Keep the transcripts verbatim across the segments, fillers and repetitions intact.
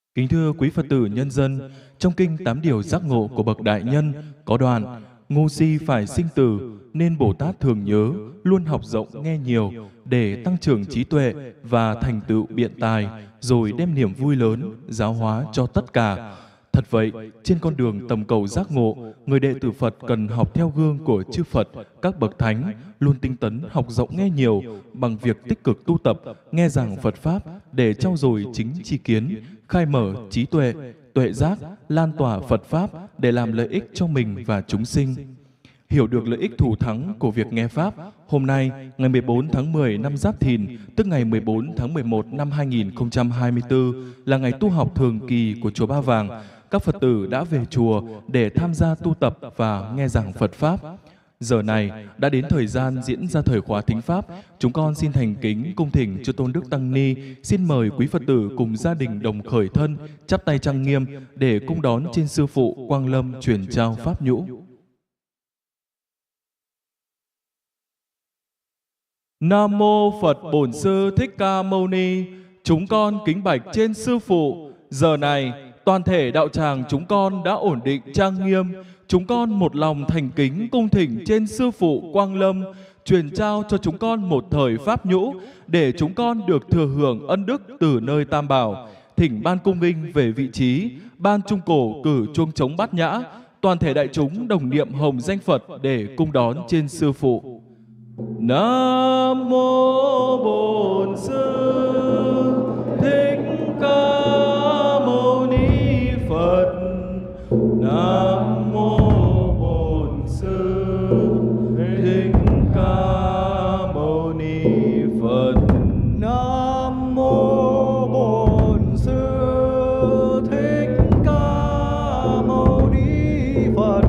Kính thưa quý Phật tử nhân dân, trong kinh Tám Điều Giác Ngộ của Bậc Đại Nhân có đoạn: ngu si phải sinh tử, nên Bồ Tát thường nhớ, luôn học rộng nghe nhiều, để tăng trưởng trí tuệ và thành tựu biện tài, rồi đem niềm vui lớn, giáo hóa cho tất cả. Thật vậy, trên con đường tầm cầu giác ngộ, người đệ tử Phật cần học theo gương của chư Phật, các bậc thánh, luôn tinh tấn học rộng nghe nhiều, bằng việc tích cực tu tập, nghe giảng Phật Pháp để trau dồi chính tri kiến, khai mở trí tuệ, tuệ giác, lan tỏa Phật Pháp để làm lợi ích cho mình và chúng sinh. Hiểu được lợi ích thủ thắng của việc nghe Pháp, hôm nay, ngày mười bốn tháng mười năm Giáp Thìn, tức ngày mười bốn tháng mười một năm hai nghìn không trăm hai mươi tư, là ngày tu học thường kỳ của Chùa Ba Vàng. Các Phật tử đã về chùa để tham gia tu tập và nghe giảng Phật Pháp. Giờ này đã đến thời gian diễn ra thời khóa thính Pháp. Chúng con xin thành kính cung thỉnh chư Tôn Đức Tăng Ni, xin mời quý Phật tử cùng gia đình đồng khởi thân, chắp tay trang nghiêm để cung đón trên Sư Phụ Quang Lâm truyền trao Pháp nhũ. Nam mô Phật Bổn Sư Thích Ca Mâu Ni. Chúng con kính bạch trên Sư Phụ. Giờ này toàn thể đạo tràng chúng con đã ổn định trang nghiêm. Chúng con một lòng thành kính cung thỉnh trên Sư Phụ Quang Lâm truyền trao cho chúng con một thời Pháp nhũ, để chúng con được thừa hưởng ân đức từ nơi Tam Bảo. Thỉnh ban cung nghinh về vị trí, ban trung cổ cử chuông trống bát nhã, toàn thể đại chúng đồng niệm hồng danh Phật để cung đón trên Sư Phụ. Nam mô Bổn Sư Thích Ca Mâu Ni Phật. Nam mô Bổn Sư Thích Ca Mâu Ni Phật. Nam mô Bổn Sư Thích Ca Mâu Ni Phật.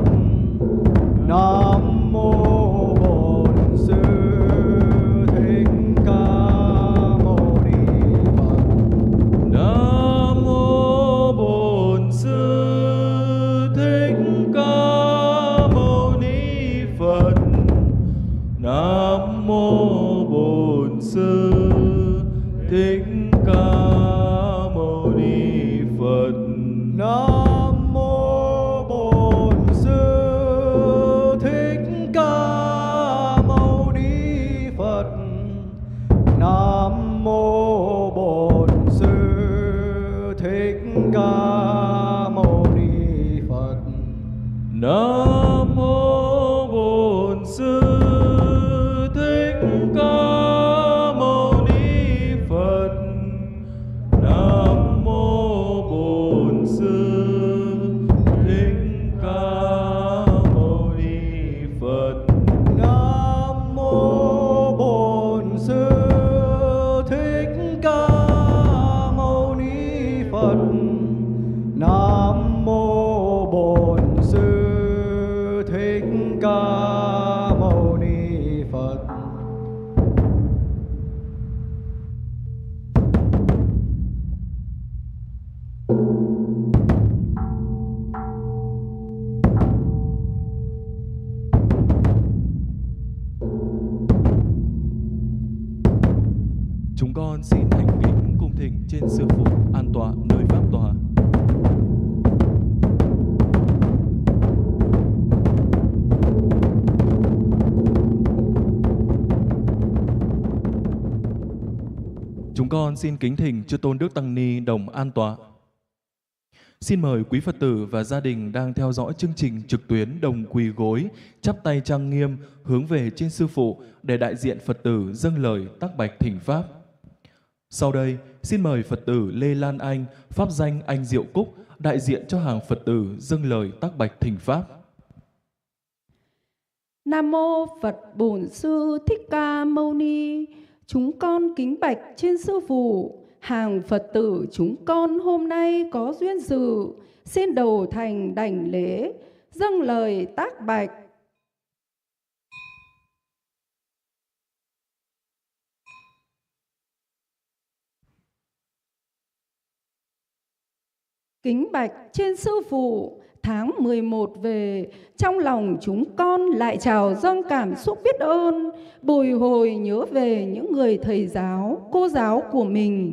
Nam mô Bổn Sư Thích Ca Mâu Ni Phật. Nam mô Bổn Sư Thích Ca Mâu Ni Phật. Nam mô Bổn Sư Thích Ca Mâu Ni Phật. Nam mô Bổn Sư Thích Ca Mâu Ni Phật. Nam mô Bổn Sư Thích Ca Mâu Ni Phật. Nam mô Bổn Sư Thích Ca Mâu Ni Phật. Nam mô Bổn Sư Thích Ca Mâu Ni Phật. Nam mô Bổn Sư Thích Ca Mâu Ni Phật. Nam mô Bổn Sư Thích Ca Mâu Ni Phật. Chúng con xin thành kính cung thỉnh trên Sư Phụ an tọa nơi pháp tòa. Chúng con xin kính thỉnh chư Tôn Đức Tăng Ni đồng an tọa. Xin mời quý Phật tử và gia đình đang theo dõi chương trình trực tuyến đồng quỳ gối, chắp tay trang nghiêm hướng về trên Sư Phụ để đại diện Phật tử dâng lời tác bạch thỉnh Pháp. Sau đây, xin mời Phật tử Lê Lan Anh, pháp danh Anh Diệu Cúc, đại diện cho hàng Phật tử dâng lời tác bạch thỉnh Pháp. Nam mô Phật Bổn Sư Thích Ca Mâu Ni. Chúng con kính bạch trên Sư Phụ, hàng Phật tử chúng con hôm nay có duyên dự, xin đầu thành đảnh lễ, dâng lời tác bạch. Kính bạch trên Sư Phụ, tháng mười một về, trong lòng chúng con lại trào dâng cảm xúc biết ơn, bồi hồi nhớ về những người thầy giáo, cô giáo của mình.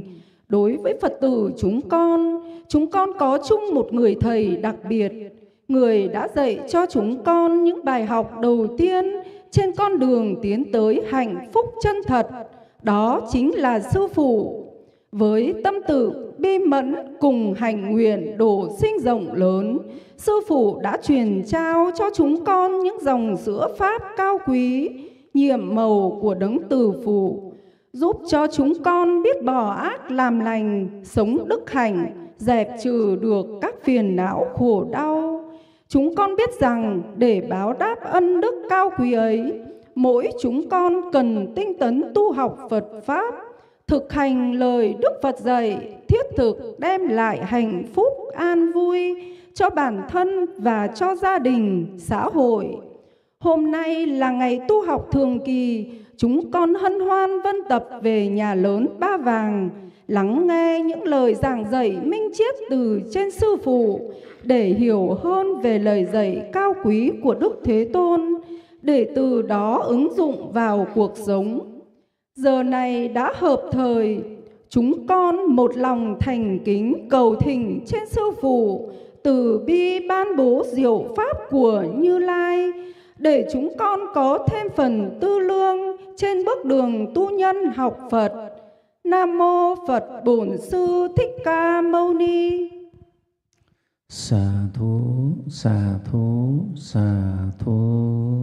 Đối với Phật tử chúng con, chúng con có chung một người thầy đặc biệt, người đã dạy cho chúng con những bài học đầu tiên trên con đường tiến tới hạnh phúc chân thật. Đó chính là Sư Phụ. Với tâm tự bi mẫn cùng hành nguyện độ sinh rộng lớn, Sư Phụ đã truyền trao cho chúng con những dòng sữa Pháp cao quý, nhiệm màu của Đấng Từ Phụ, giúp cho chúng con biết bỏ ác làm lành, sống đức hạnh, dẹp trừ được các phiền não khổ đau. Chúng con biết rằng để báo đáp ân đức cao quý ấy, mỗi chúng con cần tinh tấn tu học Phật Pháp, thực hành lời Đức Phật dạy, thiết thực đem lại hạnh phúc an vui cho bản thân và cho gia đình, xã hội. Hôm nay là ngày tu học thường kỳ, chúng con hân hoan vân tập về nhà lớn Ba Vàng, lắng nghe những lời giảng dạy minh triết từ trên Sư Phụ, để hiểu hơn về lời dạy cao quý của Đức Thế Tôn, để từ đó ứng dụng vào cuộc sống. Giờ này đã hợp thời, chúng con một lòng thành kính cầu thỉnh trên Sư Phụ từ bi ban bố diệu pháp của Như Lai, để chúng con có thêm phần tư lương trên bước đường tu nhân học Phật. Nam mô Phật Bổn Sư Thích Ca Mâu Ni. Xà thú, xà thú, xà thú.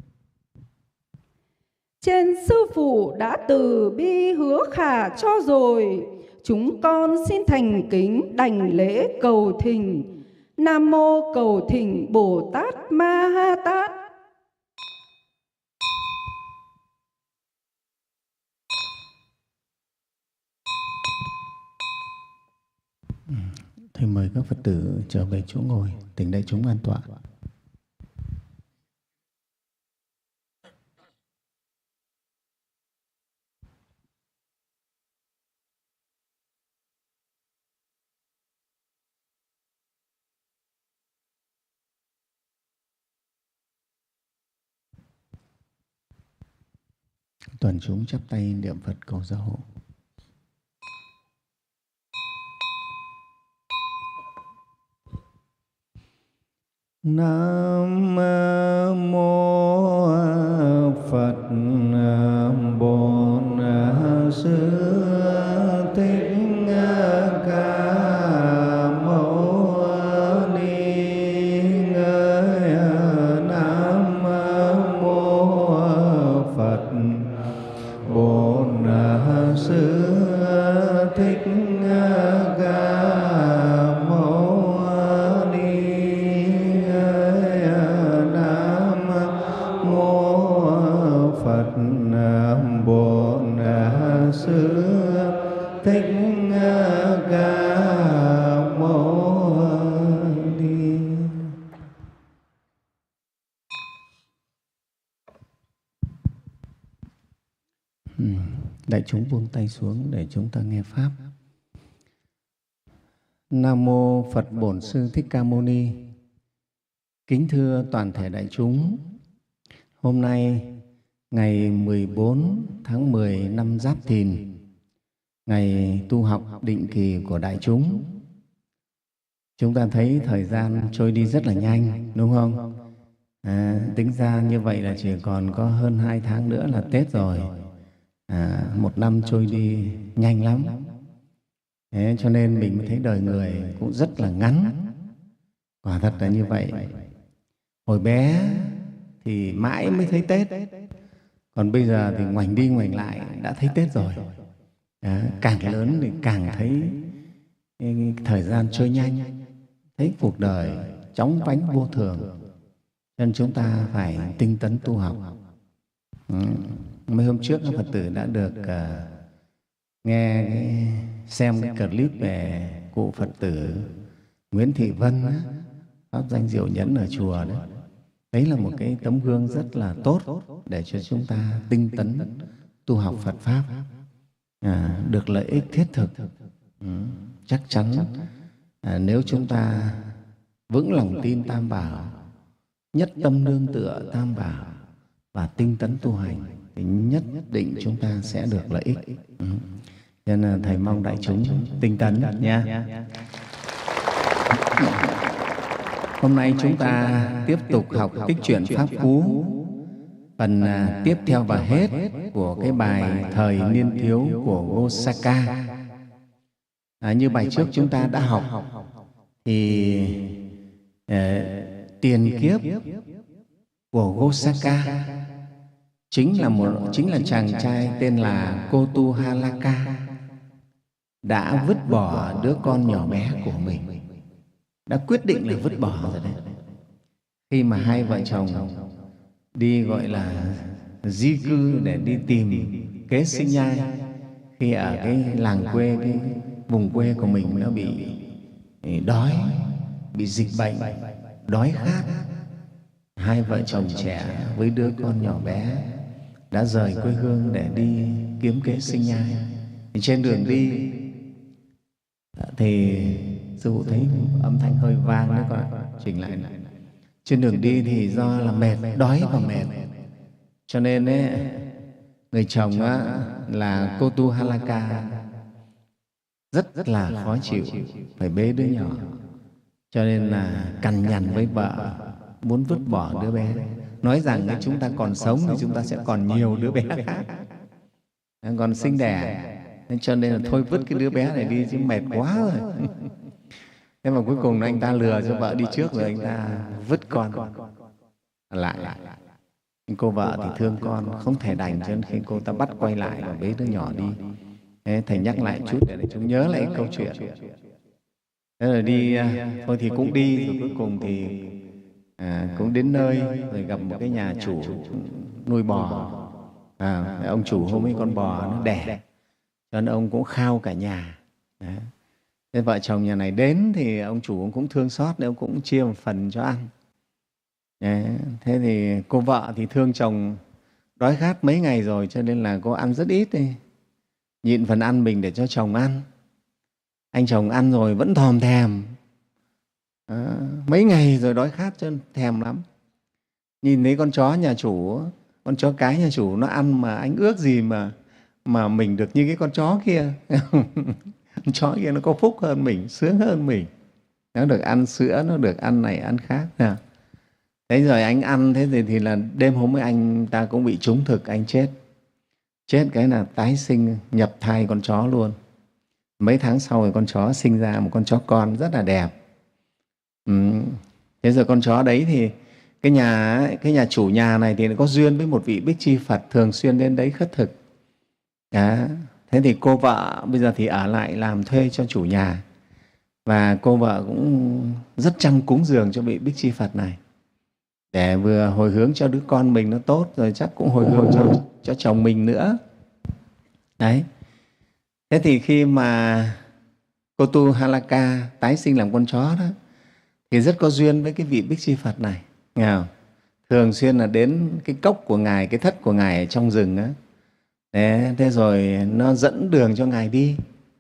Trên Sư Phụ đã từ bi hứa khả cho rồi, chúng con xin thành kính đảnh lễ cầu thỉnh. Nam mô cầu thỉnh Bồ Tát Ma Ha Tát. Thầy mời các Phật tử trở về chỗ ngồi, tỉnh đại chúng an tọa. Toàn chúng chắp tay niệm Phật cầu gia hộ. Nam mô Phật Bổn Sư Thích Ca Mâu Ni. Nam mô Phật Bổn Sư Thích Ca Sư Thích Ca Mâu Ni. Đại chúng buông tay xuống để chúng ta nghe Pháp. Nam mô Phật Bổn Sư Thích Ca Mâu Ni. Kính thưa toàn thể đại chúng, hôm nay ngày mười bốn tháng mười năm Giáp Thìn, ngày tu học định kỳ của đại chúng. Chúng ta thấy thời gian trôi đi rất là nhanh, đúng không? À, tính ra như vậy là chỉ còn có hơn hai tháng nữa là Tết rồi. À, một năm trôi đi nhanh lắm. Thế cho nên mình mới thấy đời người cũng rất là ngắn. Quả thật là như vậy. Hồi bé thì mãi mới thấy Tết, còn bây giờ thì ngoảnh đi ngoảnh lại đã thấy Tết rồi. Đó, càng lớn thì càng thấy thời gian trôi nhanh, thấy cuộc đời chóng vánh vô thường. Cho nên chúng ta phải tinh tấn tu học. Ừ. Mấy hôm trước các Phật tử đã được uh, nghe cái, xem cái clip về cụ Phật tử Nguyễn Thị Vân á, pháp danh Diệu Nhẫn ở chùa đấy. Đấy là một cái tấm gương rất là tốt để cho chúng ta tinh tấn tu học Phật Pháp, à, được lợi ích thiết thực. Ừ, chắc chắn à, nếu chúng ta vững lòng tin Tam Bảo, nhất tâm nương tựa Tam Bảo và tinh tấn tu hành thì nhất định chúng ta sẽ được lợi ích. Ừ. Cho nên là Thầy mong đại chúng tinh tấn nha. Hôm nay chúng ta tiếp tục học tích truyện Pháp Cú, phần à, tiếp theo và hết của cái bài Thời Niên Thiếu của Gosaka. À, như bài trước chúng ta đã học thì à, tiền kiếp của Gosaka chính là một chính là chàng trai tên là Kotuhalaka đã vứt bỏ đứa con nhỏ bé của mình, đã quyết định là vứt bỏ rồi đấy. Khi mà hai vợ chồng đi gọi là di cư để đi tìm kế sinh nhai, khi ở cái làng quê, cái vùng quê của mình nó bị đói, bị dịch bệnh, đói khát, hai vợ chồng trẻ với đứa con nhỏ bé đã rời quê hương để đi kiếm kế sinh nhai. Thì trên đường đi thì sư phụ thấy âm thanh hơi vang đấy, con chỉnh lại này. Trên đường đi thì do là mệt, đói và mệt, cho nên ấy, người chồng á, là Kotuhalaka rất rất là khó chịu, phải bế đứa nhỏ, cho nên là cằn nhằn với vợ, muốn vứt bỏ đứa bé, nói rằng nếu chúng ta còn sống thì chúng ta sẽ còn nhiều đứa bé khác, còn sinh đẻ, nên cho nên là thôi vứt cái đứa bé này đi chứ mệt quá rồi. Thế mà cuối cùng anh ta lừa cho vợ đi trước rồi anh ta vứt con lại. Cô vợ thì thương con không thể đành, cho nên khi cô ta bắt quay lại và bế đứa nhỏ đi. Thế Thầy nhắc lại chút để chúng nhớ lại câu chuyện. Thế rồi đi thôi thì cũng đi, rồi cuối cùng thì à, cũng đến nơi rồi gặp một cái nhà chủ nuôi bò. À, ông chủ hôm ấy con bò nó đẻ, cho nên ông cũng khao cả nhà. Đấy. Thế vợ chồng nhà này đến thì ông chủ ông cũng thương xót, nên ông cũng chia một phần cho ăn. Đấy. Thế thì cô vợ thì thương chồng đói khát mấy ngày rồi, cho nên là cô ăn rất ít đi, nhịn phần ăn mình để cho chồng ăn. Anh chồng ăn rồi vẫn thòm thèm, à, mấy ngày rồi đói khát cho nên thèm lắm. Nhìn thấy con chó nhà chủ, con chó cái nhà chủ nó ăn mà anh ước gì mà mà mình được như cái con chó kia. Con chó kia nó có phúc hơn mình, sướng hơn mình, nó được ăn sữa, nó được ăn này ăn khác. Thế rồi anh ăn, thế thì, thì là đêm hôm ấy anh ta cũng bị trúng thực, anh chết. Chết cái là tái sinh, nhập thai con chó luôn. Mấy tháng sau thì con chó sinh ra một con chó con rất là đẹp. Ừ. Thế rồi con chó đấy thì cái nhà, cái nhà chủ nhà này thì có duyên với một vị Bích Chi Phật, thường xuyên đến đấy khất thực. Đó. Thế thì cô vợ bây giờ thì ở lại làm thuê cho chủ nhà, và cô vợ cũng rất chăm cúng dường cho vị Bích Chi Phật này, để vừa hồi hướng cho đứa con mình nó tốt, rồi chắc cũng hồi hướng cho, cho chồng mình nữa. Đấy. Thế thì khi mà Kotuhalaka tái sinh làm con chó đó, thì rất có duyên với cái vị Bích Chi Phật này. Nghe không? Thường xuyên là đến cái cốc của Ngài, cái thất của Ngài ở trong rừng á. Thế, thế rồi nó dẫn đường cho Ngài đi,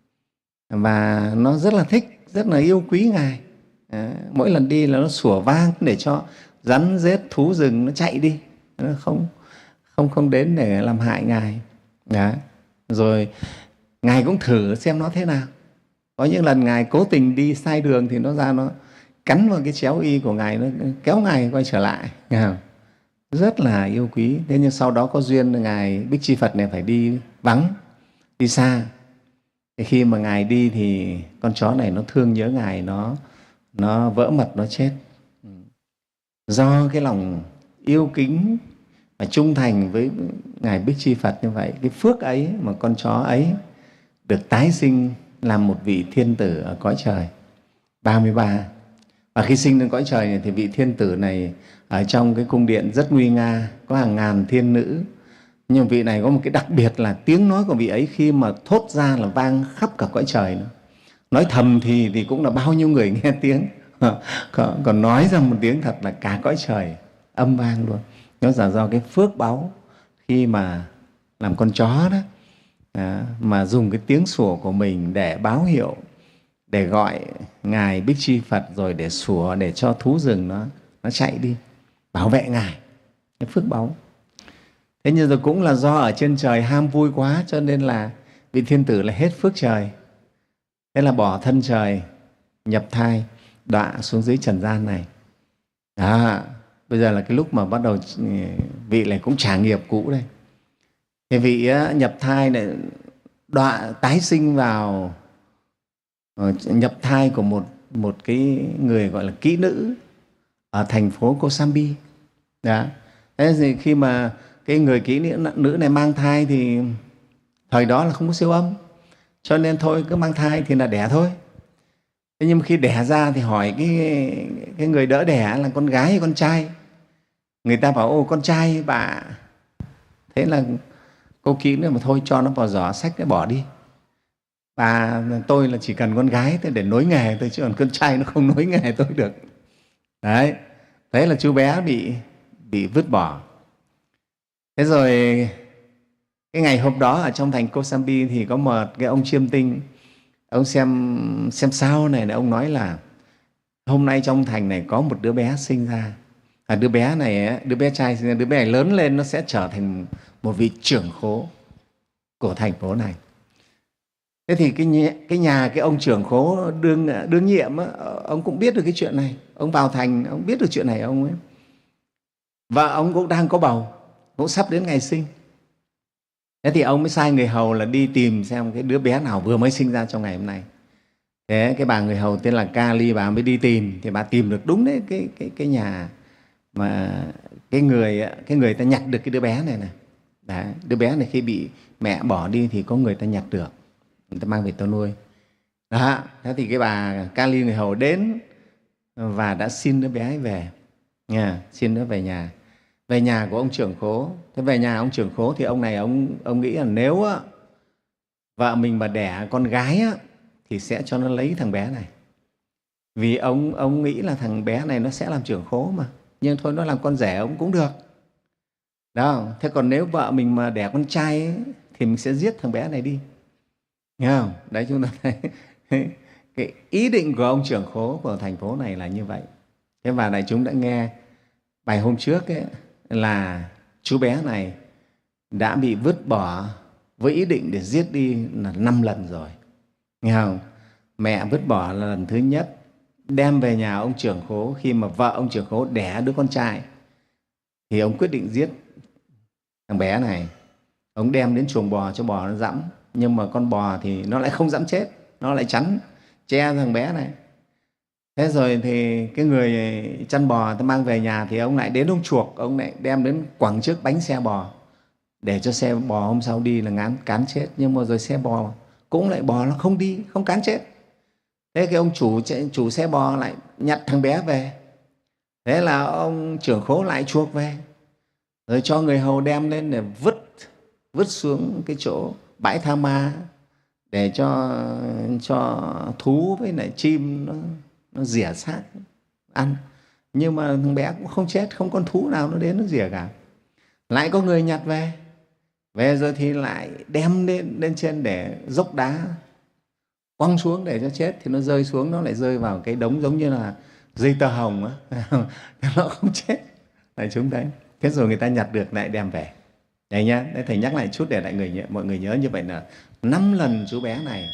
và nó rất là thích, rất là yêu quý Ngài. Đấy, mỗi lần đi là nó sủa vang để cho rắn rết thú rừng nó chạy đi, nó không không không đến để làm hại Ngài. Đấy. Rồi Ngài cũng thử xem nó thế nào. Có những lần Ngài cố tình đi sai đường thì nó ra nó cắn vào cái chéo y của Ngài, nó kéo Ngài quay trở lại. Nghe không? Rất là yêu quý. Thế nhưng sau đó có duyên Ngài Bích Chi Phật này phải đi vắng, đi xa. Thì khi mà Ngài đi thì con chó này nó thương nhớ Ngài, nó nó vỡ mật, nó chết. Do cái lòng yêu kính và trung thành với Ngài Bích Chi Phật như vậy, cái phước ấy mà con chó ấy được tái sinh làm một vị thiên tử ở cõi trời ba mươi ba. Và khi sinh lên cõi trời này thì vị thiên tử này ở trong cái cung điện rất nguy nga, có hàng ngàn thiên nữ. Nhưng vị này có một cái đặc biệt là tiếng nói của vị ấy khi mà thốt ra là vang khắp cả cõi trời nữa. Nói thầm thì, thì cũng là bao nhiêu người nghe tiếng, còn nói ra một tiếng thật là cả cõi trời âm vang luôn. Nó là do cái phước báu khi mà làm con chó đó, à, mà dùng cái tiếng sủa của mình để báo hiệu, để gọi Ngài Bích Chi Phật, rồi để sủa để cho thú rừng nó, nó chạy đi, bảo vệ Ngài, cái phước báu. Thế nhưng rồi cũng là do ở trên trời ham vui quá, cho nên là vị thiên tử là hết phước trời, thế là bỏ thân trời, nhập thai, đọa xuống dưới trần gian này. Đó, bây giờ là cái lúc mà bắt đầu vị này cũng trả nghiệp cũ đây. Thì vị nhập thai này đọa tái sinh vào nhập thai của một một cái người gọi là kỹ nữ ở thành phố Kosambi. Đó. Thế thì khi mà cái người kỹ nữ này mang thai thì thời đó là không có siêu âm, cho nên thôi cứ mang thai thì là đẻ thôi. Thế nhưng khi đẻ ra thì hỏi cái, cái người đỡ đẻ là con gái hay con trai. Người ta bảo ô con trai bà. Thế là cô kỹ nữa mà thôi cho nó vào giỏ sách để bỏ đi. Bà tôi là chỉ cần con gái để nối nghề thôi, chứ còn con trai nó không nối nghề tôi được. Đấy, thế là chú bé bị bị vứt bỏ. Thế rồi cái ngày hôm đó ở trong thành Kosambi thì có một cái ông chiêm tinh, ông xem xem sao này, ông nói là hôm nay trong thành này có một đứa bé sinh ra. À, đứa bé này, đứa bé trai sinh ra, đứa bé này lớn lên nó sẽ trở thành một vị trưởng khố của thành phố này. Thế thì cái nhà, cái nhà cái ông trưởng khố đương đương nhiệm á, ông cũng biết được cái chuyện này. Ông vào thành, ông biết được chuyện này ông ấy. Và ông cũng đang có bầu, cũng sắp đến ngày sinh. Thế thì ông mới sai người hầu là đi tìm xem cái đứa bé nào vừa mới sinh ra trong ngày hôm nay. Thế cái bà người hầu tên là Kali, bà mới đi tìm, thì bà tìm được đúng đấy cái cái cái nhà mà cái người cái người ta nhặt được cái đứa bé này này. Đấy, đứa bé này khi bị mẹ bỏ đi thì có người ta nhặt được, người ta mang về tôi nuôi. Đó, thế thì cái bà Kali người hầu đến và đã xin đứa bé ấy về, nha, xin nó về nhà, về nhà của ông trưởng khố. Thế về nhà ông trưởng khố thì ông này ông ông nghĩ là nếu á, vợ mình mà đẻ con gái á, thì sẽ cho nó lấy thằng bé này, vì ông ông nghĩ là thằng bé này nó sẽ làm trưởng khố mà, nhưng thôi nó làm con rể ông cũng được. Đó, thế còn nếu vợ mình mà đẻ con trai ấy, thì mình sẽ giết thằng bé này đi. Nghe không? Đấy, chúng ta thấy cái ý định của ông trưởng khố của thành phố này là như vậy. Thế và đại chúng đã nghe bài hôm trước ấy, là chú bé này đã bị vứt bỏ với ý định để giết đi là năm lần rồi. Nghe không? Mẹ vứt bỏ là lần thứ nhất, đem về nhà ông trưởng khố. Khi mà vợ ông trưởng khố đẻ đứa con trai thì ông quyết định giết thằng bé này. Ông đem đến chuồng bò cho bò nó dẫm, nhưng mà con bò thì nó lại không dẫm chết, nó lại chắn che thằng bé này. Thế rồi thì cái người chăn bò ta mang về nhà thì ông lại đến ông chuộc, ông lại đem đến quẳng trước bánh xe bò để cho xe bò hôm sau đi là ngán cán chết. Nhưng mà rồi xe bò cũng lại bò nó không đi, không cán chết. Thế cái ông chủ chủ xe bò lại nhặt thằng bé về. Thế là ông trưởng khố lại chuộc về, rồi cho người hầu đem lên để vứt vứt xuống cái chỗ bãi tha ma để cho cho thú với lại chim nó nó rỉa xác ăn. Nhưng mà thằng bé cũng không chết, không con thú nào nó đến nó rỉa cả. Lại có người nhặt về, về rồi thì lại đem lên lên trên để dốc đá quăng xuống để cho chết, thì nó rơi xuống, nó lại rơi vào cái đống giống như là dây tơ hồng á, nó không chết. Này chúng thấy. Thế rồi người ta nhặt được lại đem về. Đấy nhá, đấy, thầy nhắc lại chút để lại người, mọi người nhớ như vậy là năm lần chú bé này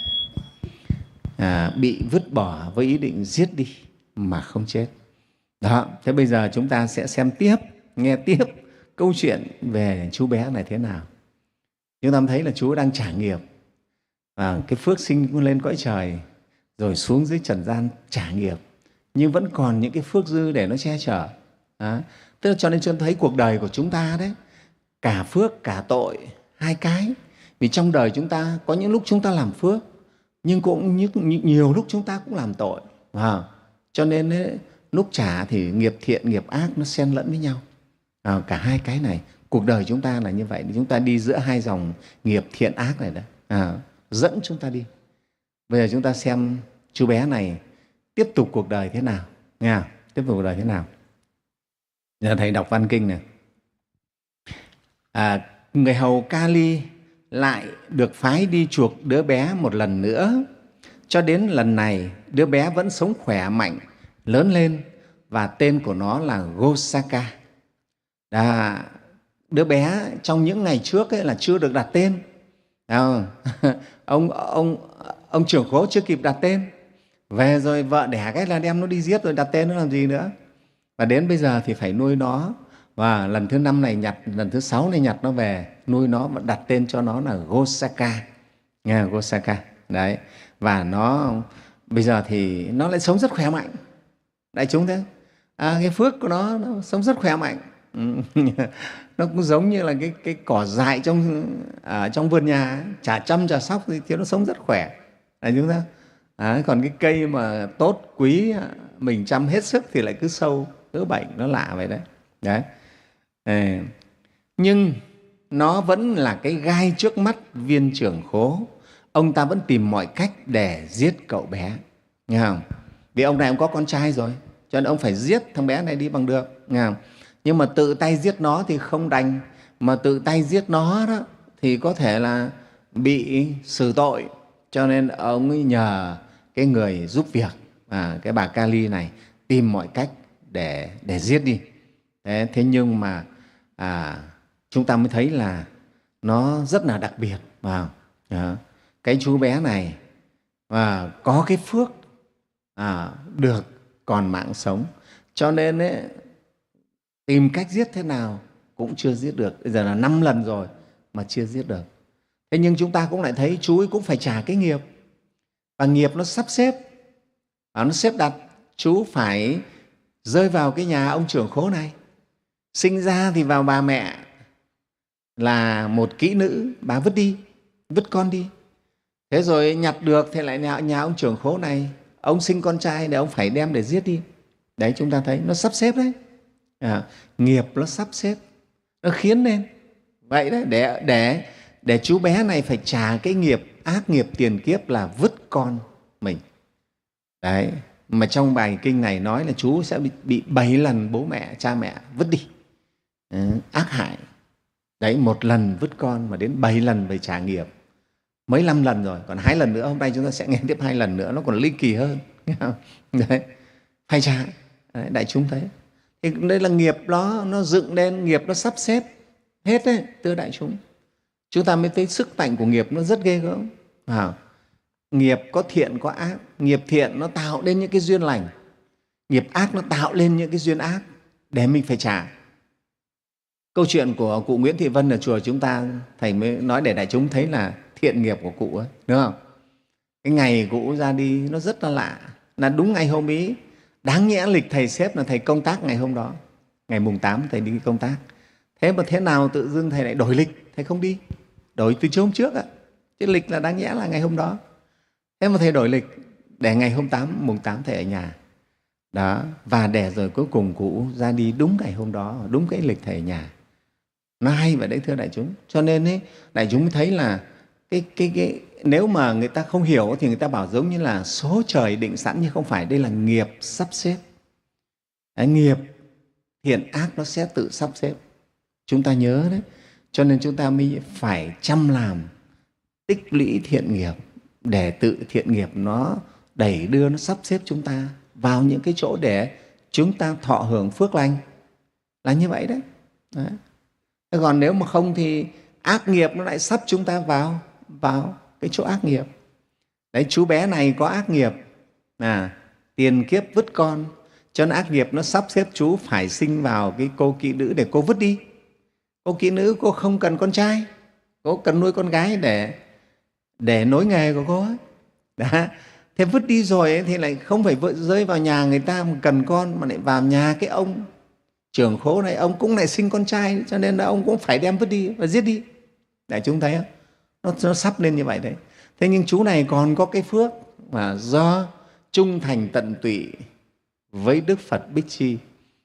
à, bị vứt bỏ với ý định giết đi mà không chết. Đó, thế bây giờ chúng ta sẽ xem tiếp, nghe tiếp câu chuyện về chú bé này thế nào. Chúng ta thấy là chú đang trả nghiệp, à, cái phước sinh lên cõi trời rồi xuống dưới trần gian trả nghiệp, nhưng vẫn còn những cái phước dư để nó che chở. À, tức là cho nên chúng ta thấy cuộc đời của chúng ta đấy, cả phước cả tội, hai cái. Vì trong đời chúng ta có những lúc chúng ta làm phước, nhưng cũng nhiều lúc chúng ta cũng làm tội. À, cho nên ấy, lúc trả thì nghiệp thiện, nghiệp ác nó xen lẫn với nhau. À, cả hai cái này, cuộc đời chúng ta là như vậy. Chúng ta đi giữa hai dòng nghiệp thiện ác này đó, à, dẫn chúng ta đi. Bây giờ chúng ta xem chú bé này tiếp tục cuộc đời thế nào. Nghe không? Tiếp tục cuộc đời thế nào. Giờ thầy đọc văn kinh này. À, người hầu Kali lại được phái đi chuộc đứa bé một lần nữa. Cho đến lần này, đứa bé vẫn sống khỏe mạnh, lớn lên, và tên của nó là Gosaka. Đã, đứa bé trong những ngày trước ấy là chưa được đặt tên, không? ông ông ông trưởng khố chưa kịp đặt tên, về rồi vợ đẻ cái là đem nó đi giết rồi đặt tên nó làm gì nữa. Và đến bây giờ thì phải nuôi nó, và lần thứ năm này nhặt, lần thứ sáu này nhặt nó về nuôi nó và đặt tên cho nó là Gosaka, nghe Gosaka đấy. Và nó bây giờ thì nó lại sống rất khỏe mạnh, đại chúng thế. À, cái phước của nó, nó sống rất khỏe mạnh. Nó cũng giống như là cái, cái cỏ dại trong, à, trong vườn nhà, chả chăm chả sóc thì nó sống rất khỏe, đại chúng thế. À, còn cái cây mà tốt quý mình chăm hết sức thì lại cứ sâu cứ bệnh, nó lạ vậy đấy. Đấy. À, nhưng nó vẫn là cái gai trước mắt viên trưởng khố. Ông ta vẫn tìm mọi cách để giết cậu bé, nghe không? Vì ông này ông có con trai rồi, cho nên ông phải giết thằng bé này đi bằng được, nghe không? Nhưng mà tự tay giết nó thì không đành, mà tự tay giết nó đó thì có thể là bị xử tội, cho nên ông ấy nhờ cái người giúp việc, à, cái bà Kali này tìm mọi cách để, để giết đi. Thế, thế nhưng mà à, chúng ta mới thấy là nó rất là đặc biệt. Vào à, cái chú bé này à, có cái phước à, được còn mạng sống, cho nên ấy, tìm cách giết thế nào cũng chưa giết được. Bây giờ là năm lần rồi mà chưa giết được. Thế nhưng chúng ta cũng lại thấy chú ấy cũng phải trả cái nghiệp, và nghiệp nó sắp xếp, à, nó xếp đặt chú phải rơi vào cái nhà ông trưởng khố này. Sinh ra thì vào bà mẹ là một kỹ nữ, bà vứt đi, vứt con đi. Thế rồi nhặt được thì lại nhà, nhà ông trưởng khố này, ông sinh con trai để ông phải đem để giết đi. Đấy, chúng ta thấy nó sắp xếp đấy. À, nghiệp nó sắp xếp, nó khiến nên vậy đấy, để, để, để chú bé này phải trả cái nghiệp, ác nghiệp tiền kiếp là vứt con mình. Đấy, mà trong bài kinh này nói là chú sẽ bị, bị bảy lần bố mẹ, cha mẹ vứt đi. Ừ, ác hại. Đấy, một lần vứt con mà đến bảy lần phải trả nghiệp. Mấy năm lần rồi, còn hai lần nữa, hôm nay chúng ta sẽ nghe tiếp hai lần nữa, nó còn ly kỳ hơn. Đấy, phải trả. Đấy, đại chúng thấy. Thì đây là nghiệp đó, nó dựng lên, nghiệp nó sắp xếp hết đấy, thưa đại chúng. Chúng ta mới thấy sức mạnh của nghiệp nó rất ghê gớm. À, nghiệp có thiện có ác. Nghiệp thiện nó tạo nên những cái duyên lành, nghiệp ác nó tạo lên những cái duyên ác để mình phải trả. Câu chuyện của cụ Nguyễn Thị Vân ở chùa chúng ta, thầy mới nói để đại chúng thấy là thiện nghiệp của cụ ấy, đúng không? Cái ngày cụ ra đi nó rất là lạ, là đúng ngày hôm ấy, đáng nhẽ lịch thầy xếp là thầy công tác ngày hôm đó, ngày mùng tám thầy đi công tác. Thế mà thế nào tự dưng thầy lại đổi lịch, thầy không đi, đổi từ hôm trước ạ. Chứ lịch là đáng nhẽ là ngày hôm đó. Thế mà thầy đổi lịch để ngày hôm tám, mùng tám thầy ở nhà. Đó, và để rồi cuối cùng cụ ra đi đúng ngày hôm đó, đúng cái lịch thầy ở nhà. Nó hay vậy đấy, thưa đại chúng. Cho nên ấy, đại chúng mới thấy là cái, cái, cái, nếu mà người ta không hiểu thì người ta bảo giống như là số trời định sẵn, nhưng không phải. Đây là nghiệp sắp xếp. Đấy, nghiệp thiện ác nó sẽ tự sắp xếp. Chúng ta nhớ đấy. Cho nên chúng ta mới phải chăm làm, tích lũy thiện nghiệp để tự thiện nghiệp nó đẩy đưa, nó sắp xếp chúng ta vào những cái chỗ để chúng ta thọ hưởng phước lành. Là như vậy đấy. Đấy. Còn nếu mà không thì ác nghiệp nó lại sắp chúng ta vào, vào cái chỗ ác nghiệp. Đấy, chú bé này có ác nghiệp, à, tiền kiếp vứt con, cho nên ác nghiệp nó sắp xếp chú phải sinh vào cái cô kỹ nữ để cô vứt đi. Cô kỹ nữ cô không cần con trai, cô cần nuôi con gái để, để nối nghề của cô ấy. Đó. Thế vứt đi rồi ấy, thì lại không phải rơi vào nhà người ta mà cần con, mà lại vào nhà cái ông trưởng khố này, ông cũng lại sinh con trai, cho nên là ông cũng phải đem vứt đi và giết đi. Để chúng thấy không? Nó, nó sắp lên như vậy đấy. Thế nhưng chú này còn có cái phước mà do trung thành tận tụy với Đức Phật Bích Chi,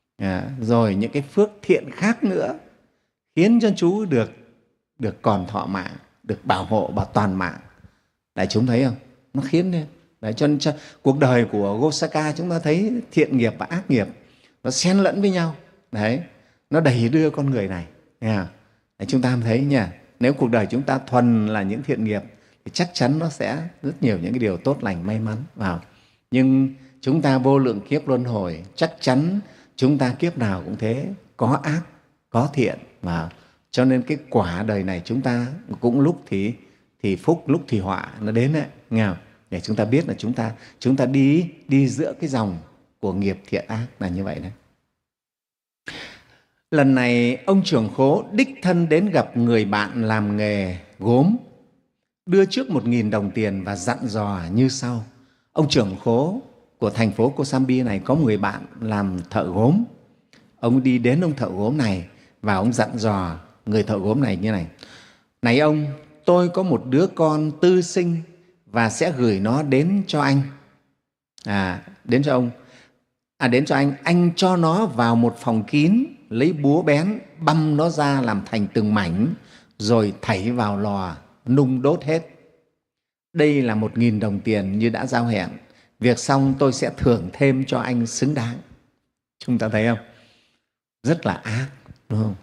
à, rồi những cái phước thiện khác nữa khiến cho chú được, được còn thọ mạng, được bảo hộ, bảo toàn mạng. Đại chúng thấy không? Nó khiến lên. Đấy, cho nên cho, cuộc đời của Gosaka chúng ta thấy thiện nghiệp và ác nghiệp nó xen lẫn với nhau. Đấy, nó đẩy đưa con người này. Đấy, chúng ta thấy nha, nếu cuộc đời chúng ta thuần là những thiện nghiệp thì chắc chắn nó sẽ rất nhiều những cái điều tốt lành, may mắn vào. Nhưng chúng ta vô lượng kiếp luân hồi, chắc chắn chúng ta kiếp nào cũng thế, có ác, có thiện. Và cho nên cái quả đời này chúng ta cũng lúc thì thì phúc, lúc thì họa nó đến đấy, nghe không? Để chúng ta biết là chúng ta chúng ta đi đi giữa cái dòng của nghiệp thiện ác là như vậy đấy. Lần này ông trưởng khố đích thân đến gặp người bạn làm nghề gốm, đưa trước một nghìn đồng tiền và dặn dò như sau. Ông trưởng khố của thành phố Kosambi này có người bạn làm thợ gốm. Ông đi đến ông thợ gốm này và ông dặn dò người thợ gốm này như này: này ông, tôi có một đứa con tư sinh và sẽ gửi nó đến cho anh. À, đến cho ông. À, đến cho anh. Anh cho nó vào một phòng kín, lấy búa bén, băm nó ra làm thành từng mảnh, rồi thảy vào lò, nung đốt hết. Đây là một nghìn đồng tiền như đã giao hẹn. Việc xong tôi sẽ thưởng thêm cho anh xứng đáng. Chúng ta thấy không? Rất là ác, đúng không?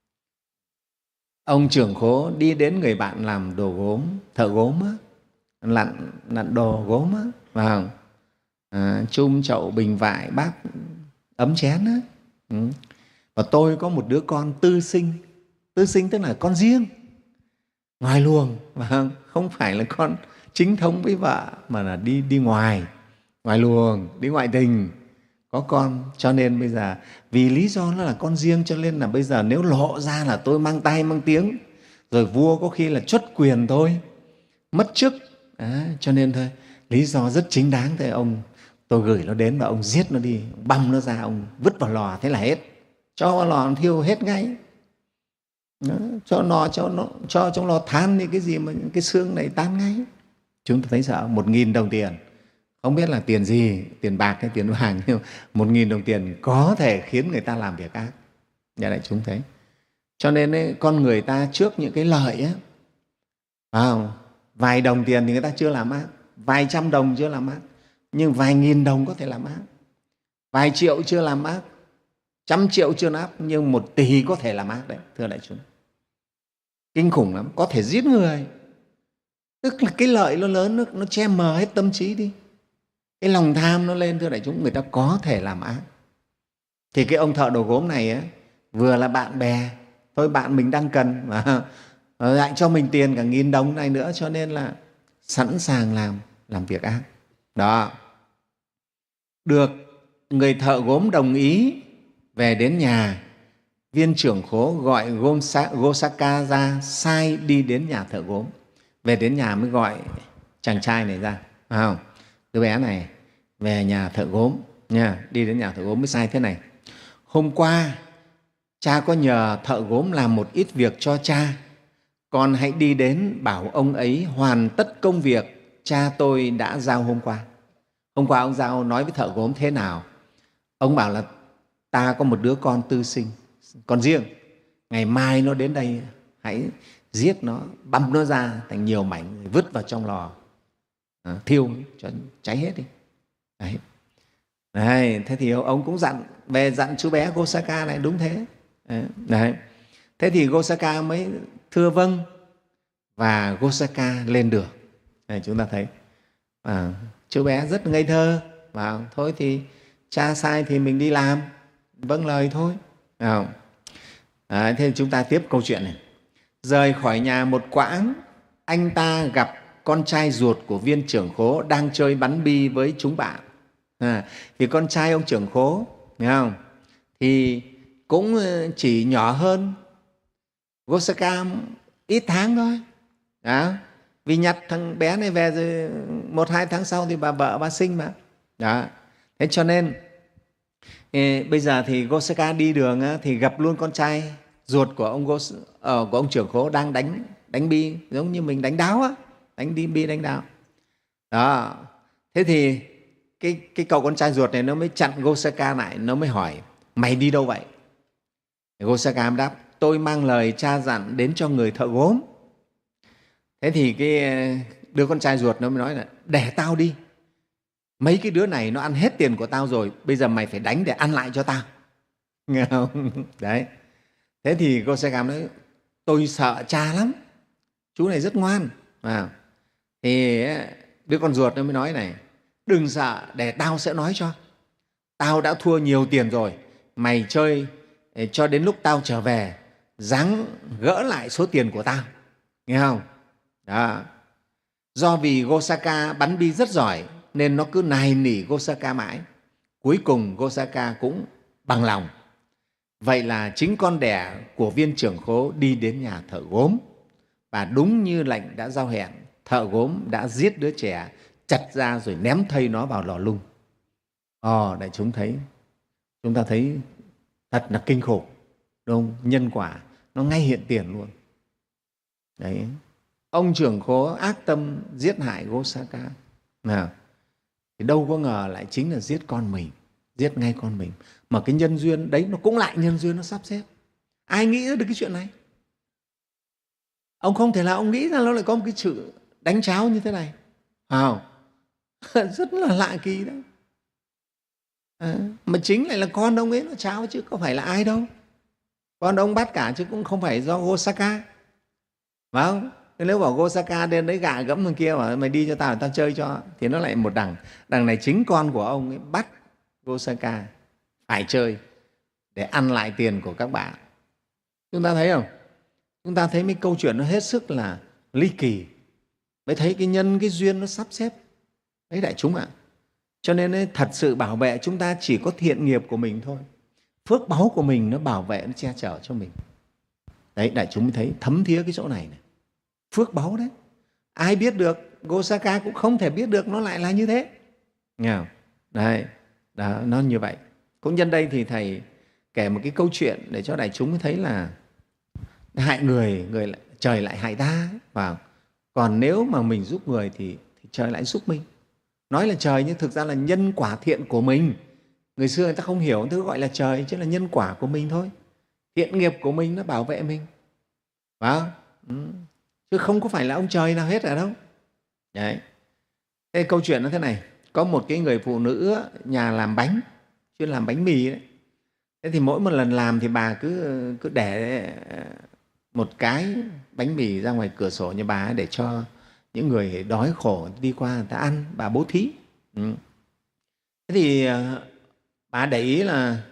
Ông trưởng khố đi đến người bạn làm đồ gốm, thợ gốm á, lặn, lặn đồ gốm á, vào à, chum chậu bình vại bát ấm chén á. Ừ. Và tôi có một đứa con tư sinh, tư sinh tức là con riêng, ngoài luồng, và không phải là con chính thống với vợ mà là đi đi ngoài, ngoài luồng, đi ngoại tình, có con. Cho nên bây giờ vì lý do nó là con riêng cho nên là bây giờ nếu lộ ra là tôi mang tay mang tiếng, rồi vua có khi là truất quyền thôi, mất chức. À, cho nên thôi, lý do rất chính đáng. Thế ông, tôi gửi nó đến và ông giết nó đi, ông băm nó ra, ông vứt vào lò, thế là hết. Cho vào lò thiêu hết ngay. Đó, cho nó cho nó cho trong lò than đi, cái gì mà cái xương này tan ngay. Chúng ta thấy sợ. Một nghìn đồng tiền, không biết là tiền gì, tiền bạc hay tiền vàng, nhưng một nghìn đồng tiền có thể khiến người ta làm việc ác. Nhà đại chúng thấy. Cho nên ấy, con người ta trước những cái lợi ấy, à, vài đồng tiền thì người ta chưa làm ác, vài trăm đồng chưa làm ác, nhưng vài nghìn đồng có thể làm ác, vài triệu chưa làm ác, trăm triệu chưa làm ác, nhưng một tỷ có thể làm ác đấy, thưa đại chúng. Kinh khủng lắm, có thể giết người. Tức là cái lợi nó lớn, nó, nó che mờ hết tâm trí đi, cái lòng tham nó lên, thưa đại chúng, người ta có thể làm ác. Thì cái ông thợ đồ gốm này ấy, vừa là bạn bè, thôi bạn mình đang cần mà lại cho mình tiền cả nghìn đồng này nữa, cho nên là sẵn sàng làm làm việc ác. Đó. Được người thợ gốm đồng ý, về đến nhà, viên trưởng khố gọi Gosaka ra, sai đi đến nhà thợ gốm. Về đến nhà mới gọi chàng trai này ra, phải không? Đứa bé này về nhà thợ gốm nha, đi đến nhà thợ gốm mới sai thế này: hôm qua cha có nhờ thợ gốm làm một ít việc cho cha, con hãy đi đến bảo ông ấy hoàn tất công việc cha tôi đã giao hôm qua. Hôm qua ông giao nói với thợ gốm thế nào? Ông bảo là ta có một đứa con tư sinh, con riêng, ngày mai nó đến đây hãy giết nó, băm nó ra thành nhiều mảnh, vứt vào trong lò, à, thiêu cho cháy hết đi. Đấy. Đấy, thế thì ông cũng dặn về, dặn chú bé Gosaka này, đúng thế. Đấy. Thế thì Gosaka mới thưa vâng, và Gosaka lên đường. Đấy, chúng ta thấy à, chú bé rất ngây thơ, và thôi thì cha sai thì mình đi làm, vâng lời thôi. À, à, thế chúng ta tiếp câu chuyện này. Rời khỏi nhà một quãng, anh ta gặp con trai ruột của viên trưởng khố đang chơi bắn bi với chúng bạn. À, thì con trai ông trưởng khố, thấy không? Thì cũng chỉ nhỏ hơn Gosaka ít tháng thôi. Đó. Vì nhặt thằng bé này về rồi một hai tháng sau thì bà vợ bà sinh mà. Đó. Thế cho nên ê, bây giờ thì Gosaka đi đường á, thì gặp luôn con trai ruột của ông Gos, ờ, của ông trưởng khố đang đánh đánh bi, giống như mình đánh đáo á, đánh đi bi đánh đáo. Đó. Thế thì cái cái cậu con trai ruột này nó mới chặn Gosaka lại, nó mới hỏi: mày đi đâu vậy? Gosaka đáp: tôi mang lời cha dặn đến cho người thợ gốm. Thế thì cái đứa con trai ruột nó mới nói là: để tao đi, mấy cái đứa này nó ăn hết tiền của tao rồi, bây giờ mày phải đánh để ăn lại cho tao, nghe không? Đấy. Thế thì Gosaka nói: tôi sợ cha lắm, chú này rất ngoan. À, thì đứa con ruột nó mới nói này: đừng sợ, để tao sẽ nói cho. Tao đã thua nhiều tiền rồi, mày chơi cho đến lúc tao trở về, ráng gỡ lại số tiền của tao, nghe không? Đó. Do vì Gosaka bắn bi rất giỏi nên nó cứ nài nỉ Gosaka mãi. Cuối cùng Gosaka cũng bằng lòng. Vậy là chính con đẻ của viên trưởng khố đi đến nhà thợ gốm. Và đúng như lệnh đã giao hẹn, thợ gốm đã giết đứa trẻ, chặt ra rồi ném thây nó vào lò lung. Ồ, đại chúng thấy, chúng ta thấy thật là kinh khủng, đúng không? Nhân quả nó ngay hiện tiền luôn. Đấy. Ông trưởng khố ác tâm giết hại Gosaka. Nào, thì đâu có ngờ lại chính là giết con mình, giết ngay con mình. Mà cái nhân duyên đấy nó cũng lại nhân duyên nó sắp xếp. Ai nghĩ ra được cái chuyện này? Ông không thể là ông nghĩ ra nó lại có một cái sự đánh tráo như thế này. Wow. Rất là lạ kỳ đấy. À, mà chính lại là con ông ấy nó tráo chứ không phải là ai đâu. Con ông bắt cả chứ cũng không phải do Gosaka. Phải không? Nếu bảo Gosaka đến đấy gạ gẫm thằng kia bảo mày đi cho tao, tao chơi cho, thì nó lại một đằng. Đằng này chính con của ông ấy bắt Gosaka phải chơi để ăn lại tiền của các bạn. Chúng ta thấy không? Chúng ta thấy mấy câu chuyện nó hết sức là ly kỳ. Mới thấy cái nhân, cái duyên nó sắp xếp. Đấy đại chúng ạ. À. Cho nên ấy, thật sự bảo vệ chúng ta chỉ có thiện nghiệp của mình thôi. Phước báu của mình nó bảo vệ, nó che chở cho mình. Đấy, đại chúng mới thấy thấm thía cái chỗ này này. Phước báu đấy. Ai biết được, Gosaka cũng không thể biết được nó lại là như thế. Nghe không? Đấy, đó, nó như vậy. Cũng nhân đây thì Thầy kể một cái câu chuyện để cho đại chúng mới thấy là hại người, người lại, trời lại hại ta. Và còn nếu mà mình giúp người thì, thì trời lại giúp mình. Nói là trời nhưng thực ra là nhân quả thiện của mình. Người xưa người ta không hiểu, thứ gọi là trời chứ là nhân quả của mình thôi. Thiện nghiệp của mình nó bảo vệ mình. Phải không? Ừ. Chứ không có phải là ông trời nào hết ở đâu. Đấy. Thế câu chuyện nó thế này. Có một cái người phụ nữ nhà làm bánh, chuyên làm bánh mì đấy. Thế thì mỗi một lần làm thì bà cứ, cứ để một cái bánh mì ra ngoài cửa sổ nhà bà để cho những người đói khổ đi qua người ta ăn, bà bố thí. Ừ. Thế thì bà để ý là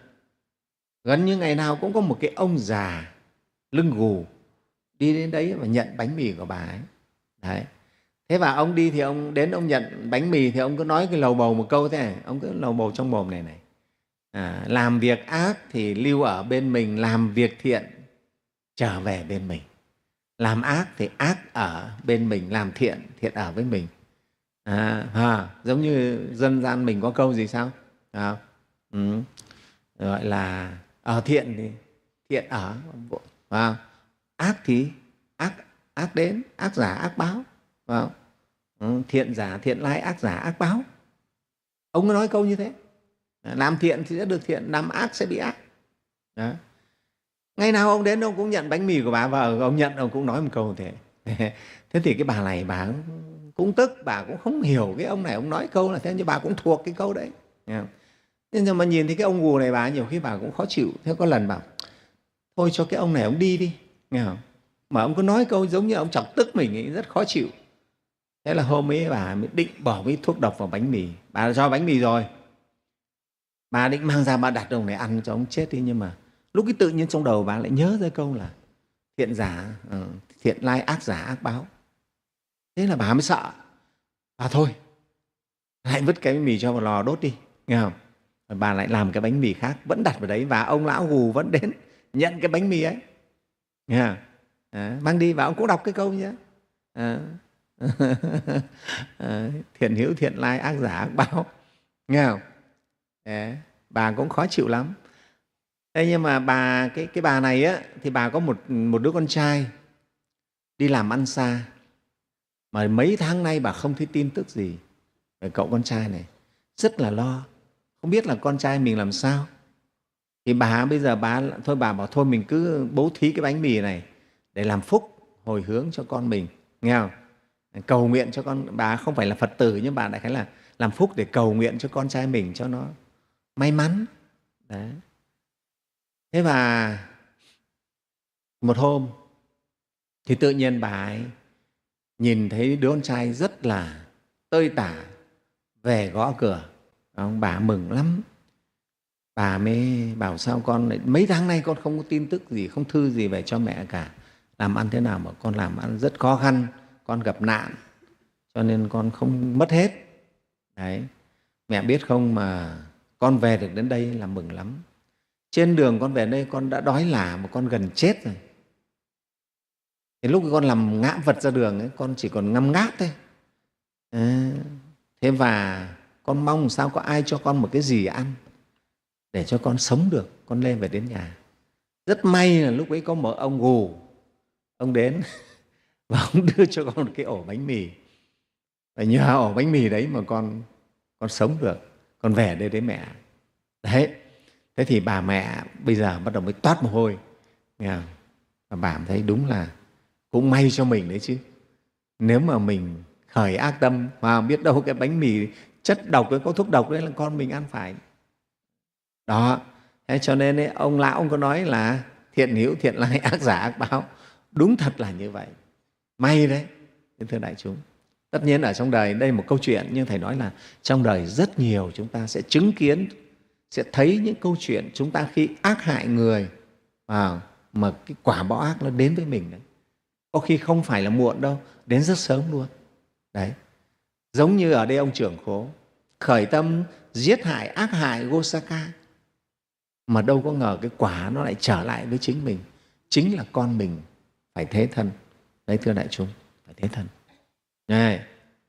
gần như ngày nào cũng có một cái ông già lưng gù đi đến đấy và nhận bánh mì của bà ấy. Đấy. Thế và ông đi thì ông đến ông nhận bánh mì thì ông cứ nói cái lầu bầu một câu thế này, ông cứ lầu bầu trong mồm này này. À, làm việc ác thì lưu ở bên mình, làm việc thiện trở về bên mình. Làm ác thì ác ở bên mình, làm thiện, thiện ở với mình. À, à, giống như dân gian mình có câu gì sao? À, ừ, gọi là ở thiện thì thiện ở, à, ác thì ác, ác đến, ác giả ác báo. À, ừ, thiện giả thiện lai, ác giả ác báo. Ông có nói câu như thế. À, làm thiện thì sẽ được thiện, làm ác sẽ bị ác. Đó. Ngày nào ông đến ông cũng nhận bánh mì của bà và ông nhận ông cũng nói một câu thế. Thế thì cái bà này bà cũng tức, bà cũng không hiểu cái ông này ông nói câu là thế, nhưng bà cũng thuộc cái câu đấy. Nhưng mà nhìn thấy cái ông gù này bà nhiều khi bà cũng khó chịu. Thế có lần bảo thôi cho cái ông này ông đi đi, nghe không? Mà ông cứ nói câu giống như ông chọc tức mình ấy, rất khó chịu. Thế là hôm ấy bà mới định bỏ cái thuốc độc vào bánh mì. Bà đã cho bánh mì rồi, bà định mang ra bà đặt ông này ăn cho ông chết đi. Nhưng mà lúc cái tự nhiên trong đầu bà lại nhớ ra câu là thiện giả, thiện lai, ác giả ác báo. Thế là bà mới sợ. Bà thôi lại vứt cái bánh mì cho vào lò đốt đi, nghe không? Và bà lại làm cái bánh mì khác vẫn đặt vào đấy, và ông lão gù vẫn đến nhận cái bánh mì ấy, nghe không? À, mang đi và ông cũng đọc cái câu nhé. À, thiện hữu thiện lai, ác giả ác báo, nghe không? Đấy, bà cũng khó chịu lắm. Thế nhưng mà bà cái cái bà này á, thì bà có một một đứa con trai đi làm ăn xa, mà mấy tháng nay bà không thấy tin tức gì về cậu con trai này, rất là lo, không biết là con trai mình làm sao. Thì bà bây giờ bà thôi bà bảo thôi mình cứ bố thí cái bánh mì này để làm phúc hồi hướng cho con mình, nghe không? Cầu nguyện cho con. Bà không phải là Phật tử nhưng bà đại khái là làm phúc để cầu nguyện cho con trai mình cho nó may mắn. Đấy. Thế và một hôm thì tự nhiên bà ấy nhìn thấy đứa con trai rất là tơi tả về gõ cửa. Bà mừng lắm. Bà mới bảo sao con lại, mấy tháng nay con không có tin tức gì, không thư gì về cho mẹ cả. Làm ăn thế nào mà con làm ăn rất khó khăn, con gặp nạn cho nên con không mất hết. Đấy, mẹ biết không, mà con về được đến đây là mừng lắm. Trên đường con về đây con đã đói lả mà con gần chết rồi. Thì lúc con làm ngã vật ra đường ấy, con chỉ còn ngâm ngáp thôi. À, thế và con mong sao có ai cho con một cái gì ăn để cho con sống được, con lên về đến nhà. Rất may là lúc ấy có một ông gù, ông đến và ông đưa cho con một cái ổ bánh mì. Và nhờ ổ bánh mì đấy mà con con sống được, con về đây với mẹ. Đấy, thế thì bà mẹ bây giờ bắt đầu mới toát mồ hôi. Nghe không? Và bà thấy đúng là cũng may cho mình đấy chứ. Nếu mà mình khởi ác tâm mà biết đâu cái bánh mì chất độc ấy, có thuốc độc đấy là con mình ăn phải. Đó, thế cho nên ấy, ông lão ông có nói là thiện hữu thiện lai, ác giả ác báo. Đúng thật là như vậy. May đấy, thưa đại chúng. Tất nhiên ở trong đời đây một câu chuyện, nhưng Thầy nói là trong đời rất nhiều chúng ta sẽ chứng kiến, sẽ thấy những câu chuyện chúng ta khi ác hại người à, mà cái quả báo ác nó đến với mình đấy. Có khi không phải là muộn đâu, đến rất sớm luôn. Đấy, giống như ở đây ông trưởng khố khởi tâm giết hại, ác hại Gosaka, mà đâu có ngờ cái quả nó lại trở lại với chính mình, chính là con mình phải thế thân. Đấy, thưa đại chúng, phải thế thân. Này.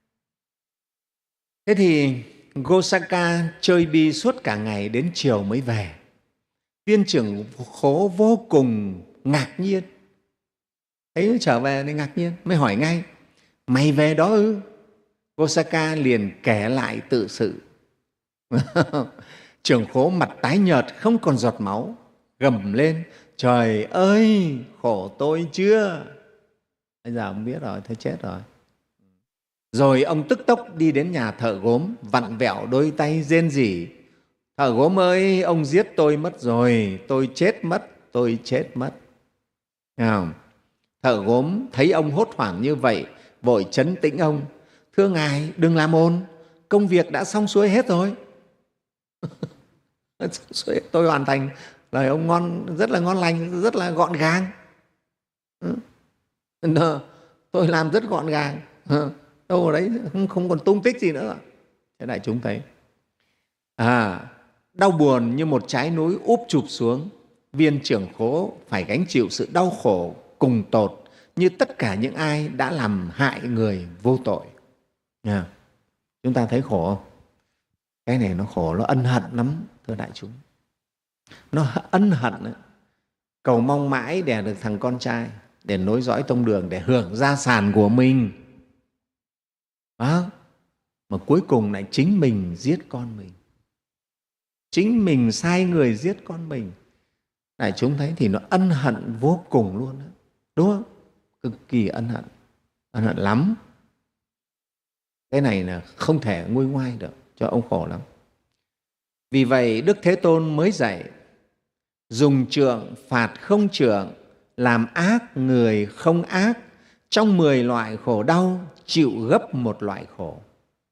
Thế thì Gosaka chơi bi suốt cả ngày, đến chiều mới về. Viên trưởng khố vô cùng ngạc nhiên. Thấy trở về thì ngạc nhiên, mới hỏi ngay: mày về đó ư? Gosaka liền kể lại tự sự. Trưởng khố mặt tái nhợt không còn giọt máu, gầm lên: trời ơi, khổ tôi chưa. Bây giờ ông biết rồi, thấy chết rồi. Rồi ông tức tốc đi đến nhà thợ gốm, vặn vẹo đôi tay rên rỉ: thợ gốm ơi, ông giết tôi mất rồi, tôi chết mất, tôi chết mất. Thấy không? Thợ gốm thấy ông hốt hoảng như vậy, vội trấn tĩnh ông: thưa ngài, đừng làm ồn, công việc đã xong xuôi hết rồi. Tôi hoàn thành lời ông ngon, rất là ngon lành, rất là gọn gàng. Tôi làm rất gọn gàng, đâu ở đấy không, không còn tung tích gì nữa. Thế đại chúng thấy à, đau buồn như một trái núi úp chụp xuống, viên trưởng khố phải gánh chịu sự đau khổ cùng tột như tất cả những ai đã làm hại người vô tội. À, chúng ta thấy khổ không? Cái này nó khổ, nó ân hận lắm, thưa đại chúng. Nó ân hận ấy. Cầu mong mãi đẻ được thằng con trai để nối dõi tông đường, để hưởng gia sản của mình. À, mà cuối cùng lại chính mình giết con mình, chính mình sai người giết con mình. Đại chúng thấy thì nó ân hận vô cùng luôn đó. Đúng không? Cực kỳ ân hận, ân hận lắm. Cái này là không thể nguôi ngoai được, cho ông khổ lắm. Vì vậy Đức Thế Tôn mới dạy: dùng trượng phạt không trượng, làm ác người không ác, trong mười loại khổ đau chịu gấp một loại khổ.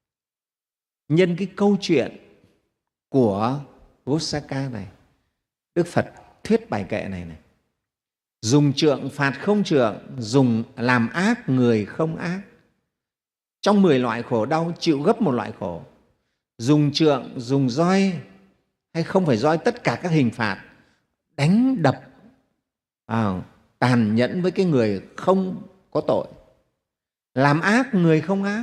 Nhân cái câu chuyện của Gosaka này, Đức Phật thuyết bài kệ này này: dùng trượng phạt không trượng, dùng làm ác người không ác, trong mười loại khổ đau chịu gấp một loại khổ. Dùng trượng, dùng roi, hay không phải roi, tất cả các hình phạt, đánh đập à, tàn nhẫn với cái người không có tội. Làm ác người không ác,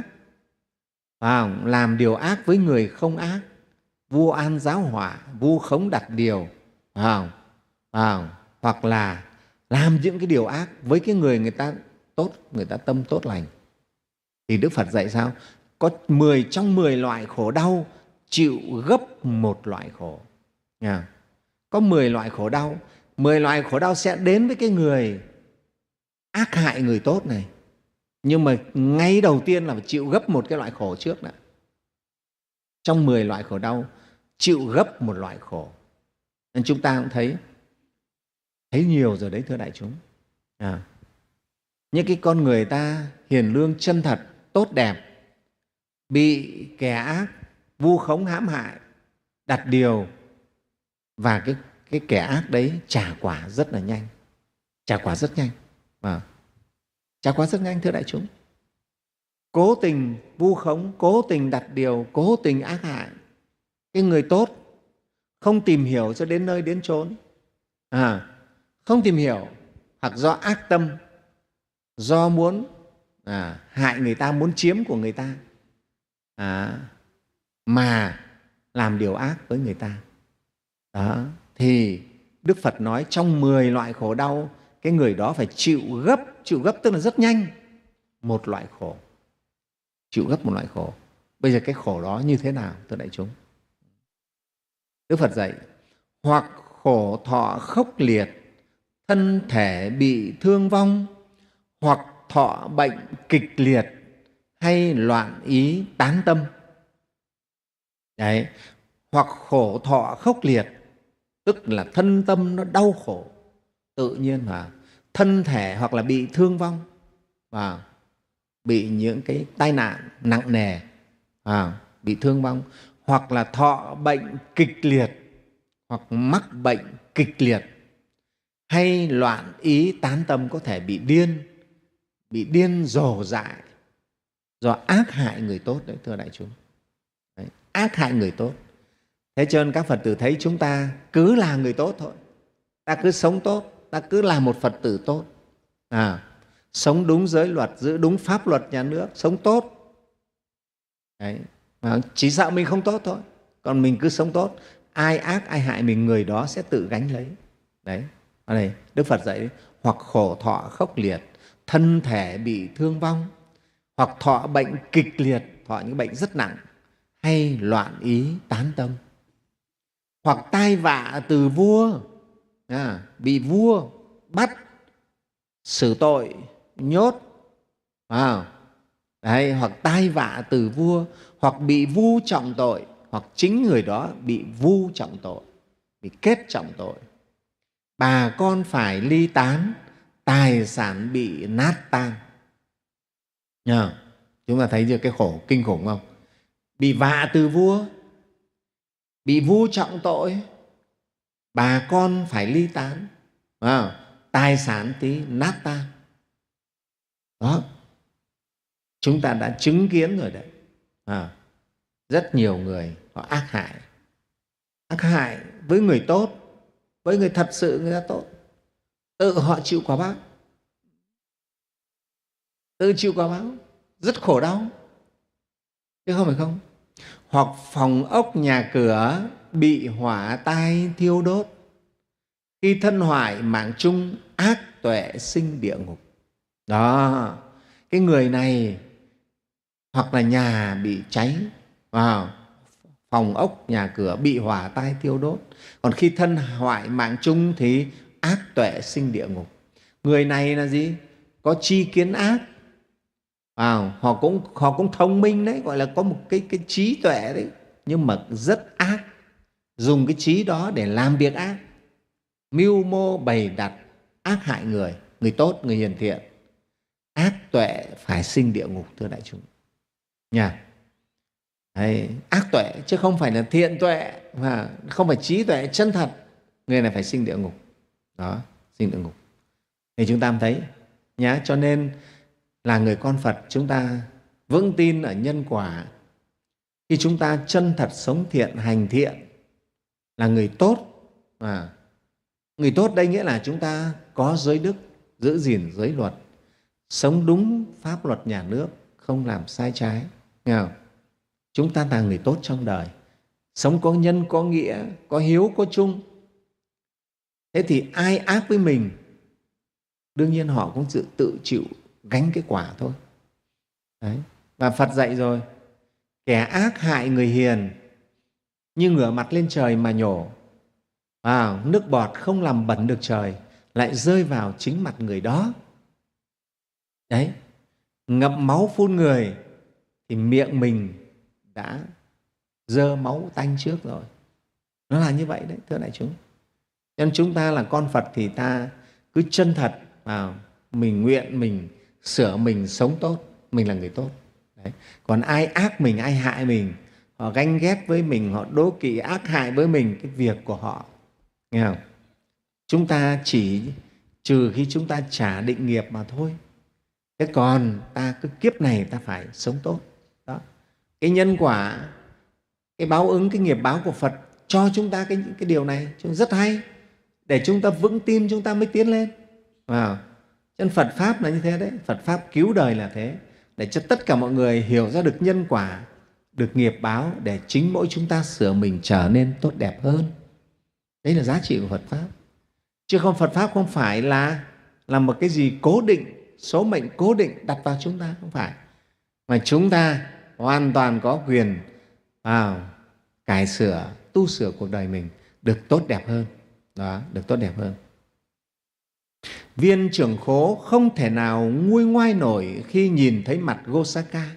à, làm điều ác với người không ác, vu oan giáo họa, vu khống đặt điều, à, à, hoặc là làm những cái điều ác với cái người người ta tốt, người ta tâm tốt lành. Thì Đức Phật dạy sao? Có mười trong mười loại khổ đau chịu gấp một loại khổ. Nha. Có mười loại khổ đau, mười loại khổ đau sẽ đến với cái người ác hại người tốt này. Nhưng mà ngay đầu tiên là phải chịu gấp một cái loại khổ trước đã. Trong mười loại khổ đau chịu gấp một loại khổ. Nên chúng ta cũng thấy thấy nhiều rồi đấy, thưa đại chúng. À, những cái con người ta hiền lương chân thật, tốt đẹp, bị kẻ ác vu khống hãm hại, đặt điều, và cái, cái kẻ ác đấy trả quả rất là nhanh, trả quả rất nhanh, à, trả quả rất nhanh, thưa đại chúng. cố tình vu khống, cố tình đặt điều, cố tình ác hại cái người tốt, không tìm hiểu cho đến nơi đến chốn, à, không tìm hiểu, hoặc do ác tâm, do muốn à, hại người ta, muốn chiếm của người ta, à, mà làm điều ác với người ta. Đó, thì Đức Phật nói trong mười loại khổ đau, cái người đó phải chịu gấp, chịu gấp tức là rất nhanh một loại khổ, chịu gấp một loại khổ. Bây giờ cái khổ đó như thế nào thưa đại chúng? Đức Phật dạy hoặc khổ thọ khốc liệt, thân thể bị thương vong, hoặc thọ bệnh kịch liệt hay loạn ý tán tâm. Đấy, hoặc khổ thọ khốc liệt tức là thân tâm nó đau khổ tự nhiên, mà thân thể hoặc là bị thương vong và bị những cái tai nạn nặng nề, à, bị thương vong, hoặc là thọ bệnh kịch liệt, hoặc mắc bệnh kịch liệt, hay loạn ý tán tâm, có thể bị điên, bị điên rồ dại do ác hại người tốt đấy thưa đại chúng. Đấy, ác hại người tốt. Thế cho nên các Phật tử thấy chúng ta cứ là người tốt thôi, ta cứ sống tốt, ta cứ là một Phật tử tốt, à, sống đúng giới luật, giữ đúng pháp luật nhà nước, sống tốt. Đấy, mà chỉ sợ mình không tốt thôi, còn mình cứ sống tốt, ai ác ai hại mình, người đó sẽ tự gánh lấy. Đấy, ở đây Đức Phật dạy đấy, hoặc khổ thọ khốc liệt, thân thể bị thương vong, hoặc thọ bệnh kịch liệt, thọ những bệnh rất nặng, hay loạn ý tán tâm, hoặc tai vạ từ vua, à, bị vua bắt xử tội nhốt, à, đấy, hoặc tai vạ từ vua, hoặc bị vu trọng tội, hoặc chính người đó bị vu trọng tội, bị kết trọng tội. Bà con phải ly tán, tài sản bị nát tan. Nhờ, chúng ta thấy được cái khổ kinh khủng không? Bị vạ từ vua, bị vu trọng tội, bà con phải ly tán, à, tài sản tí nát tan. Đó, chúng ta đã chứng kiến rồi đấy. À, rất nhiều người họ ác hại, ác hại với người tốt, với người thật sự người ta tốt, tự họ chịu quả báo, tự chịu quả báo, rất khổ đau, chứ không phải không. Hoặc phòng ốc nhà cửa bị hỏa tai thiêu đốt, khi thân hoại mạng chung, ác tuệ sinh địa ngục. Đó, cái người này hoặc là nhà bị cháy, wow, phòng ốc nhà cửa bị hỏa tai thiêu đốt, còn khi thân hoại mạng chung thì ác tuệ sinh địa ngục. Người này là gì? Có tri kiến ác, wow, họ cũng họ cũng thông minh đấy, gọi là có một cái cái trí tuệ đấy, nhưng mà rất ác, dùng cái trí đó để làm việc ác, mưu mô bày đặt ác hại người, người tốt, người hiền thiện. Ác tuệ phải sinh địa ngục thưa đại chúng nha. Đấy, ác tuệ chứ không phải là thiện tuệ, và không phải trí tuệ chân thật, người này phải sinh địa ngục. Đó, sinh địa ngục. Thì chúng ta thấy nhá, cho nên là người con Phật, chúng ta vững tin ở nhân quả. Khi chúng ta chân thật sống thiện, hành thiện, là người tốt. À, người tốt đây nghĩa là chúng ta có giới đức, giữ gìn giới luật, sống đúng pháp luật nhà nước, không làm sai trái. Nghe không? Chúng ta là người tốt trong đời, sống có nhân, có nghĩa, có hiếu, có chung. Thế thì ai ác với mình, đương nhiên họ cũng tự, tự chịu gánh cái quả thôi. Đấy. Và Phật dạy rồi, kẻ ác hại người hiền như ngửa mặt lên trời mà nhổ, à, nước bọt không làm bẩn được trời, lại rơi vào chính mặt người đó. Đấy, ngậm máu phun người thì miệng mình đã dơ máu tanh trước rồi. Nó là như vậy đấy thưa đại chúng. Cho nên chúng ta là con Phật thì ta cứ chân thật vào, mình nguyện mình sửa mình sống tốt, mình là người tốt. Đấy. Còn ai ác mình, ai hại mình, họ ganh ghét với mình, họ đố kỵ ác hại với mình, cái việc của họ. Nghe không? Chúng ta chỉ trừ khi chúng ta trả định nghiệp mà thôi. Thế còn ta cứ kiếp này ta phải sống tốt. Đó. Cái nhân quả, cái báo ứng, cái nghiệp báo của Phật cho chúng ta cái, cái điều này rất hay, để chúng ta vững tin chúng ta mới tiến lên. Wow. Cho nên Phật Pháp là như thế đấy, Phật Pháp cứu đời là thế, để cho tất cả mọi người hiểu ra được nhân quả, được nghiệp báo, để chính mỗi chúng ta sửa mình trở nên tốt đẹp hơn. Đấy là giá trị của Phật Pháp. Chứ không, Phật Pháp không phải là, là một cái gì cố định, số mệnh cố định đặt vào chúng ta, không phải. Mà chúng ta hoàn toàn có quyền vào cải sửa, tu sửa cuộc đời mình được tốt đẹp hơn. Đó, được tốt đẹp hơn. Viên trưởng khố không thể nào nguôi ngoai nổi khi nhìn thấy mặt Gosaka.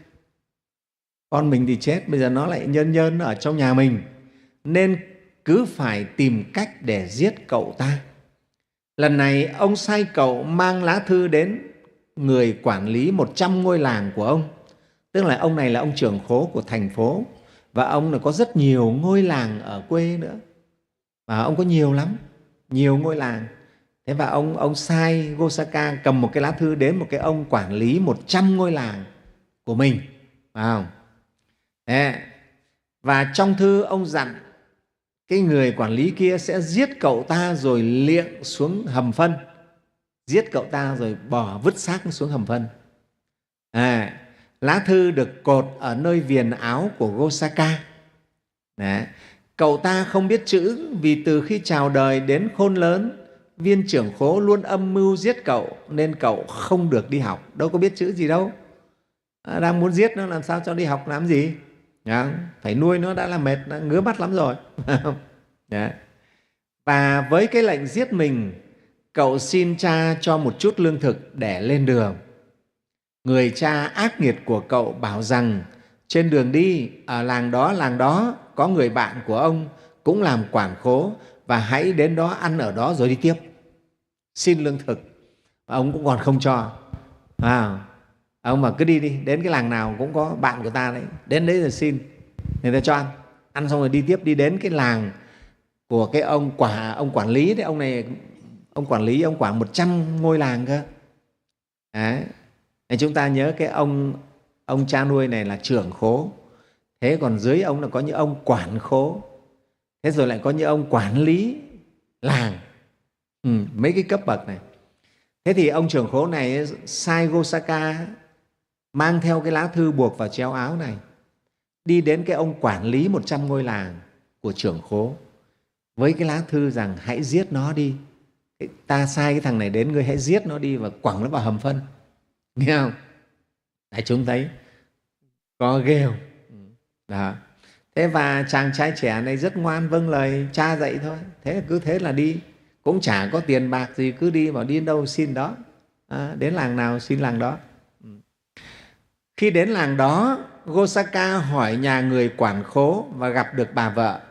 Con mình thì chết, bây giờ nó lại nhơn nhơn ở trong nhà mình, nên cứ phải tìm cách để giết cậu ta. Lần này ông sai cậu mang lá thư đến người quản lý một trăm ngôi làng của ông. Tức là ông này là ông trưởng khố của thành phố, và ông là có rất nhiều ngôi làng ở quê nữa, và ông có nhiều lắm, nhiều ngôi làng. Thế và ông, ông sai Gosaka cầm một cái lá thư đến một cái ông quản lý một trăm ngôi làng của mình. Phải không? Thế, và trong thư ông dặn cái người quản lý kia sẽ giết cậu ta rồi liệng xuống hầm phân. Giết cậu ta rồi bỏ vứt xác xuống hầm phân. À, lá thư được cột ở nơi viền áo của Gosaka. Đấy. Cậu ta không biết chữ, vì từ khi chào đời đến khôn lớn, viên trưởng khố luôn âm mưu giết cậu, nên cậu không được đi học. Đâu có biết chữ gì đâu. À, đang muốn giết nó làm sao cho đi học làm gì? Đó. Phải nuôi nó đã là mệt, đã ngứa mắt lắm rồi. Đó. Và với cái lệnh giết mình, cậu xin cha cho một chút lương thực để lên đường. Người cha ác nghiệt của cậu bảo rằng trên đường đi, ở làng đó làng đó có người bạn của ông cũng làm quản khố, và hãy đến đó ăn ở đó rồi đi tiếp. Xin lương thực, và ông cũng còn không cho. À, ông mà cứ đi đi, đến cái làng nào cũng có bạn của ta đấy, đến đấy rồi xin, người ta cho ăn. Ăn xong rồi đi tiếp, đi đến cái làng của cái ông quả ông quản lý đấy. Ông này, ông quản lý, ông quản một trăm ngôi làng cơ. Đấy. Để chúng ta nhớ cái ông ông cha nuôi này là trưởng khố, thế còn dưới ông là có những ông quản khố, thế rồi lại có những ông quản lý làng. Ừ, mấy cái cấp bậc này. Thế thì ông trưởng khố này sai Gosaka mang theo cái lá thư buộc vào chéo áo này, đi đến cái ông quản lý một trăm ngôi làng của trưởng khố với cái lá thư rằng hãy giết nó đi. Ta sai cái thằng này đến, ngươi hãy giết nó đi và quẳng nó vào hầm phân. Nghe không? Đấy, chúng thấy có ghê không? Đó. Thế và chàng trai trẻ này rất ngoan, vâng lời cha dạy thôi. Thế cứ thế là đi, cũng chả có tiền bạc gì, cứ đi, bảo đi đâu xin đó. À, đến làng nào xin làng đó. Khi đến làng đó, Gosaka hỏi nhà người quản khố và gặp được bà vợ.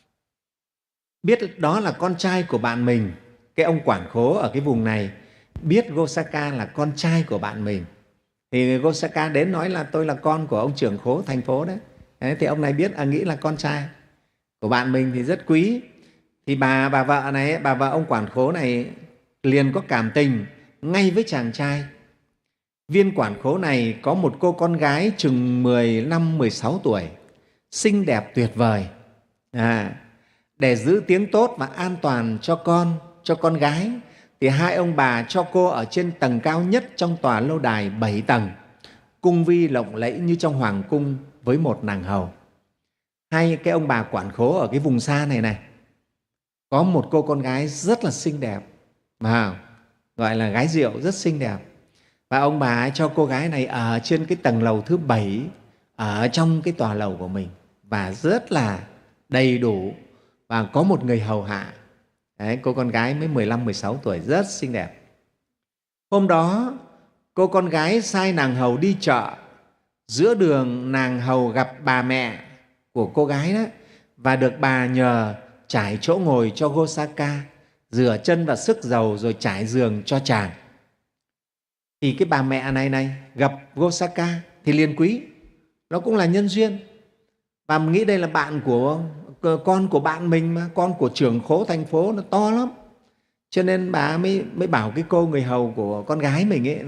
Biết đó là con trai của bạn mình. Cái ông quản khố ở cái vùng này biết Gosaka là con trai của bạn mình, thì Gosaka đến nói là tôi là con của ông trưởng khố thành phố đấy. Đấy, thì ông này biết, à, nghĩ là con trai của bạn mình thì rất quý. Thì bà bà vợ này, bà vợ ông quản khố này liền có cảm tình ngay với chàng trai. Viên quản khố này có một cô con gái chừng mười lăm mười sáu tuổi, xinh đẹp tuyệt vời. À, để giữ tiếng tốt và an toàn cho con, cho con gái, thì hai ông bà cho cô ở trên tầng cao nhất trong tòa lâu đài bảy tầng, cung vi lộng lẫy như trong hoàng cung với một nàng hầu. Hai cái ông bà quản khố ở cái vùng xa này này có một cô con gái rất là xinh đẹp, mà gọi là gái rượu, rất xinh đẹp. Và ông bà ấy cho cô gái này ở trên cái tầng lầu thứ bảy ở trong cái tòa lầu của mình, và rất là đầy đủ, và có một người hầu hạ. Đấy, cô con gái mới mười lăm mười sáu tuổi, rất xinh đẹp. Hôm đó, cô con gái sai nàng hầu đi chợ. Giữa đường, nàng hầu gặp bà mẹ của cô gái đó, và được bà nhờ trải chỗ ngồi cho Gosaka, rửa chân và sức dầu rồi trải giường cho chàng. Thì cái bà mẹ này này gặp Gosaka thì liền quý, nó cũng là nhân duyên. Và nghĩ đây là bạn của con của bạn mình mà, con của trưởng khố thành phố, nó to lắm. Cho nên bà mới, mới bảo cái cô người hầu của con gái mình ấy là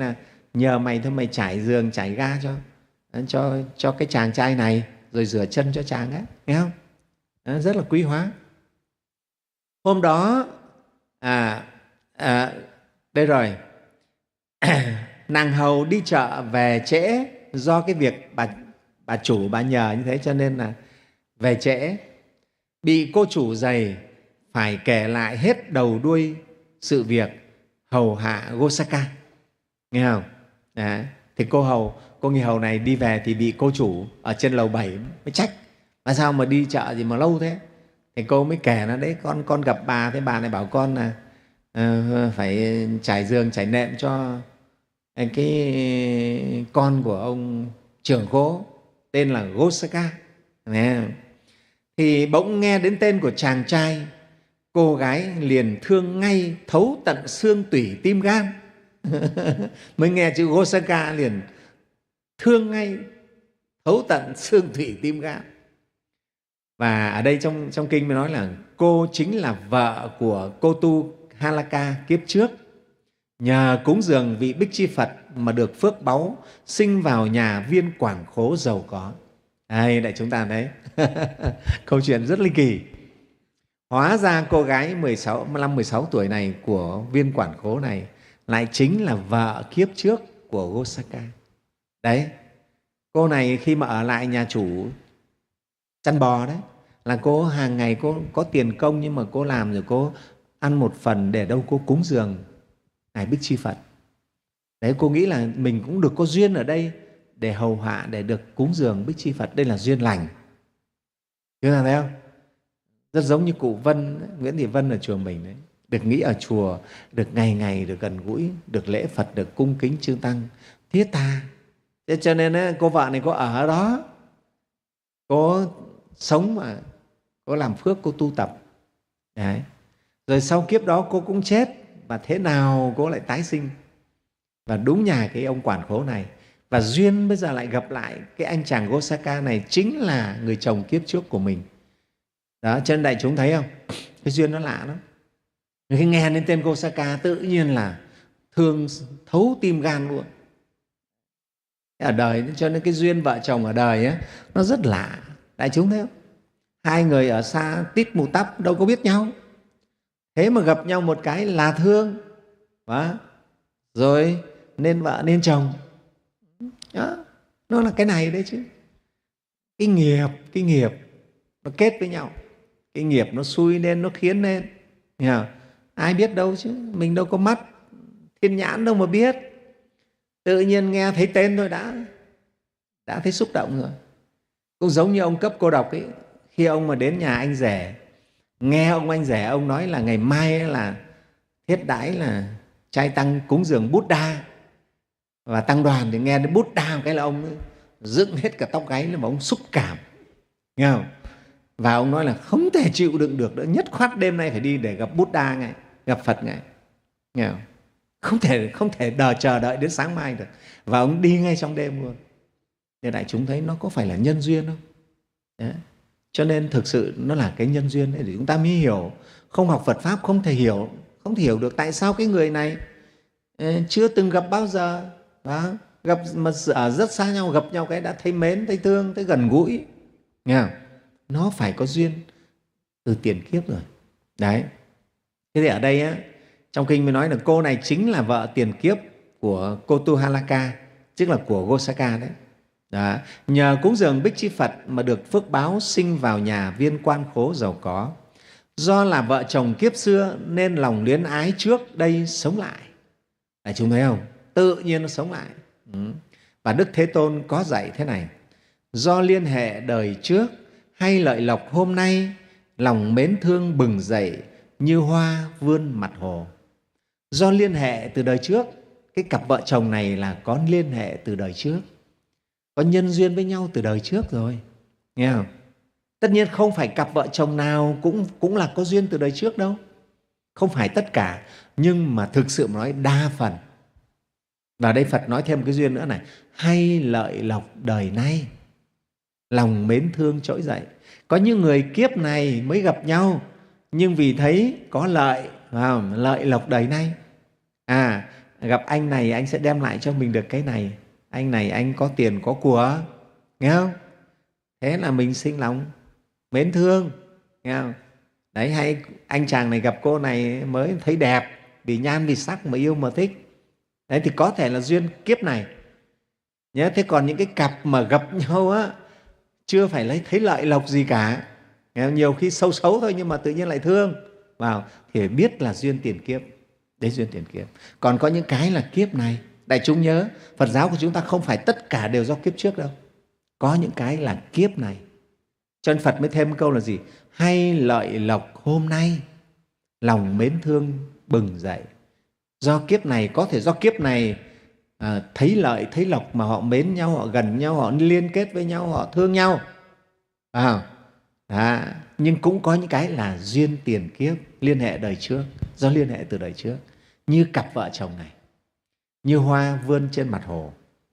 nhờ mày thôi, mày trải giường trải ga cho cho cho cái chàng trai này, rồi rửa chân cho chàng ấy, nghe không? Đó, rất là quý hóa. Hôm đó à, à, đây rồi nàng hầu đi chợ về trễ, do cái việc bà bà chủ bà nhờ như thế cho nên là về trễ, bị cô chủ giày phải kể lại hết đầu đuôi sự việc hầu hạ Gosaka, nghe không? Đấy. Thì cô hầu cô người hầu này đi về thì bị cô chủ ở trên lầu bảy mới trách, mà sao mà đi chợ gì mà lâu thế? Thì cô mới kể là đấy, con con gặp bà, thế bà này bảo con là uh, phải trải giường trải nệm cho cái con của ông trưởng khố tên là Gosaka. Thì bỗng nghe đến tên của chàng trai, cô gái liền thương ngay thấu tận xương tủy tim gan. Mới nghe chữ Gosaka liền thương ngay thấu tận xương thủy tim gan. Và ở đây trong, trong kinh mới nói là cô chính là vợ của cô Tu Halaka kiếp trước, nhờ cúng dường vị Bích Chi Phật mà được phước báu sinh vào nhà viên quản khố giàu có. Đây, đại chúng ta thấy câu chuyện rất ly kỳ. Hóa ra cô gái mười lăm mười sáu tuổi này của viên quản khố này lại chính là vợ kiếp trước của Gosaka. Đấy, cô này khi mà ở lại nhà chủ chăn bò đấy, là cô hàng ngày cô có tiền công, nhưng mà cô làm rồi cô ăn một phần để đâu cô cúng dường Ngài Bích Chi Phật. Đấy, cô nghĩ là mình cũng được có duyên ở đây để hầu hạ, để được cúng dường Bích Chi Phật. Đây là duyên lành. Chúng ta thấy không? Rất giống như cụ Vân, Nguyễn Thị Vân ở chùa mình đấy. Được nghĩ ở chùa, được ngày ngày được gần gũi, được lễ Phật, được cung kính chư Tăng, thiết tha. Thế cho nên ấy, cô vợ này cô ở đó, cô sống mà, cô làm phước, cô tu tập. Đấy. Rồi sau kiếp đó cô cũng chết, và thế nào cô lại tái sinh. Và đúng nhà cái ông quản khố này. Và duyên bây giờ lại gặp lại cái anh chàng Gosaka này chính là người chồng kiếp trước của mình. Đó, cho nên đại chúng thấy không? Cái duyên nó lạ lắm. Khi nghe đến tên Gosaka tự nhiên là thương thấu tim gan luôn. Ở đời, cho nên cái duyên vợ chồng ở đời ấy, nó rất lạ. Đại chúng thấy không? Hai người ở xa tít mù tắp đâu có biết nhau. Thế mà gặp nhau một cái là thương. Đó. Rồi nên vợ nên chồng. Đó. Nó là cái này đấy chứ. Cái nghiệp, cái nghiệp nó kết với nhau. Cái nghiệp nó xui lên, nó khiến lên. Hiểu không? Ai biết đâu chứ. Mình đâu có mắt thiên nhãn đâu mà biết. Tự nhiên nghe thấy tên thôi đã đã thấy xúc động rồi. Cũng giống như ông cấp cô độc ấy, khi ông mà đến nhà anh rể, nghe ông anh rể ông nói là ngày mai là thiết đãi là trai tăng cúng dường Buddha, và tăng đoàn thì nghe đến Buddha một cái là ông dựng hết cả tóc gáy lên, mà ông xúc cảm, nghe không? Và ông nói là không thể chịu đựng được nữa, nhất khoát đêm nay phải đi để gặp Buddha ngay, gặp Phật ngay, nghe không? Không thể không thể đợi chờ đợi đến sáng mai được, và ông đi ngay trong đêm luôn. Nên đại chúng thấy nó có phải là nhân duyên không? Đấy. Cho nên thực sự nó là cái nhân duyên để chúng ta mới hiểu. Không học Phật Pháp không thể hiểu, không thể hiểu được tại sao cái người này chưa từng gặp bao giờ, đó, gặp mà ở rất xa nhau, gặp nhau cái đã thấy mến, thấy thương, thấy gần gũi, nghe không? Nó phải có duyên từ tiền kiếp rồi. Đấy. Thế thì ở đây á, trong kinh mới nói là cô này chính là vợ tiền kiếp của cô Tu Halaka, tức là của Gosaka đấy. Đó. Nhờ cúng dường Bích Chi Phật mà được phước báo sinh vào nhà viên quan khố giàu có. Do là vợ chồng kiếp xưa nên lòng luyến ái trước đây sống lại. Đại chúng thấy không? Tự nhiên nó sống lại. Ừ. Và Đức Thế Tôn có dạy thế này: do liên hệ đời trước hay lợi lộc hôm nay, lòng mến thương bừng dậy như hoa vươn mặt hồ. Do liên hệ từ đời trước, cái cặp vợ chồng này là có liên hệ từ đời trước, có nhân duyên với nhau từ đời trước rồi, nghe không? Tất nhiên không phải cặp vợ chồng nào cũng, cũng là có duyên từ đời trước đâu, không phải tất cả, nhưng mà thực sự mà nói đa phần. Và đây Phật nói thêm cái duyên nữa này: hay lợi lộc đời nay, lòng mến thương trỗi dậy. Có những người kiếp này mới gặp nhau, nhưng vì thấy có lợi, lợi lộc đời nay, à, gặp anh này anh sẽ đem lại cho mình được cái này, anh này anh có tiền có của, nghe không? Thế là mình sinh lòng mến thương, nghe không? Đấy, hay anh chàng này gặp cô này mới thấy đẹp, vì nhan vì sắc mà yêu mà thích. Đấy thì có thể là duyên kiếp này nhé. Thế còn những cái cặp mà gặp nhau á, chưa phải lấy thấy lợi lộc gì cả, nhiều khi xấu xấu thôi nhưng mà tự nhiên lại thương vào, thì biết là duyên tiền kiếp. Đấy, duyên tiền kiếp. Còn có những cái là kiếp này. Đại chúng nhớ, Phật giáo của chúng ta không phải tất cả đều do kiếp trước đâu, có những cái là kiếp này. Cho nên Phật mới thêm câu là gì? Hay lợi lộc hôm nay, lòng mến thương bừng dậy. Do kiếp này, có thể do kiếp này à, thấy lợi, thấy lộc mà họ mến nhau, họ gần nhau, họ liên kết với nhau, họ thương nhau. À, đó. Nhưng cũng có những cái là duyên tiền kiếp, liên hệ đời trước, do liên hệ từ đời trước. Như cặp vợ chồng này, như hoa vươn trên mặt hồ.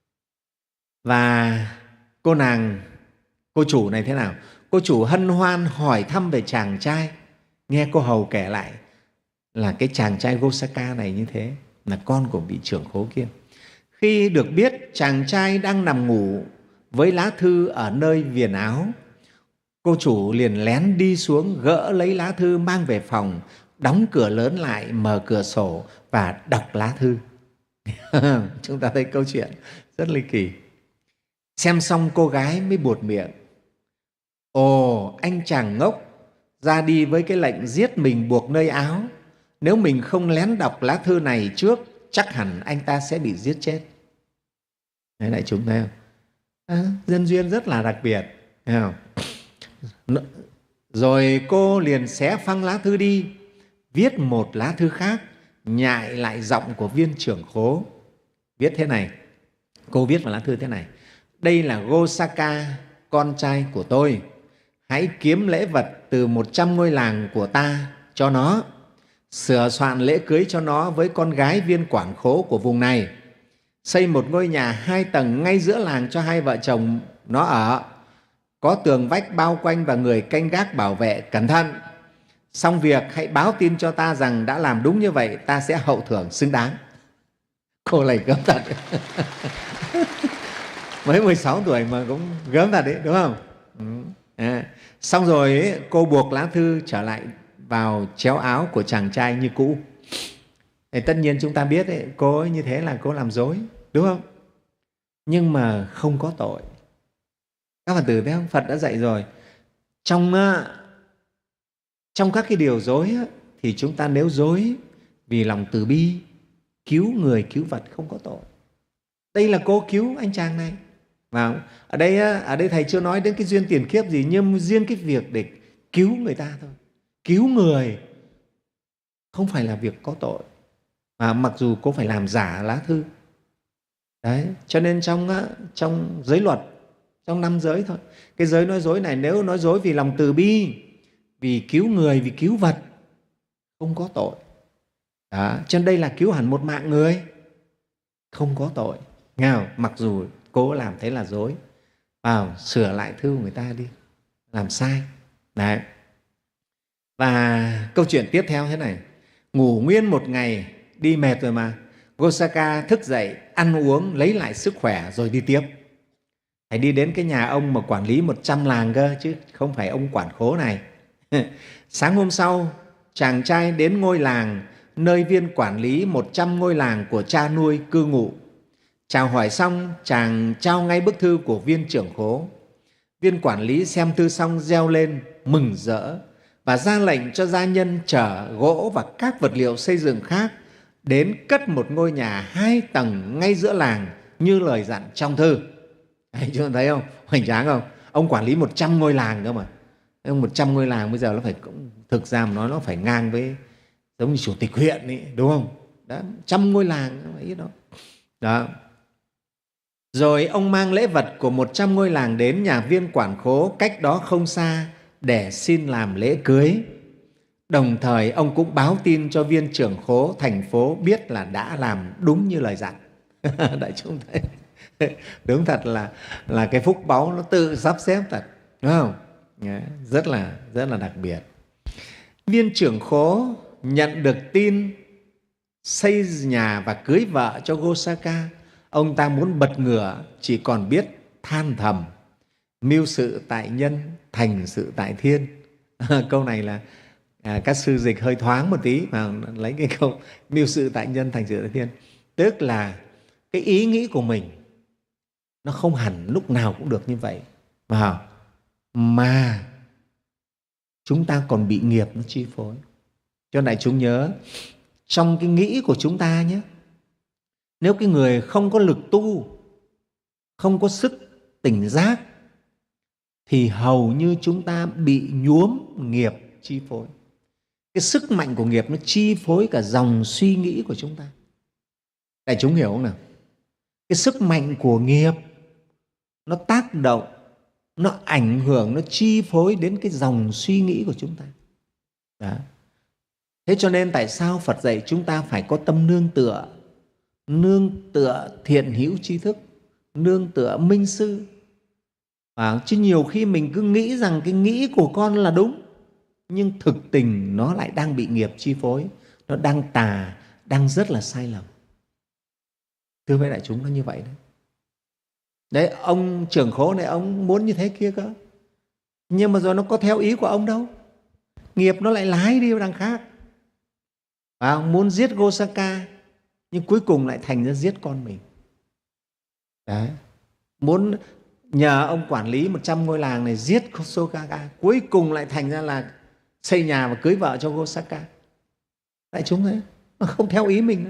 Và cô nàng, cô chủ này thế nào? Cô chủ hân hoan hỏi thăm về chàng trai. Nghe cô hầu kể lại là cái chàng trai Gosaka này như thế, là con của vị trưởng khố kia. Khi được biết chàng trai đang nằm ngủ với lá thư ở nơi viền áo, cô chủ liền lén đi xuống gỡ lấy lá thư mang về phòng, đóng cửa lớn lại, mở cửa sổ và đọc lá thư. Chúng ta thấy câu chuyện rất ly kỳ. Xem xong cô gái mới buột miệng: ồ, anh chàng ngốc, ra đi với cái lệnh giết mình buộc nơi áo. Nếu mình không lén đọc lá thư này trước, chắc hẳn anh ta sẽ bị giết chết. Đấy, đại chúng thấy không? À, nhân duyên rất là đặc biệt, thấy không? Rồi cô liền xé phăng lá thư đi, viết một lá thư khác, nhại lại giọng của viên trưởng khố. Viết thế này, cô viết vào lá thư thế này: đây là Gosaka, con trai của tôi. Hãy kiếm lễ vật từ một trăm ngôi làng của ta cho nó, sửa soạn lễ cưới cho nó với con gái viên quản khố của vùng này, xây một ngôi nhà hai tầng ngay giữa làng cho hai vợ chồng nó ở, có tường vách bao quanh và người canh gác bảo vệ cẩn thận. Xong việc hãy báo tin cho ta rằng đã làm đúng như vậy, ta sẽ hậu thưởng xứng đáng. Cô này gớm thật. Mới mười sáu tuổi mà cũng gớm thật đấy, đúng không? À, xong rồi ấy, cô buộc lá thư trở lại vào chéo áo của chàng trai như cũ. Thì tất nhiên chúng ta biết ấy, cô ấy như thế là cô làm dối, đúng không? Nhưng mà không có tội. Các Phật tử thấy không? Phật đã dạy rồi. Trong, trong các cái điều dối thì chúng ta nếu dối vì lòng từ bi, cứu người, cứu vật, không có tội. Đây là cô cứu anh chàng này. Và ở đây, ở đây Thầy chưa nói đến cái duyên tiền kiếp gì, nhưng riêng cái việc để cứu người ta thôi. Cứu người không phải là việc có tội, mà mặc dù cô phải làm giả lá thư. Đấy, cho nên trong, trong giới luật, trong năm giới thôi, cái giới nói dối này nếu nói dối vì lòng từ bi, vì cứu người, vì cứu vật, không có tội. Đó, cho nên đây là cứu hẳn một mạng người, không có tội. Nghe không? Mặc dù cố làm thế là dối, vào sửa lại thư của người ta đi, làm sai. Đấy. Và câu chuyện tiếp theo thế này: ngủ nguyên một ngày, đi mệt rồi mà, Gosaka thức dậy, ăn uống, lấy lại sức khỏe rồi đi tiếp. Thầy đi đến cái nhà ông mà quản lý một trăm làng cơ, chứ không phải ông quản khố này. Sáng hôm sau, chàng trai đến ngôi làng nơi viên quản lý một trăm ngôi làng của cha nuôi cư ngụ. Chào hỏi xong, chàng trao ngay bức thư của viên trưởng khố. Viên quản lý xem thư xong reo lên mừng rỡ và ra lệnh cho gia nhân chở gỗ và các vật liệu xây dựng khác đến cất một ngôi nhà hai tầng ngay giữa làng như lời dặn trong thư. Đấy, chúng ta thấy không? Hoành tráng không? Ông quản lý một trăm ngôi làng cơ mà. một trăm ngôi làng bây giờ nó phải, cũng thực ra mà nói nó phải ngang với giống như chủ tịch huyện ấy, đúng không? Đó, trăm ngôi làng nó ít đó. Đó. Rồi ông mang lễ vật của một trăm ngôi làng đến nhà viên quản khố cách đó không xa để xin làm lễ cưới. Đồng thời ông cũng báo tin cho viên trưởng khố thành phố biết là đã làm đúng như lời dặn. Đại chúng thấy đúng thật là là cái phúc báu nó tự sắp xếp thật, đúng không? Rất là rất là đặc biệt. Viên trưởng khố nhận được tin xây nhà và cưới vợ cho Gosaka, ông ta muốn bật ngửa, chỉ còn biết than thầm: mưu sự tại nhân, thành sự tại thiên. Câu này là à, các sư dịch hơi thoáng một tí, mà lấy cái câu mưu sự tại nhân, thành sự tại thiên, tức là cái ý nghĩ của mình nó không hẳn lúc nào cũng được như vậy, mà, mà chúng ta còn bị nghiệp nó chi phối. Cho đại chúng nhớ, trong cái nghĩ của chúng ta nhé, nếu cái người không có lực tu, không có sức tỉnh giác, thì hầu như chúng ta bị nhuốm nghiệp chi phối. Cái sức mạnh của nghiệp nó chi phối cả dòng suy nghĩ của chúng ta. Đại chúng hiểu không nào? Cái sức mạnh của nghiệp nó tác động, nó ảnh hưởng, nó chi phối đến cái dòng suy nghĩ của chúng ta. Đó. Thế cho nên tại sao Phật dạy chúng ta phải có tâm nương tựa, nương tựa thiện hữu tri thức, nương tựa minh sư. À, chứ nhiều khi mình cứ nghĩ rằng cái nghĩ của con là đúng, nhưng thực tình nó lại đang bị nghiệp chi phối, nó đang tà, đang rất là sai lầm. Thưa với đại chúng, nó như vậy đấy. Đấy, ông trưởng khố này ông muốn như thế kia cơ, nhưng mà rồi nó có theo ý của ông đâu, nghiệp nó lại lái đi vào đằng khác. À, muốn giết Gosaka nhưng cuối cùng lại thành ra giết con mình. Đấy. Muốn nhờ ông quản lý một trăm ngôi làng này giết Gosaka, cuối cùng lại thành ra là xây nhà và cưới vợ cho Gosaka. Đại chúng ấy, nó không theo ý mình nữa.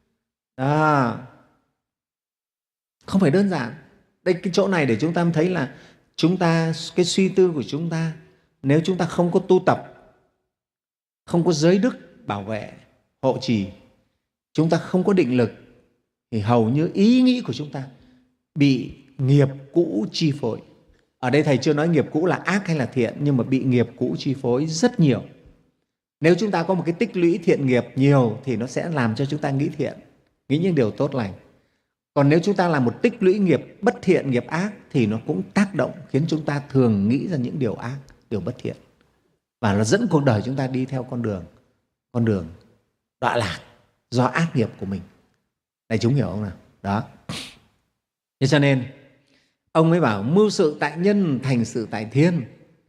À, không phải đơn giản. Đây, cái chỗ này để chúng ta thấy là chúng ta, cái suy tư của chúng ta, nếu chúng ta không có tu tập, không có giới đức bảo vệ, hộ trì, chúng ta không có định lực, thì hầu như ý nghĩ của chúng ta bị nghiệp cũ chi phối. Ở đây Thầy chưa nói nghiệp cũ là ác hay là thiện, nhưng mà bị nghiệp cũ chi phối rất nhiều. Nếu chúng ta có một cái tích lũy thiện nghiệp nhiều thì nó sẽ làm cho chúng ta nghĩ thiện, nghĩ những điều tốt lành. Còn nếu chúng ta làm một tích lũy nghiệp bất thiện, nghiệp ác, thì nó cũng tác động khiến chúng ta thường nghĩ ra những điều ác, điều bất thiện. Và nó dẫn cuộc đời chúng ta đi theo con đường, con đường đọa lạc do ác nghiệp của mình. Đại chúng hiểu không nào? Đó. Thế cho nên ông mới bảo mưu sự tại nhân, thành sự tại thiên.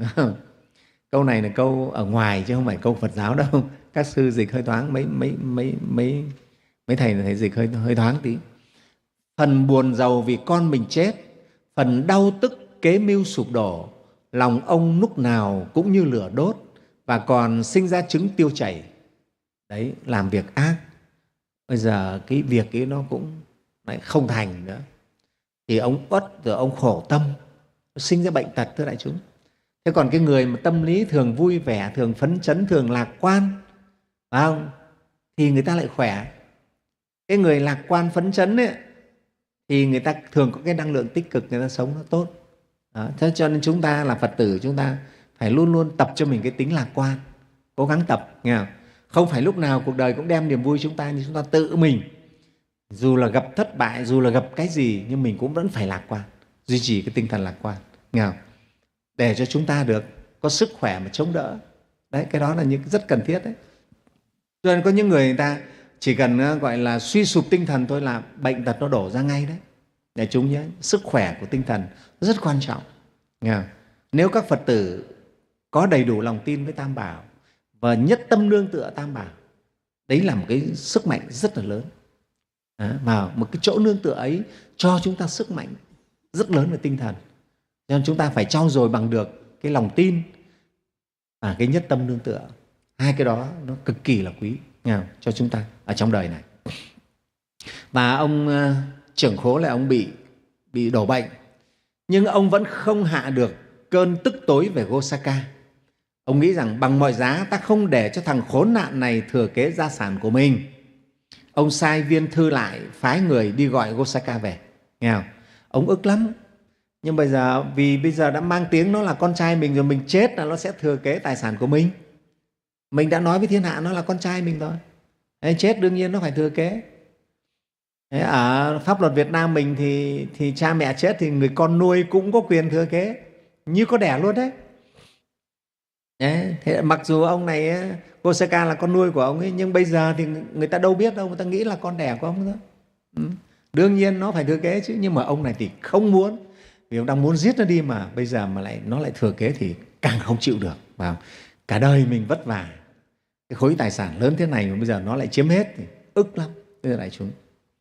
Câu này là câu ở ngoài chứ không phải câu Phật giáo đâu. Các sư dịch hơi thoáng, mấy mấy mấy mấy mấy thầy thầy dịch hơi hơi thoáng tí. Phần buồn rầu vì con mình chết, phần đau tức kế mưu sụp đổ, lòng ông lúc nào cũng như lửa đốt và còn sinh ra chứng tiêu chảy. Đấy, làm việc ác, bây giờ cái việc ấy nó cũng lại không thành nữa, thì ông uất rồi ông khổ tâm, sinh ra bệnh tật, thưa đại chúng. Thế còn cái người mà tâm lý thường vui vẻ, thường phấn chấn, thường lạc quan, phải không? Thì người ta lại khỏe. Cái người lạc quan phấn chấn ấy, thì người ta thường có cái năng lượng tích cực, người ta sống nó tốt. Đó. Thế cho nên chúng ta là Phật tử, chúng ta phải luôn luôn tập cho mình cái tính lạc quan, cố gắng tập, nghe không? Không phải lúc nào cuộc đời cũng đem niềm vui chúng ta, nhưng chúng ta tự mình, dù là gặp thất bại, dù là gặp cái gì, nhưng mình cũng vẫn phải lạc quan, duy trì cái tinh thần lạc quan, nghe không? Để cho chúng ta được có sức khỏe mà chống đỡ. Đấy, cái đó là những rất cần thiết đấy. Cho nên có những người người ta chỉ cần gọi là suy sụp tinh thần thôi là bệnh tật nó đổ ra ngay đấy. Để chúng nhớ, sức khỏe của tinh thần rất quan trọng. Nghe không? Nếu các Phật tử có đầy đủ lòng tin với Tam Bảo và nhất tâm nương tựa Tam Bảo, đấy là một cái sức mạnh rất là lớn. Đó, và một cái chỗ nương tựa ấy cho chúng ta sức mạnh rất lớn về tinh thần. Cho nên chúng ta phải trau dồi bằng được cái lòng tin và cái nhất tâm nương tựa. Hai cái đó nó cực kỳ là quý, nghe không? Cho chúng ta ở trong đời này. Và ông uh, trưởng khố là ông bị, bị đổ bệnh, nhưng ông vẫn không hạ được cơn tức tối về Gosaka. Ông nghĩ rằng bằng mọi giá ta không để cho thằng khốn nạn này thừa kế gia sản của mình. Ông sai viên thư lại, phái người đi gọi Gosaka về. Nghe không? Ông ức lắm. Nhưng bây giờ vì bây giờ đã mang tiếng nó là con trai mình rồi, mình chết là nó sẽ thừa kế tài sản của mình. Mình đã nói với thiên hạ nó là con trai mình rồi. Đấy, chết đương nhiên nó phải thừa kế. Đấy, ở pháp luật Việt Nam mình thì, thì cha mẹ chết thì người con nuôi cũng có quyền thừa kế, như có đẻ luôn đấy. Đấy, thế mặc dù ông này Gosaka là con nuôi của ông ấy, nhưng bây giờ thì người ta đâu biết đâu, người ta nghĩ là con đẻ của ông nữa. Ừ. Đương nhiên nó phải thừa kế chứ, nhưng mà ông này thì không muốn, vì ông đang muốn giết nó đi, mà bây giờ mà lại nó lại thừa kế thì càng không chịu được. Và cả đời mình vất vả, cái khối tài sản lớn thế này mà bây giờ nó lại chiếm hết thì ức lắm. Bây giờ đại chúng,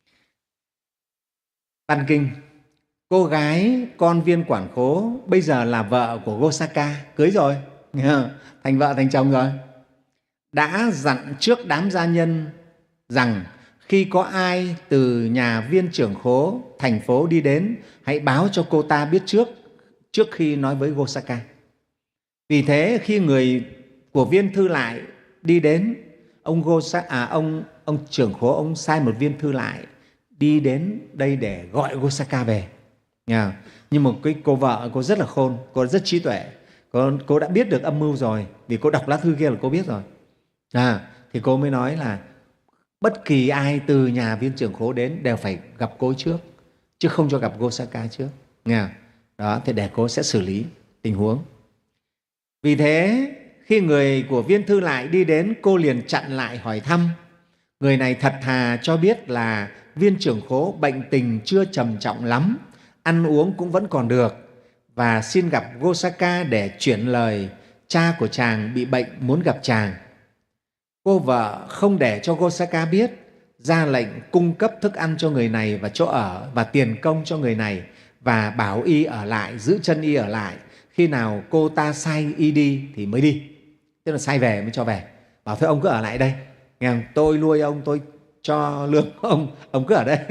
Văn kinh: cô gái con Viên Quản Khố bây giờ là vợ của Gosaka, cưới rồi, thành vợ thành chồng rồi, đã dặn trước đám gia nhân rằng khi có ai từ nhà Viên trưởng Khố thành phố đi đến, hãy báo cho cô ta biết trước, trước khi nói với Gosaka. Vì thế khi người của Viên Thư Lại đi đến, ông Gosaka, à, ông ông trưởng Khố ông sai một viên thư lại đi đến đây để gọi Gosaka về. Yeah. Nhưng mà cái cô vợ cô rất là khôn, cô rất trí tuệ, cô, cô đã biết được âm mưu rồi, vì cô đọc lá thư kia là cô biết rồi. À, thì cô mới nói là bất kỳ ai từ nhà Viên trưởng Khố đến đều phải gặp cô trước, chứ không cho gặp Gosaka trước. Nghe? Đó, thì để cô sẽ xử lý tình huống. Vì thế khi người của Viên Thư Lại đi đến, cô liền chặn lại hỏi thăm. Người này thật thà cho biết là Viên trưởng Khố bệnh tình chưa trầm trọng lắm, ăn uống cũng vẫn còn được, và xin gặp Gosaka để chuyển lời cha của chàng bị bệnh muốn gặp chàng. Cô vợ không để cho Gosaka biết, ra lệnh cung cấp thức ăn cho người này và chỗ ở và tiền công cho người này, và bảo y ở lại, giữ chân y ở lại. Khi nào cô ta sai y đi thì mới đi, tức là sai về mới cho về. Bảo thôi ông cứ ở lại đây, nghe không? Tôi nuôi ông, tôi cho lương ông, ông cứ ở đây.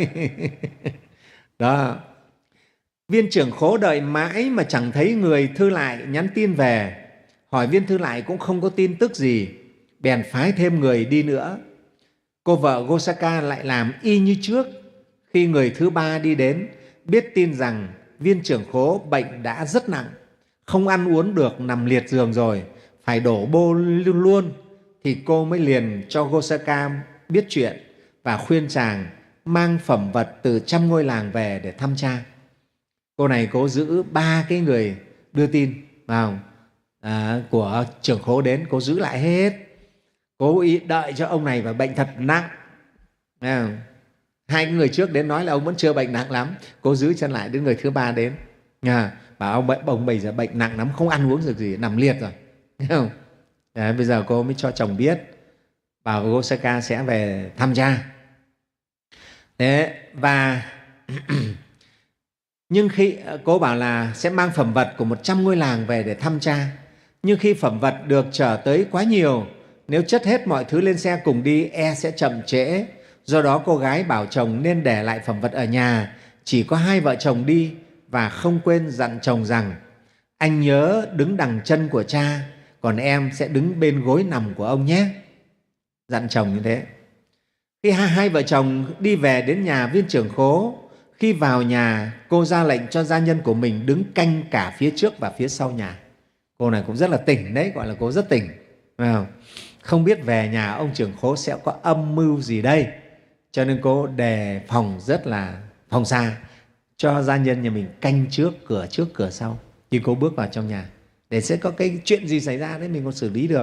Đó. Viên trưởng Khố đợi mãi mà chẳng thấy người Thư Lại nhắn tin về, hỏi Viên Thư Lại cũng không có tin tức gì, bèn phái thêm người đi nữa. Cô vợ Gosaka lại làm y như trước. Khi người thứ ba đi đến, biết tin rằng Viên trưởng Khố bệnh đã rất nặng, không ăn uống được, nằm liệt giường rồi, phải đổ bô luôn, thì cô mới liền cho Gosaka biết chuyện và khuyên chàng mang phẩm vật từ trăm ngôi làng về để thăm cha. Cô này cố giữ ba cái người đưa tin vào à, của trưởng Khố đến, cố giữ lại hết, cố ý đợi cho ông này và bệnh thật nặng. À, hai người trước đến nói là ông vẫn chưa bệnh nặng lắm, cố giữ chân lại đến người thứ ba đến. À, bảo ông, bệnh, ông bây giờ bệnh nặng lắm, không ăn uống được gì, nằm liệt rồi. Thấy không? Đấy, bây giờ cô mới cho chồng biết, bảo Gosaka sẽ về thăm cha. Thế, và nhưng khi cô bảo là sẽ mang phẩm vật của một trăm ngôi làng về để thăm cha, nhưng khi phẩm vật được chở tới quá nhiều, nếu chất hết mọi thứ lên xe cùng đi e sẽ chậm trễ. Do đó cô gái bảo chồng nên để lại phẩm vật ở nhà, chỉ có hai vợ chồng đi, và không quên dặn chồng rằng anh nhớ đứng đằng chân của cha, còn em sẽ đứng bên gối nằm của ông nhé. Dặn chồng như thế. Khi hai, hai vợ chồng đi về đến nhà Viên trưởng Khố, khi vào nhà, cô ra lệnh cho gia nhân của mình đứng canh cả phía trước và phía sau nhà. Cô này cũng rất là tỉnh đấy, gọi là cô rất tỉnh. Không biết về nhà ông trưởng Khố sẽ có âm mưu gì đây, cho nên cô đề phòng rất là phòng xa, cho gia nhân nhà mình canh trước, cửa trước, cửa sau, khi cô bước vào trong nhà, để sẽ có cái chuyện gì xảy ra đấy mình còn xử lý được.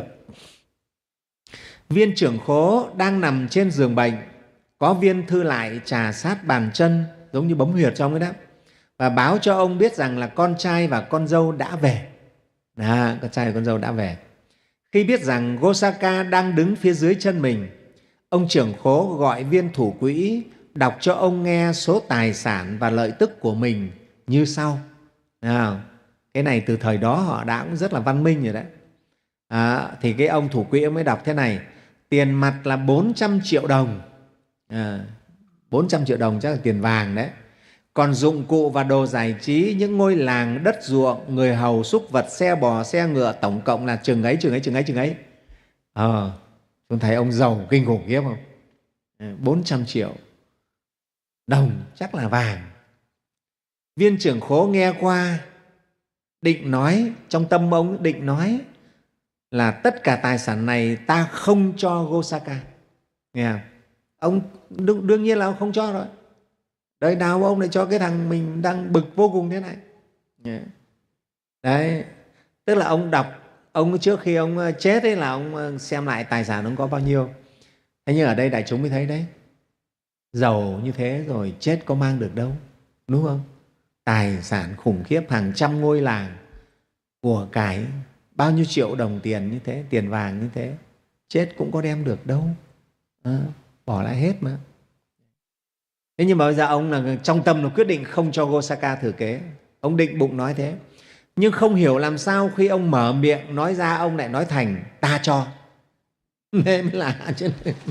Viên trưởng Khố đang nằm trên giường bệnh, có Viên Thư Lại trà sát bàn chân, giống như bấm huyệt trong ấy đó, và báo cho ông biết rằng là con trai và con dâu đã về. À, con trai và con dâu đã về. Khi biết rằng Gosaka đang đứng phía dưới chân mình, ông trưởng Khố gọi viên thủ quỹ đọc cho ông nghe số tài sản và lợi tức của mình như sau. À, cái này từ thời đó họ đã cũng rất là văn minh rồi đấy. À, thì cái ông thủ quỹ ông mới đọc thế này: tiền mặt là bốn trăm triệu đồng. À, bốn trăm triệu đồng chắc là tiền vàng đấy. Còn dụng cụ và đồ giải trí, những ngôi làng, đất ruộng, người hầu, súc vật, xe bò, xe ngựa, tổng cộng là chừng ấy, chừng ấy, chừng ấy, chừng ấy. Ờ, chúng thấy ông giàu kinh khủng khiếp không? bốn trăm triệu đồng chắc là vàng. Viên trưởng Khố nghe qua, định nói, trong tâm ông định nói là tất cả tài sản này ta không cho Gosaka. Nghe không? Ông đương nhiên là ông không cho rồi. Đời nào ông lại cho cái thằng mình đang bực vô cùng thế này. Đấy, tức là ông đọc ông trước khi ông chết ấy là ông xem lại tài sản ông có bao nhiêu. Thế nhưng ở đây đại chúng mới thấy đấy, giàu như thế rồi chết có mang được đâu, đúng không? Tài sản khủng khiếp, hàng trăm ngôi làng, của cải bao nhiêu triệu đồng tiền như thế, tiền vàng như thế, chết cũng có đem được đâu, à, bỏ lại hết mà. Thế nhưng mà bây giờ ông là trong tâm là quyết định không cho Gosaka thừa kế, ông định bụng nói thế, nhưng không hiểu làm sao khi ông mở miệng nói ra ông lại nói thành ta cho. Nên mới là chứ.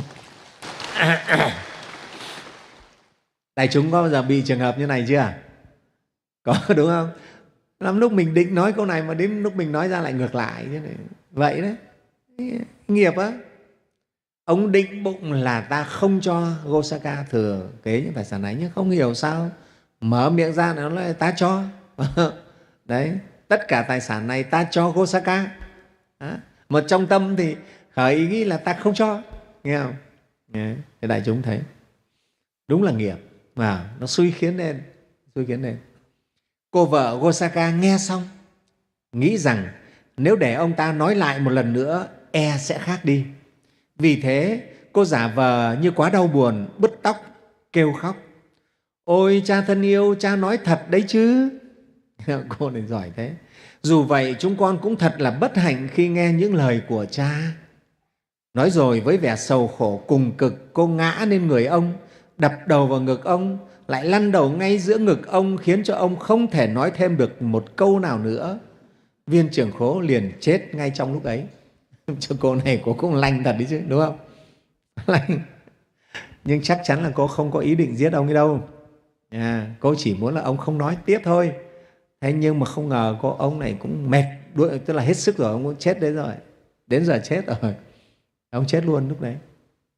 Đại chúng có bao giờ bị trường hợp như này chưa? Có, đúng không? Lắm lúc mình định nói câu này mà đến lúc mình nói ra lại ngược lại thế này. Vậy đấy, nghiệp á. Ông định bụng là ta không cho Gosaka thừa kế những tài sản này, nhưng không hiểu sao mở miệng ra nó nói ta cho. Đấy, tất cả tài sản này ta cho Gosaka. Đó. Mà trong tâm thì khởi ý nghĩ là ta không cho, nghe không? Nghe. Thì đại chúng thấy đúng là nghiệp mà nó xui khiến lên, xui khiến lên. Cô vợ Gosaka nghe xong nghĩ rằng nếu để ông ta nói lại một lần nữa e sẽ khác đi. Vì thế cô giả vờ như quá đau buồn, bứt tóc kêu khóc: ôi cha thân yêu, cha nói thật đấy chứ. Cô này giỏi thế. Dù vậy chúng con cũng thật là bất hạnh khi nghe những lời của cha. Nói rồi với vẻ sầu khổ cùng cực, cô ngã lên người ông, đập đầu vào ngực ông, lại lăn đầu ngay giữa ngực ông, khiến cho ông không thể nói thêm được một câu nào nữa. Viên trưởng khố liền chết ngay trong lúc ấy. Cho cô này cô cũng lanh thật đấy chứ, đúng không? Lanh. Nhưng chắc chắn là cô không có ý định giết ông ấy đâu. À, cô chỉ muốn là ông không nói tiếp thôi. Thế nhưng mà không ngờ cô ông này cũng mệt, đuổi, tức là hết sức rồi, ông cũng chết đấy rồi. Đến giờ chết rồi, ông chết luôn lúc đấy.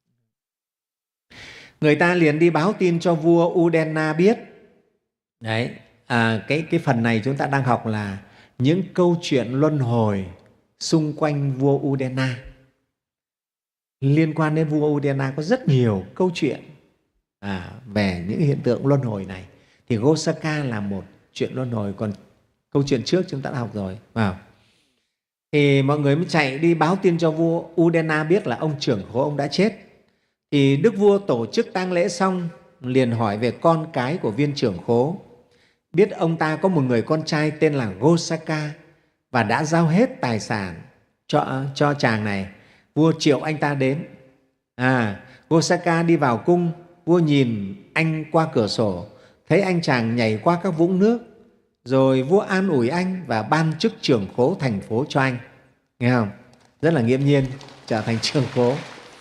Người ta liền đi báo tin cho vua Udena biết. Đấy, à, cái, cái phần này chúng ta đang học là những câu chuyện luân hồi xung quanh vua Udena. Liên quan đến vua Udena có rất nhiều câu chuyện à, về những hiện tượng luân hồi này. Thì Gosaka là một chuyện luân hồi, còn câu chuyện trước chúng ta đã học rồi. À, thì mọi người mới chạy đi báo tin cho vua Udena biết là ông trưởng khố ông đã chết. Thì đức vua tổ chức tang lễ xong liền hỏi về con cái của viên trưởng khố. Biết ông ta có một người con trai tên là Gosaka và đã giao hết tài sản cho, cho chàng này. Vua triệu anh ta đến. À, Gosaka đi vào cung, vua nhìn anh qua cửa sổ, thấy anh chàng nhảy qua các vũng nước, rồi vua an ủi anh và ban chức trưởng khố thành phố cho anh. Nghe không? Rất là nghiễm nhiên trở thành trưởng khố.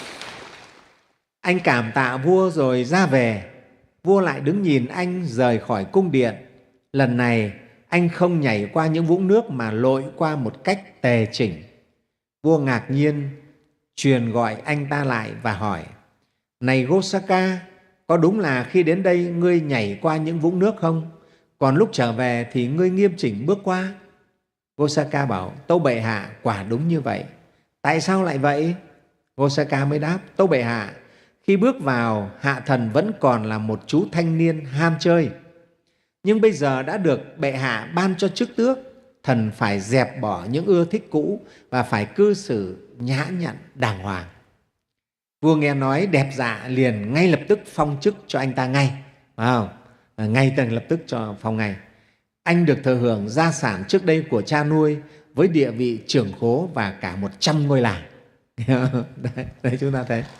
Anh cảm tạ vua rồi ra về. Vua lại đứng nhìn anh rời khỏi cung điện. Lần này anh không nhảy qua những vũng nước mà lội qua một cách tề chỉnh. Vua ngạc nhiên truyền gọi anh ta lại và hỏi: này Gosaka, có đúng là khi đến đây ngươi nhảy qua những vũng nước không? Còn lúc trở về thì ngươi nghiêm chỉnh bước qua. Gosaka bảo: tâu bệ hạ, quả đúng như vậy. Tại sao lại vậy? Gosaka mới đáp: tâu bệ hạ, khi bước vào, hạ thần vẫn còn là một chú thanh niên ham chơi. Nhưng bây giờ đã được bệ hạ ban cho chức tước, thần phải dẹp bỏ những ưa thích cũ và phải cư xử nhã nhặn đàng hoàng. Vua nghe nói đẹp dạ liền ngay lập tức phong chức cho anh ta ngay. Phải không? Ngay tầng lập tức cho phong ngay. Anh được thừa hưởng gia sản trước đây của cha nuôi với địa vị trưởng khố và cả một trăm ngôi làng. Đấy, đấy chúng ta thấy.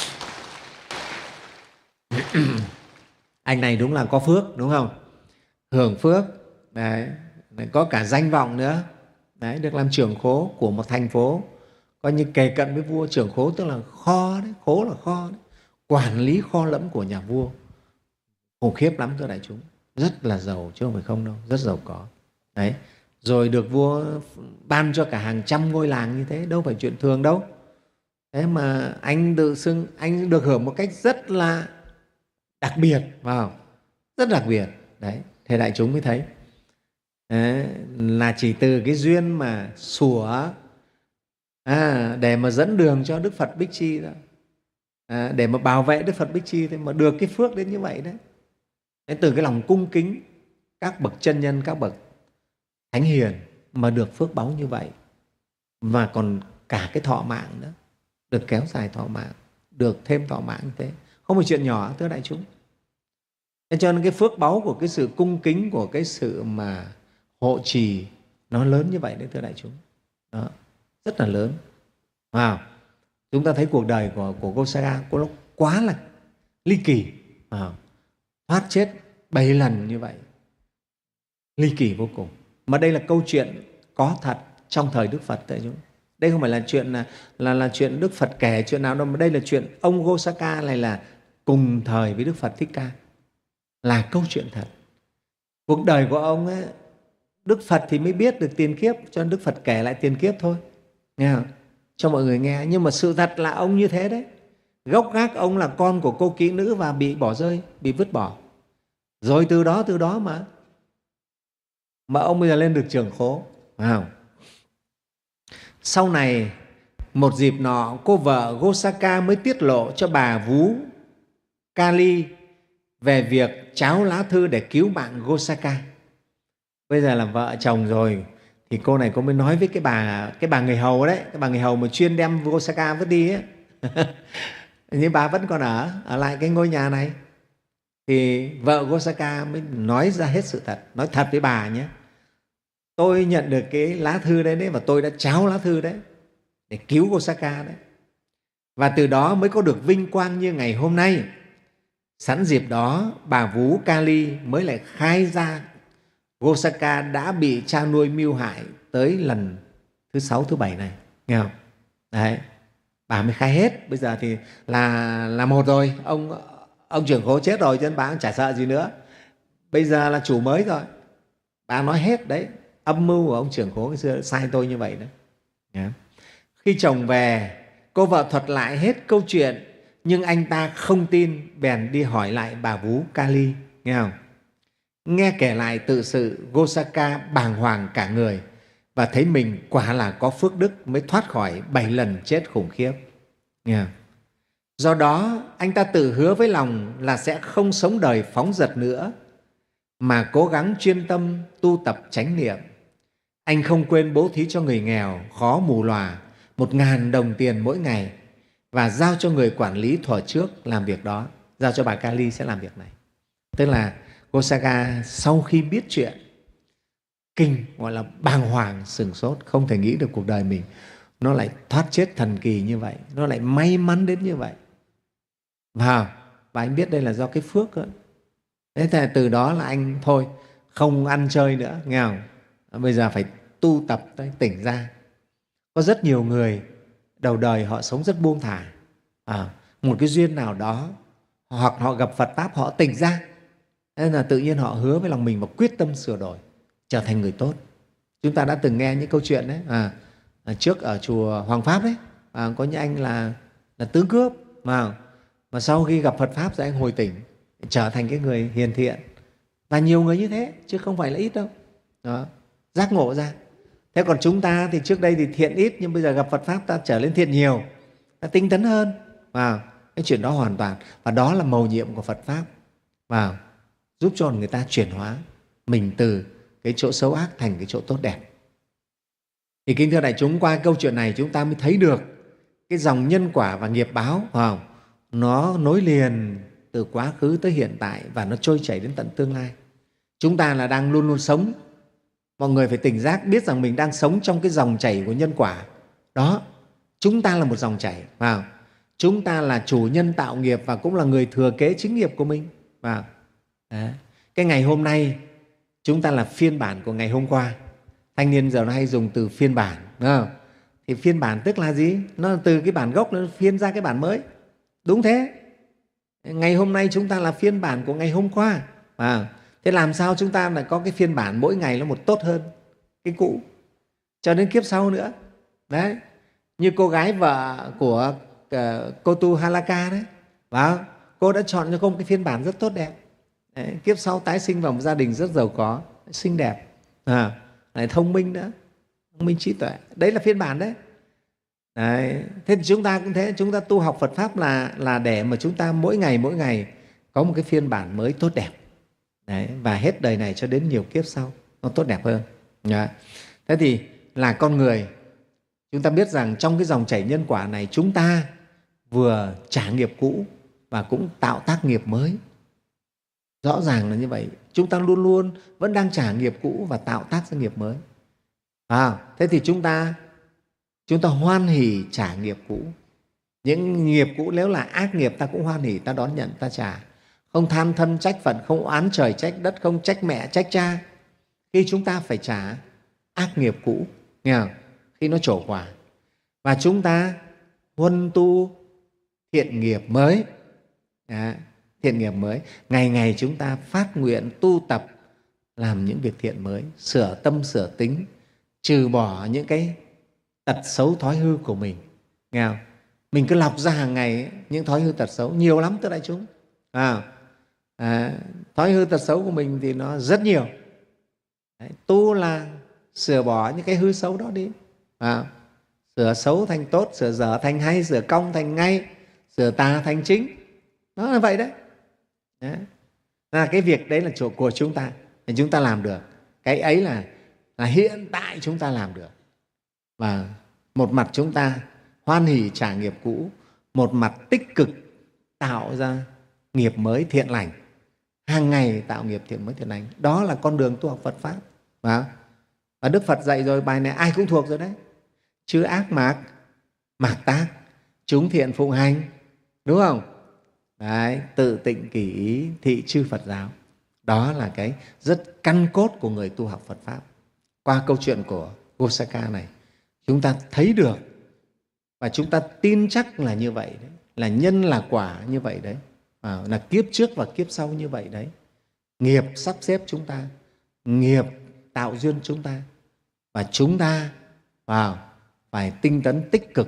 Anh này đúng là có phước, đúng không? Hưởng phước. Đấy, có cả danh vọng nữa. Đấy, được làm trưởng khố của một thành phố. Coi như kề cận với vua. Trưởng khố tức là kho đấy, khố là kho đấy. Quản lý kho lẫm của nhà vua. Khủng khiếp lắm thưa đại chúng. Rất là giàu chứ không phải không đâu, rất giàu có. Đấy, rồi được vua ban cho cả hàng trăm ngôi làng như thế, đâu phải chuyện thường đâu. Thế mà anh tự xưng anh được hưởng một cách rất là đặc biệt, vào rất đặc biệt. Đấy, thế đại chúng mới thấy đấy, là chỉ từ cái duyên mà sủa à, để mà dẫn đường cho Đức Phật Bích Chi đó, à, để mà bảo vệ Đức Phật Bích Chi, thế mà được cái phước đến như vậy đấy. Đấy, từ cái lòng cung kính các bậc chân nhân, các bậc thánh hiền mà được phước báu như vậy. và còn cả cái thọ mạng nữa, được kéo dài thọ mạng, được thêm thọ mạng như thế, không phải chuyện nhỏ thưa đại chúng. Thế cho nên cái phước báu của cái sự cung kính, của cái sự mà hộ trì nó lớn như vậy đấy thưa đại chúng. Đó, rất là lớn. Wow. Chúng ta thấy cuộc đời của, của Gosaka nó quá là ly kỳ. Wow. Thoát chết bảy lần như vậy, ly kỳ vô cùng. Mà đây là câu chuyện có thật trong thời Đức Phật đại chúng. Đây không phải là chuyện là, là, là chuyện Đức Phật kể chuyện nào đâu, mà đây là chuyện ông Gosaka này là cùng thời với Đức Phật Thích Ca, là câu chuyện thật. Cuộc đời của ông ấy, Đức Phật thì mới biết được tiền kiếp, cho nên Đức Phật kể lại tiền kiếp thôi, nghe không? Cho mọi người nghe. Nhưng mà sự thật là ông như thế đấy. Gốc gác ông là con của cô kỹ nữ và bị bỏ rơi, bị vứt bỏ. Rồi từ đó từ đó mà mà ông bây giờ lên được trưởng khố. Wow. Sau này một dịp nọ, cô vợ Gosaka mới tiết lộ cho bà vú Kali về việc tráo lá thư để cứu mạng Gosaka. Bây giờ là vợ chồng rồi thì cô này cô mới nói với cái bà cái bà người hầu đấy, cái bà người hầu mà chuyên đem Gosaka vứt đi ấy. Nhưng bà vẫn còn ở ở lại cái ngôi nhà này. Thì vợ Gosaka mới nói ra hết sự thật, nói thật với bà nhé. Tôi nhận được cái lá thư đấy, đấy và tôi đã tráo lá thư đấy để cứu Gosaka đấy. Và từ đó mới có được vinh quang như ngày hôm nay. Sẵn dịp đó, bà vú Kali mới lại khai ra Gosaka đã bị cha nuôi mưu hại tới lần thứ sáu, thứ bảy này. Nghe không? Đấy, bà mới khai hết. Bây giờ thì là, là một rồi, ông, ông trưởng khố chết rồi cho nên bà cũng chả sợ gì nữa. Bây giờ là chủ mới rồi. Bà nói hết đấy, âm mưu của ông trưởng khố cái xưa sai tôi như vậy đó. Yeah. Khi chồng về, cô vợ thuật lại hết câu chuyện, nhưng anh ta không tin, bèn đi hỏi lại bà vú Kali. Nghe không? Nghe kể lại tự sự, Gosaka bàng hoàng cả người và thấy mình quả là có phước đức mới thoát khỏi bảy lần chết khủng khiếp. Nghe không? Do đó, anh ta tự hứa với lòng là sẽ không sống đời phóng dật nữa, mà cố gắng chuyên tâm tu tập chánh niệm. Anh không quên bố thí cho người nghèo, khó mù lòa một ngàn đồng tiền mỗi ngày và giao cho người quản lý thuở trước làm việc đó, giao cho bà Kali sẽ làm việc này. Tức là Gosaka sau khi biết chuyện kinh, gọi là bàng hoàng sửng sốt, không thể nghĩ được cuộc đời mình nó lại thoát chết thần kỳ như vậy, nó lại may mắn đến như vậy. Và, và anh biết đây là do cái phước đó. Thế thì từ đó là anh thôi không ăn chơi nữa, nghe không? Bây giờ phải tu tập tới tỉnh ra. Có rất nhiều người đầu đời họ sống rất buông thả, à, một cái duyên nào đó hoặc họ gặp Phật Pháp họ tỉnh ra, nên là tự nhiên họ hứa với lòng mình và quyết tâm sửa đổi, trở thành người tốt. Chúng ta đã từng nghe những câu chuyện đấy, à, trước ở chùa Hoàng Pháp đấy, à, có những anh là, là tướng cướp mà, mà sau khi gặp Phật Pháp rồi anh hồi tỉnh, trở thành cái người hiền thiện. Và nhiều người như thế chứ không phải là ít đâu. Đó, giác ngộ ra. Thế còn chúng ta thì trước đây thì thiện ít, nhưng bây giờ gặp Phật Pháp ta trở lên thiện nhiều, ta tinh tấn hơn. Và cái chuyện đó hoàn toàn, và đó là mầu nhiệm của Phật Pháp, và giúp cho người ta chuyển hóa mình từ cái chỗ xấu ác thành cái chỗ tốt đẹp. Thì kính thưa đại chúng, qua câu chuyện này chúng ta mới thấy được cái dòng nhân quả và nghiệp báo, phải không? Nó nối liền từ quá khứ tới hiện tại và nó trôi chảy đến tận tương lai. Chúng ta là đang luôn luôn sống. Mọi người phải tỉnh giác, biết rằng mình đang sống trong cái dòng chảy của nhân quả. Đó, chúng ta là một dòng chảy, phải không? Chúng ta là chủ nhân tạo nghiệp và cũng là người thừa kế chính nghiệp của mình. Phải không? Đấy. Cái ngày hôm nay chúng ta là phiên bản của ngày hôm qua. Thanh niên giờ nó hay dùng từ phiên bản, đúng không? Thì phiên bản tức là gì? Nó là từ cái bản gốc nó phiên ra cái bản mới. Đúng thế. Ngày hôm nay chúng ta là phiên bản của ngày hôm qua. À, thế làm sao chúng ta lại có cái phiên bản mỗi ngày nó một tốt hơn cái cũ cho đến kiếp sau nữa. Đấy. Như cô gái vợ của uh, cô Tu Halaka đấy, và cô đã chọn cho cô một cái phiên bản rất tốt đẹp. Đấy, kiếp sau tái sinh vào một gia đình rất giàu có, xinh đẹp, à, lại thông minh nữa, thông minh trí tuệ. Đấy là phiên bản đấy. Đấy. Thế thì chúng ta cũng thế, chúng ta tu học Phật Pháp là, là để mà chúng ta mỗi ngày mỗi ngày có một cái phiên bản mới tốt đẹp. Đấy. Và hết đời này cho đến nhiều kiếp sau nó tốt đẹp hơn. Đấy. Thế thì là con người Chúng ta biết rằng trong cái dòng chảy nhân quả này, chúng ta vừa trả nghiệp cũ và cũng tạo tác nghiệp mới. Rõ ràng là như vậy. Chúng ta luôn luôn vẫn đang trả nghiệp cũ và tạo tác ra nghiệp mới. À, thế thì chúng ta chúng ta hoan hỉ trả nghiệp cũ. Những nghiệp cũ nếu là ác nghiệp, ta cũng hoan hỉ, ta đón nhận, ta trả. Không than thân trách phận, không oán trời trách đất, không trách mẹ trách cha. Khi chúng ta phải trả ác nghiệp cũ, nghe không? Khi nó trổ quả, và chúng ta huân tu thiện nghiệp mới. Đó, thiện nghiệp mới, ngày ngày chúng ta phát nguyện tu tập làm những việc thiện mới, sửa tâm sửa tính, trừ bỏ những cái tật xấu thói hư của mình, nghe không? Mình cứ lọc ra hàng ngày ấy, những thói hư tật xấu nhiều lắm thưa đại chúng. À, à, thói hư tật xấu của mình thì nó rất nhiều. Đấy, tu là sửa bỏ những cái hư xấu đó đi. À, sửa xấu thành tốt, sửa dở thành hay, sửa cong thành ngay, sửa tà thành chính. Nó là vậy đấy. Đấy. Là cái việc đấy là chỗ của chúng ta, thì chúng ta làm được. Cái ấy là, là hiện tại chúng ta làm được. Và một mặt chúng ta hoan hỉ trả nghiệp cũ, một mặt tích cực tạo ra nghiệp mới thiện lành, hàng ngày tạo nghiệp thiện mới thiện lành. Đó là con đường tu học Phật Pháp. Và Đức Phật dạy rồi, bài này ai cũng thuộc rồi đấy. Chư ác mạc, mạc tác, chúng thiện phụng hành, đúng không? Đấy, tự tịnh kỷ ý, thị chư Phật giáo. Đó là cái rất căn cốt của người tu học Phật Pháp. Qua câu chuyện của Gosaka này, chúng ta thấy được và chúng ta tin chắc là như vậy đấy, là nhân là quả như vậy đấy, à, là kiếp trước và kiếp sau như vậy đấy. Nghiệp sắp xếp chúng ta, nghiệp tạo duyên chúng ta, và chúng ta vào phải tinh tấn tích cực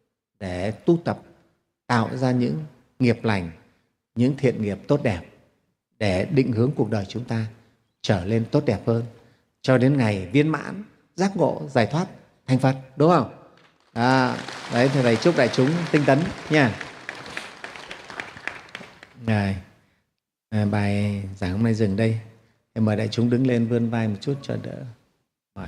để tu tập, tạo ra những nghiệp lành, những thiện nghiệp tốt đẹp để định hướng cuộc đời chúng ta trở lên tốt đẹp hơn, cho đến ngày viên mãn, giác ngộ, giải thoát, thành Phật, đúng không? À, đấy, thì thầy chúc đại chúng tinh tấn nha. Rồi, à, bài giảng hôm nay dừng đây. Thì mời đại chúng đứng lên vươn vai một chút cho đỡ mỏi.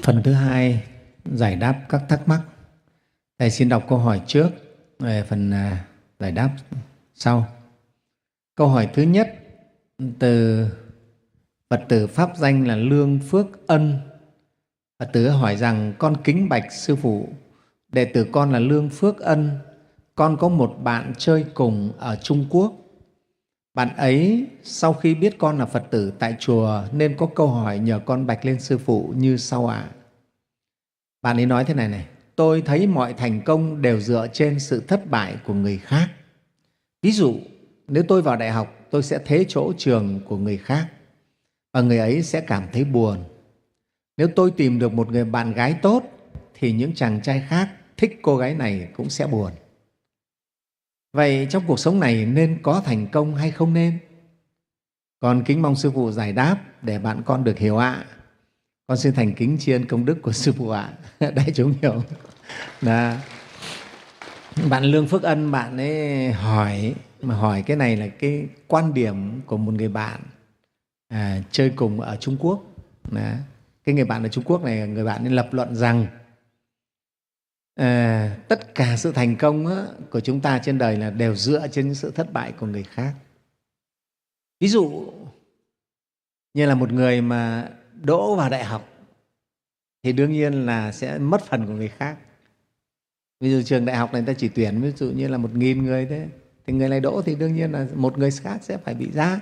Phần thứ hai giải đáp các thắc mắc. Thầy xin đọc câu hỏi trước, về phần giải đáp sau. Câu hỏi thứ nhất từ Phật tử pháp danh là Lương Phước Ân. Phật tử hỏi rằng: con kính bạch Sư Phụ, đệ tử con là Lương Phước Ân. Con có một bạn chơi cùng ở Trung Quốc. Bạn ấy sau khi biết con là Phật tử tại chùa nên có câu hỏi nhờ con bạch lên Sư Phụ như sau ạ. À. Bạn ấy nói thế này này: tôi thấy mọi thành công đều dựa trên sự thất bại của người khác. Ví dụ, nếu tôi vào đại học, tôi sẽ thế chỗ trường của người khác và người ấy sẽ cảm thấy buồn. Nếu tôi tìm được một người bạn gái tốt thì những chàng trai khác thích cô gái này cũng sẽ buồn. Vậy trong cuộc sống này nên có thành công hay không nên? Con kính mong Sư Phụ giải đáp để bạn con được hiểu ạ. Con xin thành kính tri ân công đức của Sư Phụ ạ. Đại chúng hiểu. Đó. Bạn Lương Phước Ân, bạn ấy hỏi, mà hỏi cái này là cái quan điểm của một người bạn à, chơi cùng ở Trung Quốc. Đó. Cái người bạn ở Trung Quốc này, người bạn ấy lập luận rằng à, tất cả sự thành công á, của chúng ta trên đời là đều dựa trên những sự thất bại của người khác. Ví dụ như là một người mà đỗ vào đại học thì đương nhiên là sẽ mất phần của người khác. Ví dụ trường đại học này ta chỉ tuyển ví dụ như là một nghìn người thế, thì người này đỗ thì đương nhiên là một người khác sẽ phải bị giá.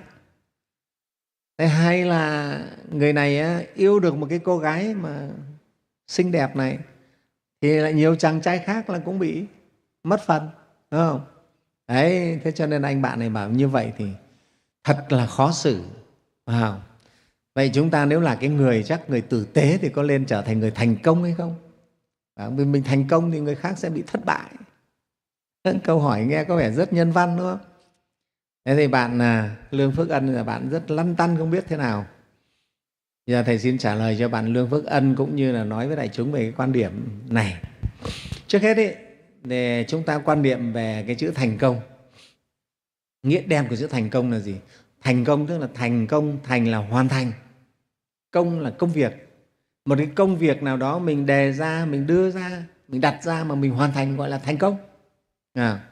Thế hay là người này á, yêu được một cái cô gái mà xinh đẹp này thì lại nhiều chàng trai khác là cũng bị mất phần, đúng không? Đấy, thế cho nên anh bạn này bảo như vậy thì thật là khó xử. Wow. Vậy chúng ta nếu là cái người chắc người tử tế thì có lên trở thành người thành công hay không? Vì mình thành công thì người khác sẽ bị thất bại. Câu hỏi nghe có vẻ rất nhân văn, đúng không? Thế thì bạn à, Lương Phước Ân là bạn rất lăn tăn không biết thế nào. Giờ Thầy xin trả lời cho bạn Lương Phước Ân cũng như là nói với đại chúng về cái quan điểm này. Trước hết ý, để chúng ta quan niệm về cái chữ thành công. Nghĩa đen của chữ thành công là gì? Thành công tức là thành công, thành là hoàn thành, công là công việc. Một cái công việc nào đó mình đề ra, mình đưa ra, mình đặt ra mà mình hoàn thành gọi là thành công. À,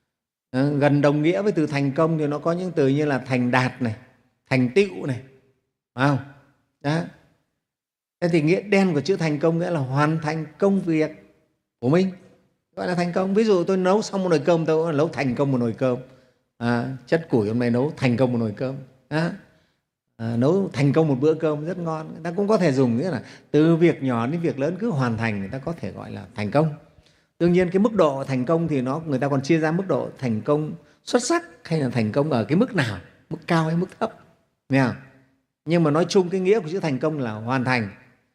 gần đồng nghĩa với từ thành công thì nó có những từ như là thành đạt này, thành tựu này, phải không? Đó. Thế thì nghĩa đen của chữ thành công nghĩa là hoàn thành công việc của mình, gọi là thành công. Ví dụ tôi nấu xong một nồi cơm, tôi nấu thành công một nồi cơm. À, chất củi hôm nay nấu thành công một nồi cơm. Đó. À, nấu thành công một bữa cơm rất ngon. Người ta cũng có thể dùng nghĩa là từ việc nhỏ đến việc lớn cứ hoàn thành, người ta có thể gọi là thành công. Đương nhiên cái mức độ thành công thì nó người ta còn chia ra mức độ thành công xuất sắc hay là thành công ở cái mức nào, mức cao hay mức thấp, nghe không? Nhưng mà nói chung cái nghĩa của chữ thành công là hoàn thành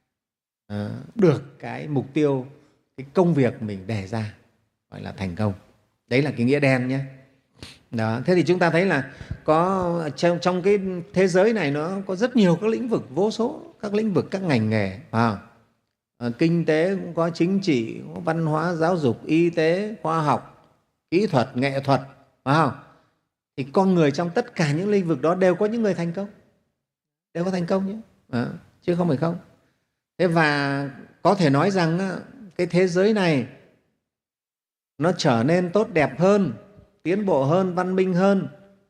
à, được cái mục tiêu, cái công việc mình đề ra, gọi là thành công. Đấy là cái nghĩa đen nhé. Đó. Thế thì chúng ta thấy là có trong, trong cái thế giới này nó có rất nhiều các lĩnh vực, vô số các lĩnh vực, các ngành nghề. À, à, kinh tế cũng có, chính trị, có văn hóa, giáo dục, y tế, khoa học, kỹ thuật, nghệ thuật. Phải không? Thì con người trong tất cả những lĩnh vực đó đều có những người thành công, đều có thành công nhé, à, chứ không phải không. Thế và có thể nói rằng cái thế giới này nó trở nên tốt đẹp hơn, tiến bộ hơn, văn minh hơn,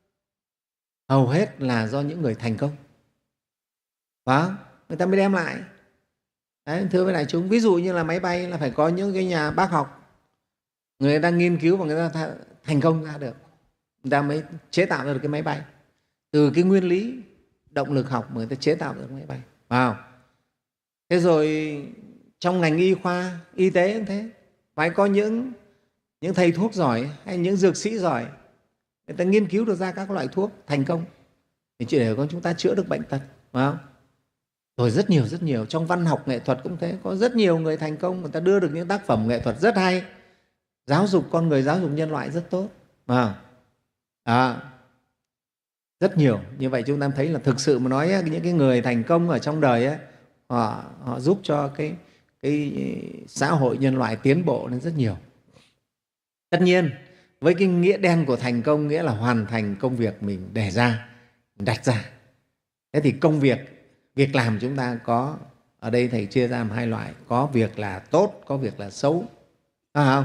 hầu hết là do những người thành công. Phải không? Người ta mới đem lại. Đấy, thưa với đại chúng, ví dụ như là máy bay là phải có những cái nhà bác học, người ta nghiên cứu và người ta thành công ra được, người ta mới chế tạo ra được cái máy bay. Từ cái nguyên lý động lực học mà người ta chế tạo được máy bay. Phải không? Thế rồi trong ngành y khoa, y tế cũng thế, phải có những những thầy thuốc giỏi hay những dược sĩ giỏi, người ta nghiên cứu được ra các loại thuốc thành công thì chỉ để con chúng ta chữa được bệnh tật, phải không? Rồi rất nhiều rất nhiều trong văn học nghệ thuật cũng thế, có rất nhiều người thành công, người ta đưa được những tác phẩm nghệ thuật rất hay, giáo dục con người, giáo dục nhân loại rất tốt, phải không? À, rất nhiều. Như vậy chúng ta thấy là thực sự mà nói những cái người thành công ở trong đời ấy, họ, họ giúp cho cái, cái xã hội nhân loại tiến bộ lên rất nhiều. Tất nhiên với cái nghĩa đen của thành công nghĩa là hoàn thành công việc mình đề ra, đặt ra. Thế thì công việc, việc làm chúng ta có Ở đây Thầy chia ra làm hai loại, có việc là tốt, có việc là xấu. Phải không?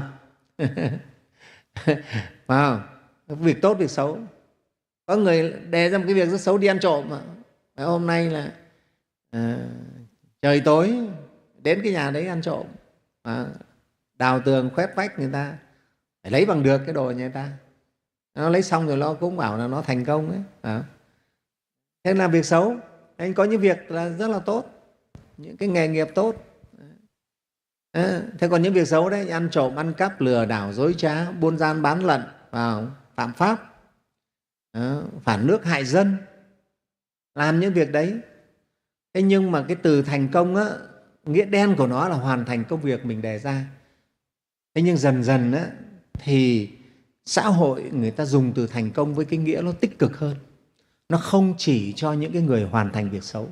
Phải không? Việc tốt, việc xấu. Có người đề ra một cái việc rất xấu, đi ăn trộm mà. Hôm nay là à, trời tối đến cái nhà đấy ăn trộm, à, đào tường khoét vách người ta, phải lấy bằng được cái đồ nhà người ta. Nó lấy xong rồi nó cũng bảo là nó thành công ấy. À. Thế là việc xấu. Anh có những việc là rất là tốt, những cái nghề nghiệp tốt. À, thế còn những việc xấu đấy, ăn trộm, ăn cắp, lừa đảo, dối trá, buôn gian bán lận, vào phạm pháp, à, phản nước hại dân, làm những việc đấy. Thế nhưng mà cái từ thành công á, nghĩa đen của nó là hoàn thành công việc mình đề ra. Thế nhưng dần dần á, thì xã hội người ta dùng từ thành công với cái nghĩa nó tích cực hơn. Nó không chỉ cho những cái người hoàn thành việc xấu.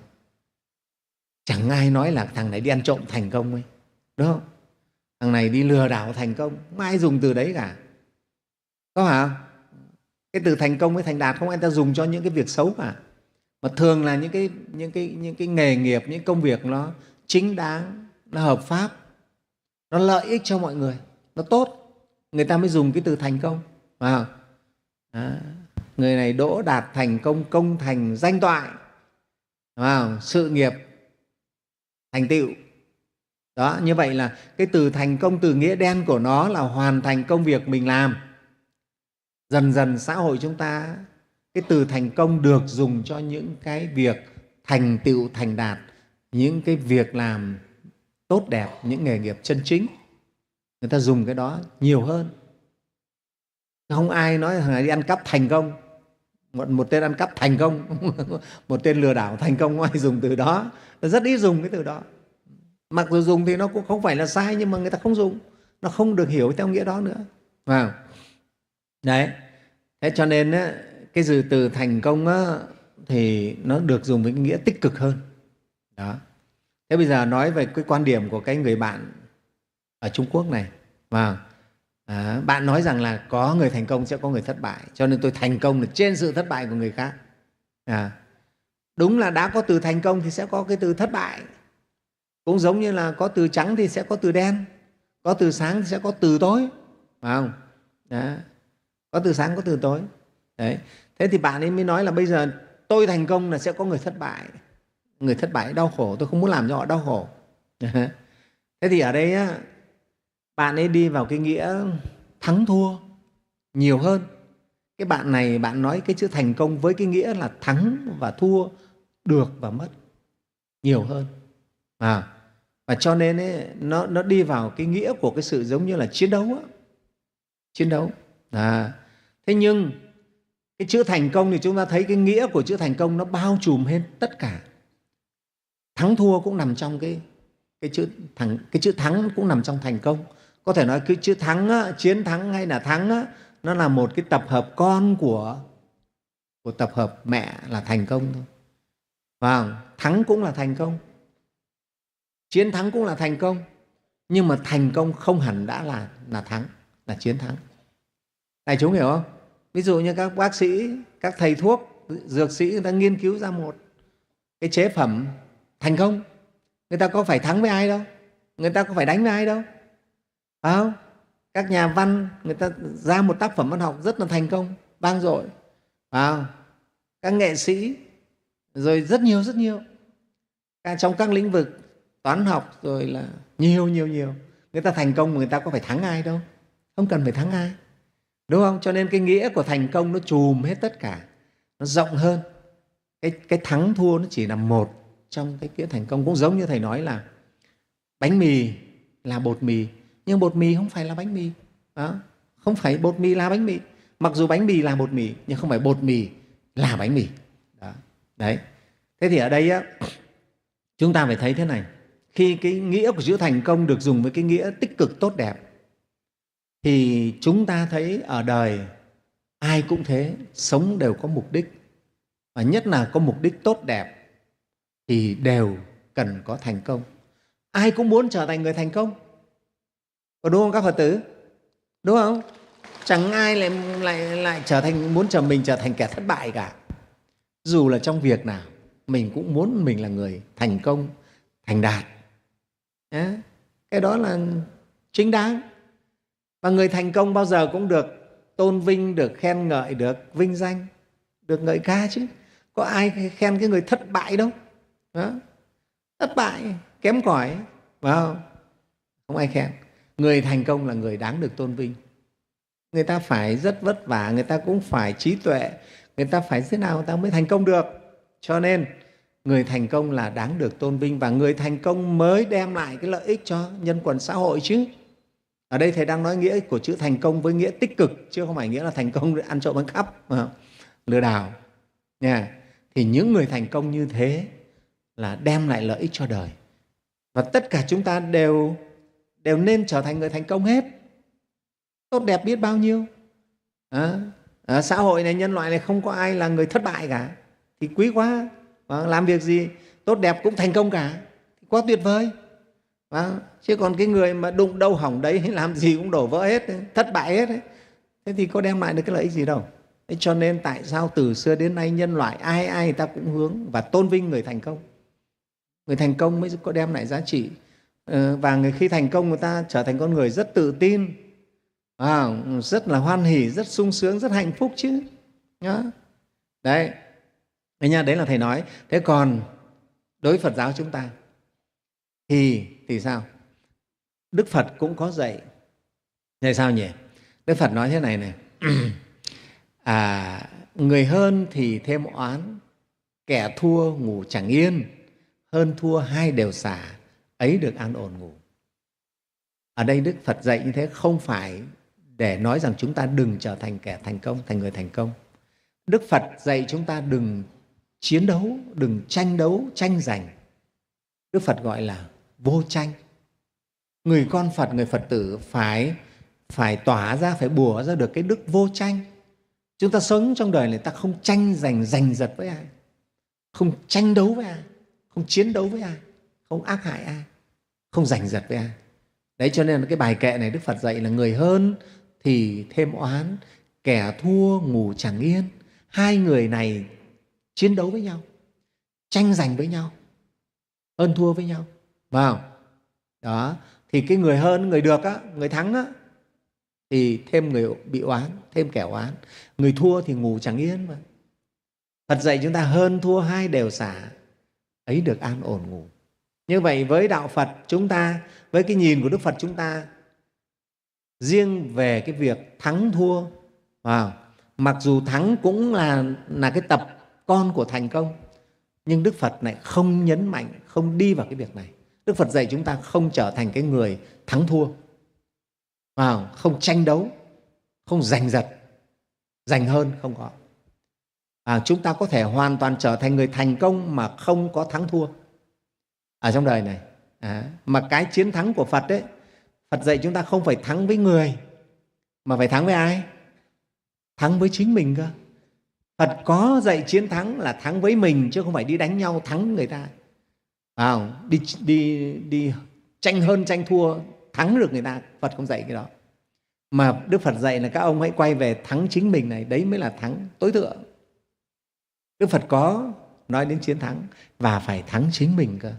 Chẳng ai nói là thằng này đi ăn trộm thành công ấy, đúng không? Thằng này đi lừa đảo thành công, không ai dùng từ đấy cả. Có phải không? Cái từ thành công với thành đạt không ai ta dùng cho những cái việc xấu cả. Mà thường là những cái, những cái, những cái nghề nghiệp, những công việc nó chính đáng, nó hợp pháp, nó lợi ích cho mọi người, nó tốt, người ta mới dùng cái từ thành công. Phải không? Đó. Người này đỗ đạt thành công, công thành danh toại, phải không? Sự nghiệp thành tựu. Đó, như vậy là cái từ thành công, từ nghĩa đen của nó là hoàn thành công việc mình làm. Dần dần xã hội chúng ta, cái từ thành công được dùng cho những cái việc thành tựu, thành đạt, những cái việc làm tốt đẹp, những nghề nghiệp chân chính. Người ta dùng cái đó nhiều hơn. Không ai nói là đi ăn cắp thành công, một, một tên ăn cắp thành công, một tên lừa đảo thành công, không ai dùng từ đó. Nó rất ít dùng cái từ đó. Mặc dù dùng thì nó cũng không phải là sai, nhưng mà người ta không dùng, nó không được hiểu theo nghĩa đó nữa. Wow. Đấy. Thế cho nên á, cái từ từ thành công á, thì nó được dùng với cái nghĩa tích cực hơn. Đó. Thế bây giờ nói về cái quan điểm của cái người bạn ở Trung Quốc này. Wow. À, bạn nói rằng là có người thành công sẽ có người thất bại, cho nên tôi thành công là trên sự thất bại của người khác. À, đúng là đã có từ thành công thì sẽ có cái từ thất bại. Cũng giống như là có từ trắng thì sẽ có từ đen, có từ sáng thì sẽ có từ tối, phải không? Đó. Có từ sáng, có từ tối. Đấy. Thế thì bạn ấy mới nói là bây giờ tôi thành công là sẽ có người thất bại. Người thất bại đau khổ, tôi không muốn làm cho họ đau khổ. Thế thì ở đây á, bạn ấy đi vào cái nghĩa thắng thua nhiều hơn. Cái bạn này, bạn nói cái chữ thành công với cái nghĩa là thắng và thua, được và mất nhiều hơn. À, và cho nên ấy, nó, nó đi vào cái nghĩa của cái sự giống như là chiến đấu á. Chiến đấu. À, thế nhưng cái chữ thành công thì chúng ta thấy cái nghĩa của chữ thành công nó bao trùm hết tất cả. Thắng thua cũng nằm trong cái, cái, chữ, thắng, cái chữ thắng cũng nằm trong thành công. Có thể nói cái chữ thắng, á, chiến thắng hay là thắng á, nó là một cái tập hợp con của, của tập hợp mẹ là thành công thôi. Và thắng cũng là thành công, chiến thắng cũng là thành công, nhưng mà thành công không hẳn đã là, là thắng, là chiến thắng. Đại chúng hiểu không? Ví dụ như các bác sĩ, các thầy thuốc, dược sĩ người ta nghiên cứu ra một cái chế phẩm thành công, người ta có phải thắng với ai đâu, người ta có phải đánh với ai đâu, phải không? Các nhà văn người ta ra một tác phẩm văn học rất là thành công, vang dội, phải không? Các nghệ sĩ, rồi rất nhiều rất nhiều trong các lĩnh vực toán học, rồi là nhiều nhiều nhiều, người ta thành công mà người ta có phải thắng ai đâu, không cần phải thắng ai, đúng không? Cho nên cái nghĩa của thành công nó trùm hết tất cả, nó rộng hơn. Cái, cái thắng thua nó chỉ là một trong cái nghĩa thành công. Cũng giống như thầy nói là bánh mì là bột mì, nhưng bột mì không phải là bánh mì. Đó. Không phải bột mì là bánh mì. Mặc dù bánh mì là bột mì, nhưng không phải bột mì là bánh mì. Đó. Đấy. Thế thì ở đây á, chúng ta phải thấy thế này. Khi cái nghĩa của chữ thành công được dùng với cái nghĩa tích cực tốt đẹp, thì chúng ta thấy ở đời ai cũng thế, sống đều có mục đích. Và nhất là có mục đích tốt đẹp thì đều cần có thành công. Ai cũng muốn trở thành người thành công, có đúng không các Phật tử? Đúng không? Chẳng ai lại, lại, lại trở thành, muốn trở mình trở thành kẻ thất bại cả. Dù là trong việc nào, mình cũng muốn mình là người thành công, thành đạt. Đấy. Cái đó là chính đáng. Và người thành công bao giờ cũng được tôn vinh, được khen ngợi, được vinh danh, được ngợi ca chứ. Có ai khen cái người thất bại đâu. Đó. Thất bại, kém cỏi, phải không? Không ai khen. Người thành công là người đáng được tôn vinh. Người ta phải rất vất vả, người ta cũng phải trí tuệ, người ta phải thế nào người ta mới thành công được. Cho nên người thành công là đáng được tôn vinh, và người thành công mới đem lại cái lợi ích cho nhân quần xã hội chứ. Ở đây Thầy đang nói nghĩa của chữ thành công với nghĩa tích cực, chứ không phải nghĩa là thành công để ăn trộm ăn cắp, lừa đảo. Nha. Thì những người thành công như thế là đem lại lợi ích cho đời. Và tất cả chúng ta đều, đều nên trở thành người thành công hết. Tốt đẹp biết bao nhiêu. À, ở xã hội này, nhân loại này không có ai là người thất bại cả. Thì quý quá. À, làm việc gì tốt đẹp cũng thành công cả. Thì quá tuyệt vời. À, chứ còn cái người mà đụng đâu hỏng đấy, làm gì cũng đổ vỡ hết, thất bại hết ấy. Thế thì có đem lại được cái lợi ích gì đâu. Thế cho nên tại sao từ xưa đến nay nhân loại ai ai người ta cũng hướng và tôn vinh người thành công. Người thành công mới có đem lại giá trị. Và người khi thành công người ta trở thành con người rất tự tin, à, rất là hoan hỉ, rất sung sướng, rất hạnh phúc chứ. Đấy. Đấy nha, đấy là Thầy nói. Thế còn đối với Phật giáo chúng ta thì, thì sao? Đức Phật cũng có dạy. Dạy sao nhỉ? Đức Phật nói thế này này. À, người hơn thì thêm oán, kẻ thua ngủ chẳng yên, hơn thua hai đều xả, ấy được an ổn ngủ. Ở đây Đức Phật dạy như thế không phải để nói rằng chúng ta đừng trở thành kẻ thành công, thành người thành công. Đức Phật dạy chúng ta đừng chiến đấu, đừng tranh đấu, tranh giành. Đức Phật gọi là vô tranh. Người con Phật, người Phật tử phải, phải tỏa ra, phải bùa ra được cái đức vô tranh. Chúng ta sống trong đời này ta không tranh giành, giành giật với ai, không tranh đấu với ai, không chiến đấu với ai, không ác hại ai, không giành giật với ai. Đấy, cho nên cái bài kệ này Đức Phật dạy là người hơn thì thêm oán, kẻ thua ngủ chẳng yên. Hai người này chiến đấu với nhau, tranh giành với nhau, hơn thua với nhau, phải không? Đó, thì cái người hơn, người được á, người thắng á, thì thêm người bị oán, thêm kẻ oán. Người thua thì ngủ chẳng yên mà. Phật dạy chúng ta hơn thua hai đều xả, ấy được an ổn ngủ. Như vậy với đạo Phật chúng ta, với cái nhìn của Đức Phật chúng ta, riêng về cái việc thắng thua, wow, mặc dù thắng cũng là, là cái tập con của thành công, nhưng Đức Phật lại không nhấn mạnh, không đi vào cái việc này. Đức Phật dạy chúng ta không trở thành cái người thắng thua, wow, không tranh đấu, không giành giật, giành hơn, không có. À, chúng ta có thể hoàn toàn trở thành người thành công mà không có thắng thua ở trong đời này. À, mà cái chiến thắng của Phật ấy, Phật dạy chúng ta không phải thắng với người, mà phải thắng với ai? Thắng với chính mình cơ. Phật có dạy chiến thắng là thắng với mình, chứ không phải đi đánh nhau thắng người ta. À, đi, đi, đi tranh hơn, tranh thua, thắng được người ta. Phật không dạy cái đó. Mà Đức Phật dạy là các ông hãy quay về thắng chính mình này, đấy mới là thắng tối thượng. Đức Phật có nói đến chiến thắng và phải thắng chính mình cơ.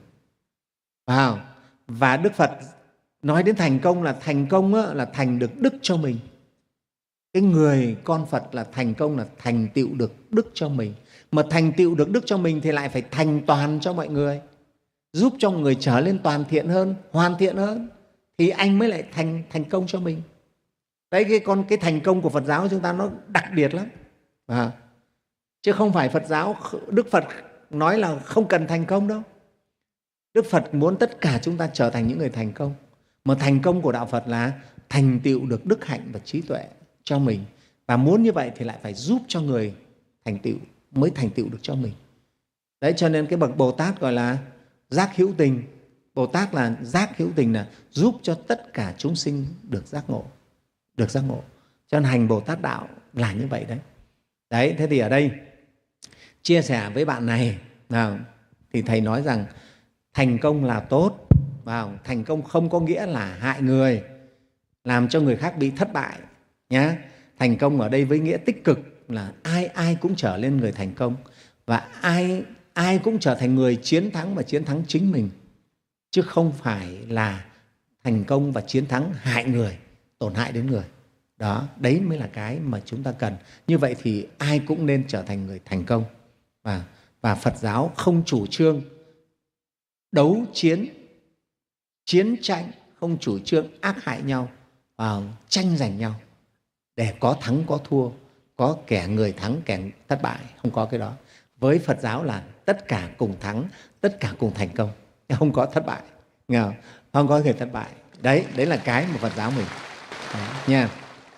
Wow. Và Đức Phật nói đến thành công là thành công á, là thành được đức cho mình. Cái người con Phật là thành công là thành tựu được đức cho mình. Mà thành tựu được đức cho mình thì lại phải thành toàn cho mọi người, giúp cho mọi người trở lên toàn thiện hơn, hoàn thiện hơn, thì anh mới lại thành, thành công cho mình. Đấy, cái, con, cái thành công của Phật giáo của chúng ta nó đặc biệt lắm. À, chứ không phải Phật giáo, Đức Phật nói là không cần thành công đâu. Đức Phật muốn tất cả chúng ta trở thành những người thành công. Mà thành công của đạo Phật là thành tựu được đức hạnh và trí tuệ cho mình. Và muốn như vậy thì lại phải giúp cho người thành tựu, mới thành tựu được cho mình. Đấy, cho nên cái bậc Bồ Tát gọi là giác hữu tình. Bồ Tát là giác hữu tình, là giúp cho tất cả chúng sinh được giác ngộ. Được giác ngộ. Cho nên hành Bồ Tát đạo là như vậy đấy. Đấy, thế thì ở đây chia sẻ với bạn này nào, thì Thầy nói rằng thành công là tốt, vào thành công không có nghĩa là hại người, làm cho người khác bị thất bại nhé. Thành công ở đây với nghĩa tích cực là ai ai cũng trở lên người thành công, và ai ai cũng trở thành người chiến thắng và chiến thắng chính mình. chứ không phải là thành công và chiến thắng hại người, tổn hại đến người. Đó, đấy mới là cái mà chúng ta cần. Như vậy thì ai cũng nên trở thành người thành công. Và, và Phật giáo không chủ trương đấu chiến, chiến tranh, không chủ trương ác hại nhau, và tranh giành nhau để có thắng có thua, có kẻ người thắng kẻ thất bại, không có cái đó. Với Phật giáo là tất cả cùng thắng, tất cả cùng thành công, không có thất bại, nghe không? Không có người thất bại. Đấy, đấy là cái mà Phật giáo mình. Đấy, nha.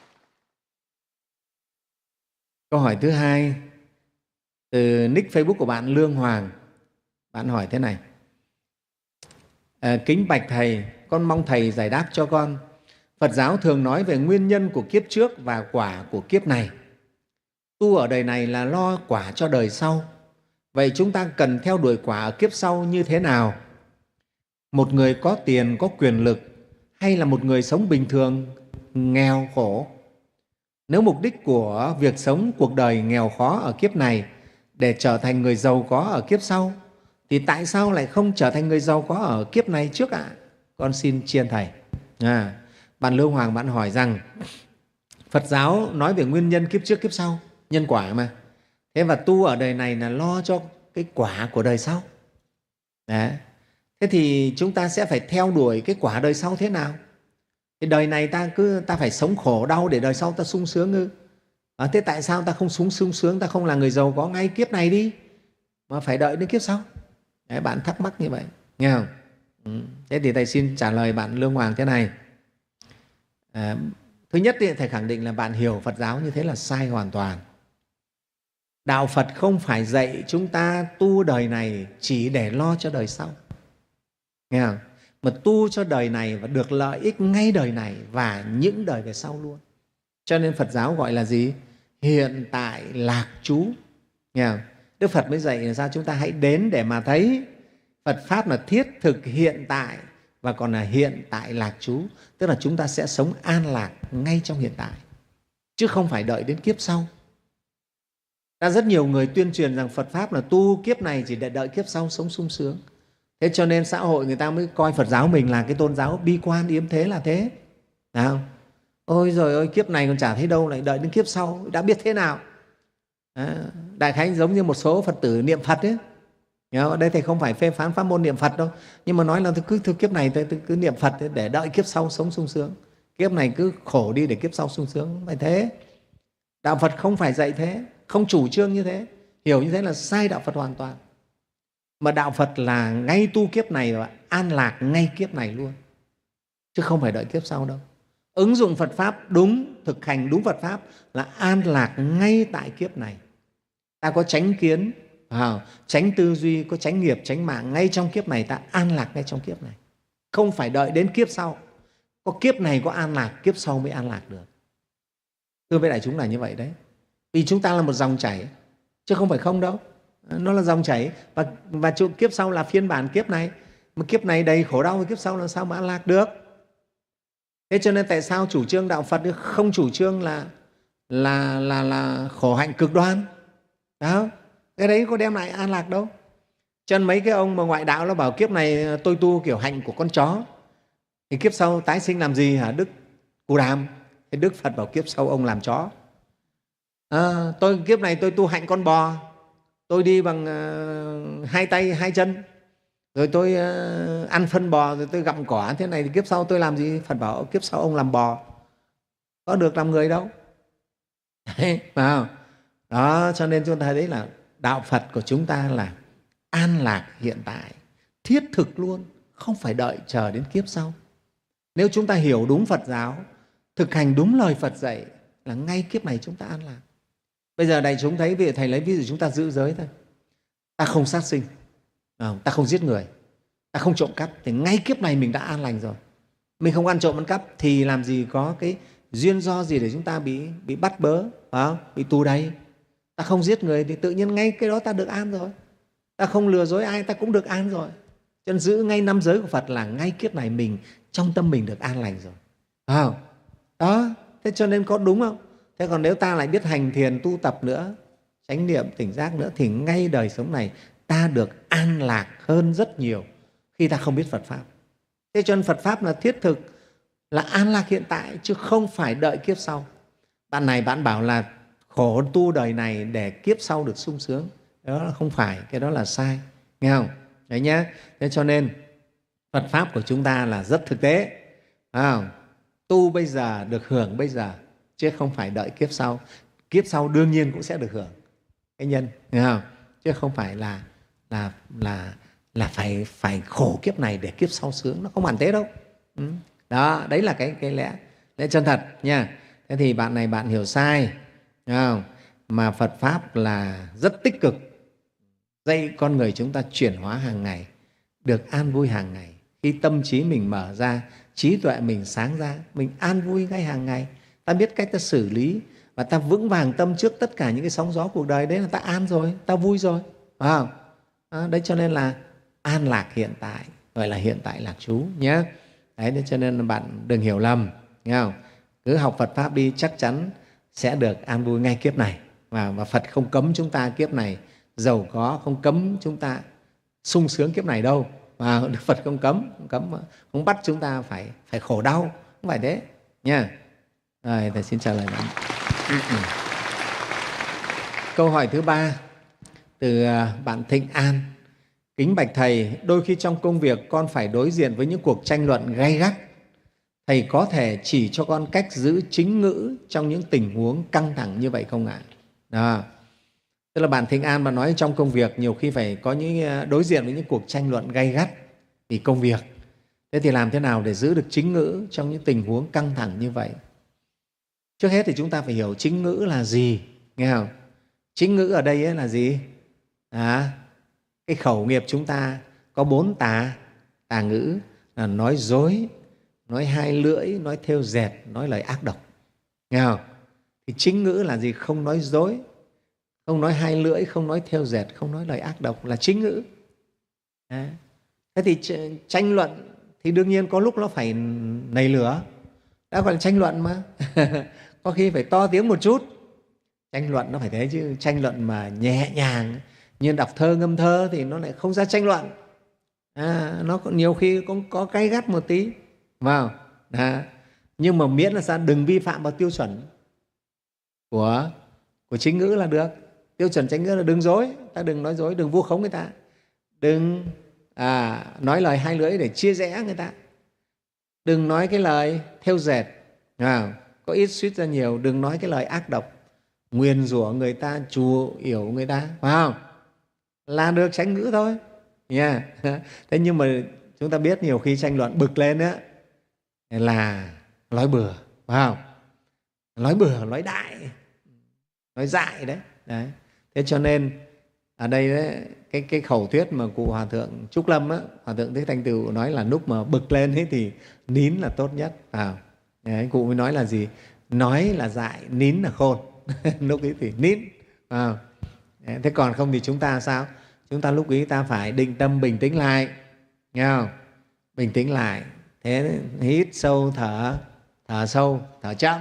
Câu hỏi thứ hai từ nick Facebook của bạn Lương Hoàng. Bạn hỏi thế này: à, kính bạch Thầy, con mong Thầy giải đáp cho con. Phật giáo thường nói về nguyên nhân của kiếp trước và quả của kiếp này. Tu ở đời này là lo quả cho đời sau. Vậy chúng ta cần theo đuổi quả ở kiếp sau như thế nào? Một người có tiền, có quyền lực, hay là một người sống bình thường, nghèo khổ? Nếu mục đích của việc sống cuộc đời nghèo khó ở kiếp này để trở thành người giàu có ở kiếp sau, thì tại sao lại không trở thành người giàu có ở kiếp này trước ạ? À? Con xin chiên Thầy. À, bạn Lương Hoàng bạn hỏi rằng Phật giáo nói về nguyên nhân kiếp trước kiếp sau, nhân quả mà. Thế và tu ở đời này là lo cho cái quả của đời sau. Đấy. Thế thì chúng ta sẽ phải theo đuổi cái quả đời sau thế nào? Thì đời này ta cứ ta phải sống khổ đau để đời sau ta sung sướng ư? À, thế tại sao ta không sung sung sướng, ta không là người giàu có ngay kiếp này đi, mà phải đợi đến kiếp sau? Đấy, bạn thắc mắc như vậy, nghe không? Ừ. Thế thì Thầy xin trả lời bạn Lương Hoàng thế này. À, thứ nhất thì Thầy khẳng định là bạn hiểu Phật giáo như thế là sai hoàn toàn. Đạo Phật không phải dạy chúng ta tu đời này chỉ để lo cho đời sau, nghe không? Mà tu cho đời này và được lợi ích ngay đời này và những đời về sau luôn. Cho nên Phật giáo gọi là gì? Hiện tại lạc trú, nghe không? Đức Phật mới dạy là sao? Chúng ta hãy đến để mà thấy Phật Pháp là thiết thực hiện tại và còn là hiện tại lạc trú. Tức là chúng ta sẽ sống an lạc ngay trong hiện tại, chứ không phải đợi đến kiếp sau. Đã rất nhiều người tuyên truyền rằng Phật Pháp là tu kiếp này chỉ để đợi kiếp sau sống sung sướng. Thế cho nên xã hội người ta mới coi Phật giáo mình là cái tôn giáo bi quan yếm thế là thế. Phải không? Ôi rồi ôi, kiếp này còn chả thấy đâu, lại đợi đến kiếp sau đã biết thế nào. À, đại khái giống như một số Phật tử niệm Phật ấy. Ở đây Thầy không phải phê phán pháp môn niệm Phật đâu, nhưng mà nói là cứ, cứ kiếp này tôi cứ niệm Phật để đợi kiếp sau sống sung sướng. Kiếp này cứ khổ đi để kiếp sau sung sướng, không phải thế. Đạo Phật không phải dạy thế, không chủ trương như thế. Hiểu như thế là sai đạo Phật hoàn toàn. Mà đạo Phật là ngay tu kiếp này và an lạc ngay kiếp này luôn, chứ không phải đợi kiếp sau đâu. Ứng dụng Phật Pháp đúng, thực hành đúng Phật Pháp là an lạc ngay tại kiếp này. Ta có chánh kiến, à, chánh tư duy, có chánh nghiệp, chánh mạng ngay trong kiếp này, ta an lạc ngay trong kiếp này. Không phải đợi đến kiếp sau. Có kiếp này có an lạc, kiếp sau mới an lạc được. Thưa với đại chúng là như vậy đấy. Vì chúng ta là một dòng chảy, chứ không phải không đâu. Nó là dòng chảy và, và kiếp sau là phiên bản kiếp này. Mà kiếp này đầy khổ đau, kiếp sau làm sao mà an lạc được? Thế cho nên tại sao chủ trương đạo Phật không chủ trương là, là, là, là khổ hạnh cực đoan? Đó. Cái đấy có đem lại an lạc đâu. Cho nên mấy cái ông mà ngoại đạo nó bảo kiếp này tôi tu kiểu hạnh của con chó, thì kiếp sau tái sinh làm gì hả Đức Cù Đàm? Thì Đức Phật bảo kiếp sau ông làm chó. À, tôi kiếp này tôi tu hạnh con bò, tôi đi bằng uh, hai tay hai chân, rồi tôi uh, ăn phân bò, rồi tôi gặm cỏ thế này, thì kiếp sau tôi làm gì? Phật bảo kiếp sau ông làm bò, có được làm người đâu. Phải không? Đó, cho nên chúng ta thấy là đạo Phật của chúng ta là an lạc hiện tại, thiết thực luôn, không phải đợi chờ đến kiếp sau. Nếu chúng ta hiểu đúng Phật giáo, thực hành đúng lời Phật dạy là ngay kiếp này chúng ta an lạc. Bây giờ đại chúng thấy, vì Thầy lấy ví dụ chúng ta giữ giới thôi. Ta không sát sinh, ta không giết người, ta không trộm cắp, thì ngay kiếp này mình đã an lành rồi. Mình không ăn trộm ăn cắp thì làm gì có cái duyên do gì để chúng ta bị, bị bắt bớ, phải không? Bị tù đày. Ta không giết người thì tự nhiên ngay cái đó ta được an rồi. Ta không lừa dối ai, ta cũng được an rồi. Cho nên giữ ngay năm giới của Phật là ngay kiếp này mình, trong tâm mình được an lành rồi. Phải không? Đó, thế cho nên có đúng không? Thế còn nếu ta lại biết hành thiền tu tập nữa, chánh niệm tỉnh giác nữa, thì ngay đời sống này ta được an lạc hơn rất nhiều khi ta không biết Phật Pháp. Thế cho nên Phật Pháp là thiết thực, là an lạc hiện tại, chứ không phải đợi kiếp sau. Bạn này bạn bảo là khổ tu đời này để kiếp sau được sung sướng, đó là không phải, cái đó là sai, nghe không? Đấy nhé. Thế cho nên Phật Pháp của chúng ta là rất thực tế, à, tu bây giờ được hưởng bây giờ, chứ không phải đợi kiếp sau. Kiếp sau đương nhiên cũng sẽ được hưởng cái nhân, nghe không? Chứ không phải là là là là phải phải khổ kiếp này để kiếp sau sướng, nó không hẳn thế đâu. Ừ. Đó, đấy là cái cái lẽ lẽ chân thật nha. Thế thì bạn này bạn hiểu sai, nghe không? Mà Phật Pháp là rất tích cực, dạy con người chúng ta chuyển hóa hàng ngày, được an vui hàng ngày. Khi tâm trí mình mở ra, trí tuệ mình sáng ra, mình an vui ngay hàng ngày. Ta biết cách ta xử lý và ta vững vàng tâm trước tất cả những cái sóng gió cuộc đời, đấy là ta an rồi, ta vui rồi, phải không? À, đấy cho nên là an lạc hiện tại, gọi là hiện tại lạc trú nhé. Đấy, thế cho nên bạn đừng hiểu lầm, nghe không? Cứ học Phật Pháp đi, chắc chắn sẽ được an vui ngay kiếp này. Và, và Phật không cấm chúng ta kiếp này giàu có, không cấm chúng ta sung sướng kiếp này đâu. Và Đức Phật không cấm, không cấm, không bắt chúng ta phải phải khổ đau, không phải thế nha. Rồi, thầy xin trả lời bạn. Câu hỏi thứ ba từ bạn Thịnh An. Kính bạch Thầy, đôi khi trong công việc con phải đối diện với những cuộc tranh luận gay gắt. Thầy có thể chỉ cho con cách giữ chính ngữ trong những tình huống căng thẳng như vậy không ạ? Đó. Tức là bạn Thịnh An mà nói trong công việc nhiều khi phải có những đối diện với những cuộc tranh luận gay gắt vì công việc. Thế thì làm thế nào để giữ được chính ngữ trong những tình huống căng thẳng như vậy? Trước hết thì chúng ta phải hiểu chính ngữ là gì, nghe không? Chính ngữ ở đây ấy là gì? À, cái khẩu nghiệp chúng ta có bốn tà, tà ngữ là nói dối, nói hai lưỡi, nói thêu dệt, nói lời ác độc, nghe không? Thì chính ngữ là gì? Không nói dối, không nói hai lưỡi, không nói thêu dệt, không nói lời ác độc là chính ngữ. Đấy. Thế thì tranh luận thì đương nhiên có lúc nó phải nảy lửa, đã gọi là tranh luận mà. Có khi phải to tiếng một chút. Tranh luận nó phải thế chứ, tranh luận mà nhẹ nhàng như đọc thơ ngâm thơ thì nó lại không ra tranh luận. À, nó có, nhiều khi cũng có cay gắt một tí, vào. À, nhưng mà miễn là sao đừng vi phạm vào tiêu chuẩn của của chính ngữ là được. Tiêu chuẩn chính ngữ là đừng dối, ta đừng nói dối, đừng vu khống người ta, đừng à, nói lời hai lưỡi để chia rẽ người ta, đừng nói cái lời thêu dệt, à, có ít suýt ra nhiều, đừng nói cái lời ác độc, nguyền rủa người ta, chù yểu người ta, phải không? Là được chánh ngữ thôi. Yeah. Thế nhưng mà chúng ta biết nhiều khi tranh luận bực lên á là nói bừa, phải không? Nói bừa, nói đại, nói dại đấy. Đấy. Thế cho nên ở đây đấy, cái, cái khẩu thuyết mà cụ Hòa Thượng Trúc Lâm á, Hòa Thượng Thích Thanh Tựu nói là lúc mà bực lên ấy thì nín là tốt nhất. À, đấy, cụ mới nói là gì? Nói là dại, nín là khôn. Lúc ấy thì nín. À, thế còn không thì chúng ta sao? Chúng ta lúc ấy ta phải định tâm bình tĩnh lại, nghe không? Bình tĩnh lại. Thế hít sâu thở, thở sâu, thở chậm,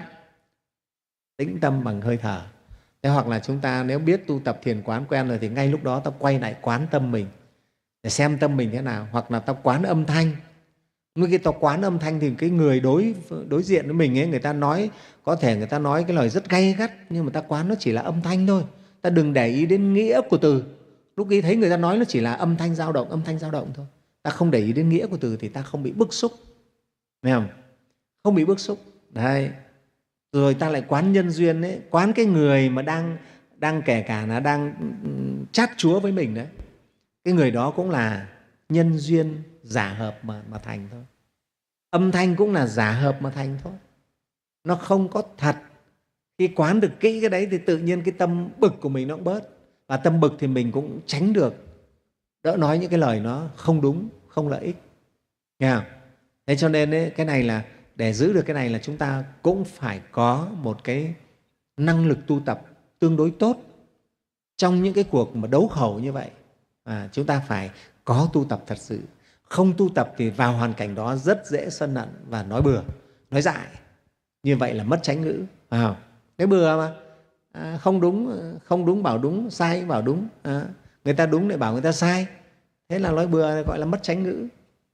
tĩnh tâm bằng hơi thở. Thế hoặc là chúng ta nếu biết tu tập thiền quán quen rồi thì ngay lúc đó ta quay lại quán tâm mình để xem tâm mình thế nào. Hoặc là ta quán âm thanh. Lúc khi ta quán âm thanh thì cái người đối đối diện với mình ấy, người ta nói, có thể người ta nói cái lời rất gay gắt, nhưng mà ta quán nó chỉ là âm thanh thôi. Ta đừng để ý đến nghĩa của từ. Lúc ấy thấy người ta nói nó chỉ là âm thanh dao động, âm thanh dao động thôi. Ta không để ý đến nghĩa của từ thì ta không bị bức xúc. Thấy không? Không bị bức xúc. Đấy. Rồi ta lại quán nhân duyên ấy, quán cái người mà đang đang kể cả là đang chát chúa với mình đấy. Cái người đó cũng là nhân duyên giả hợp mà, mà thành thôi. Âm thanh cũng là giả hợp mà thành thôi. Nó không có thật. Khi quán được kỹ cái đấy thì tự nhiên cái tâm bực của mình nó cũng bớt. Và tâm bực thì mình cũng tránh được, đỡ nói những cái lời nó không đúng, không lợi ích. Nghe không? Thế cho nên ấy, cái này là để giữ được cái này là chúng ta cũng phải có một cái năng lực tu tập tương đối tốt. Trong những cái cuộc mà đấu khẩu như vậy, à, chúng ta phải có tu tập thật sự. Không tu tập thì vào hoàn cảnh đó rất dễ sân hận và nói bừa, nói dại. Như vậy là mất chánh ngữ. À, nói bừa mà. À, không đúng, không đúng bảo đúng, sai bảo đúng. À, người ta đúng lại bảo người ta sai. Thế là nói bừa gọi là mất chánh ngữ.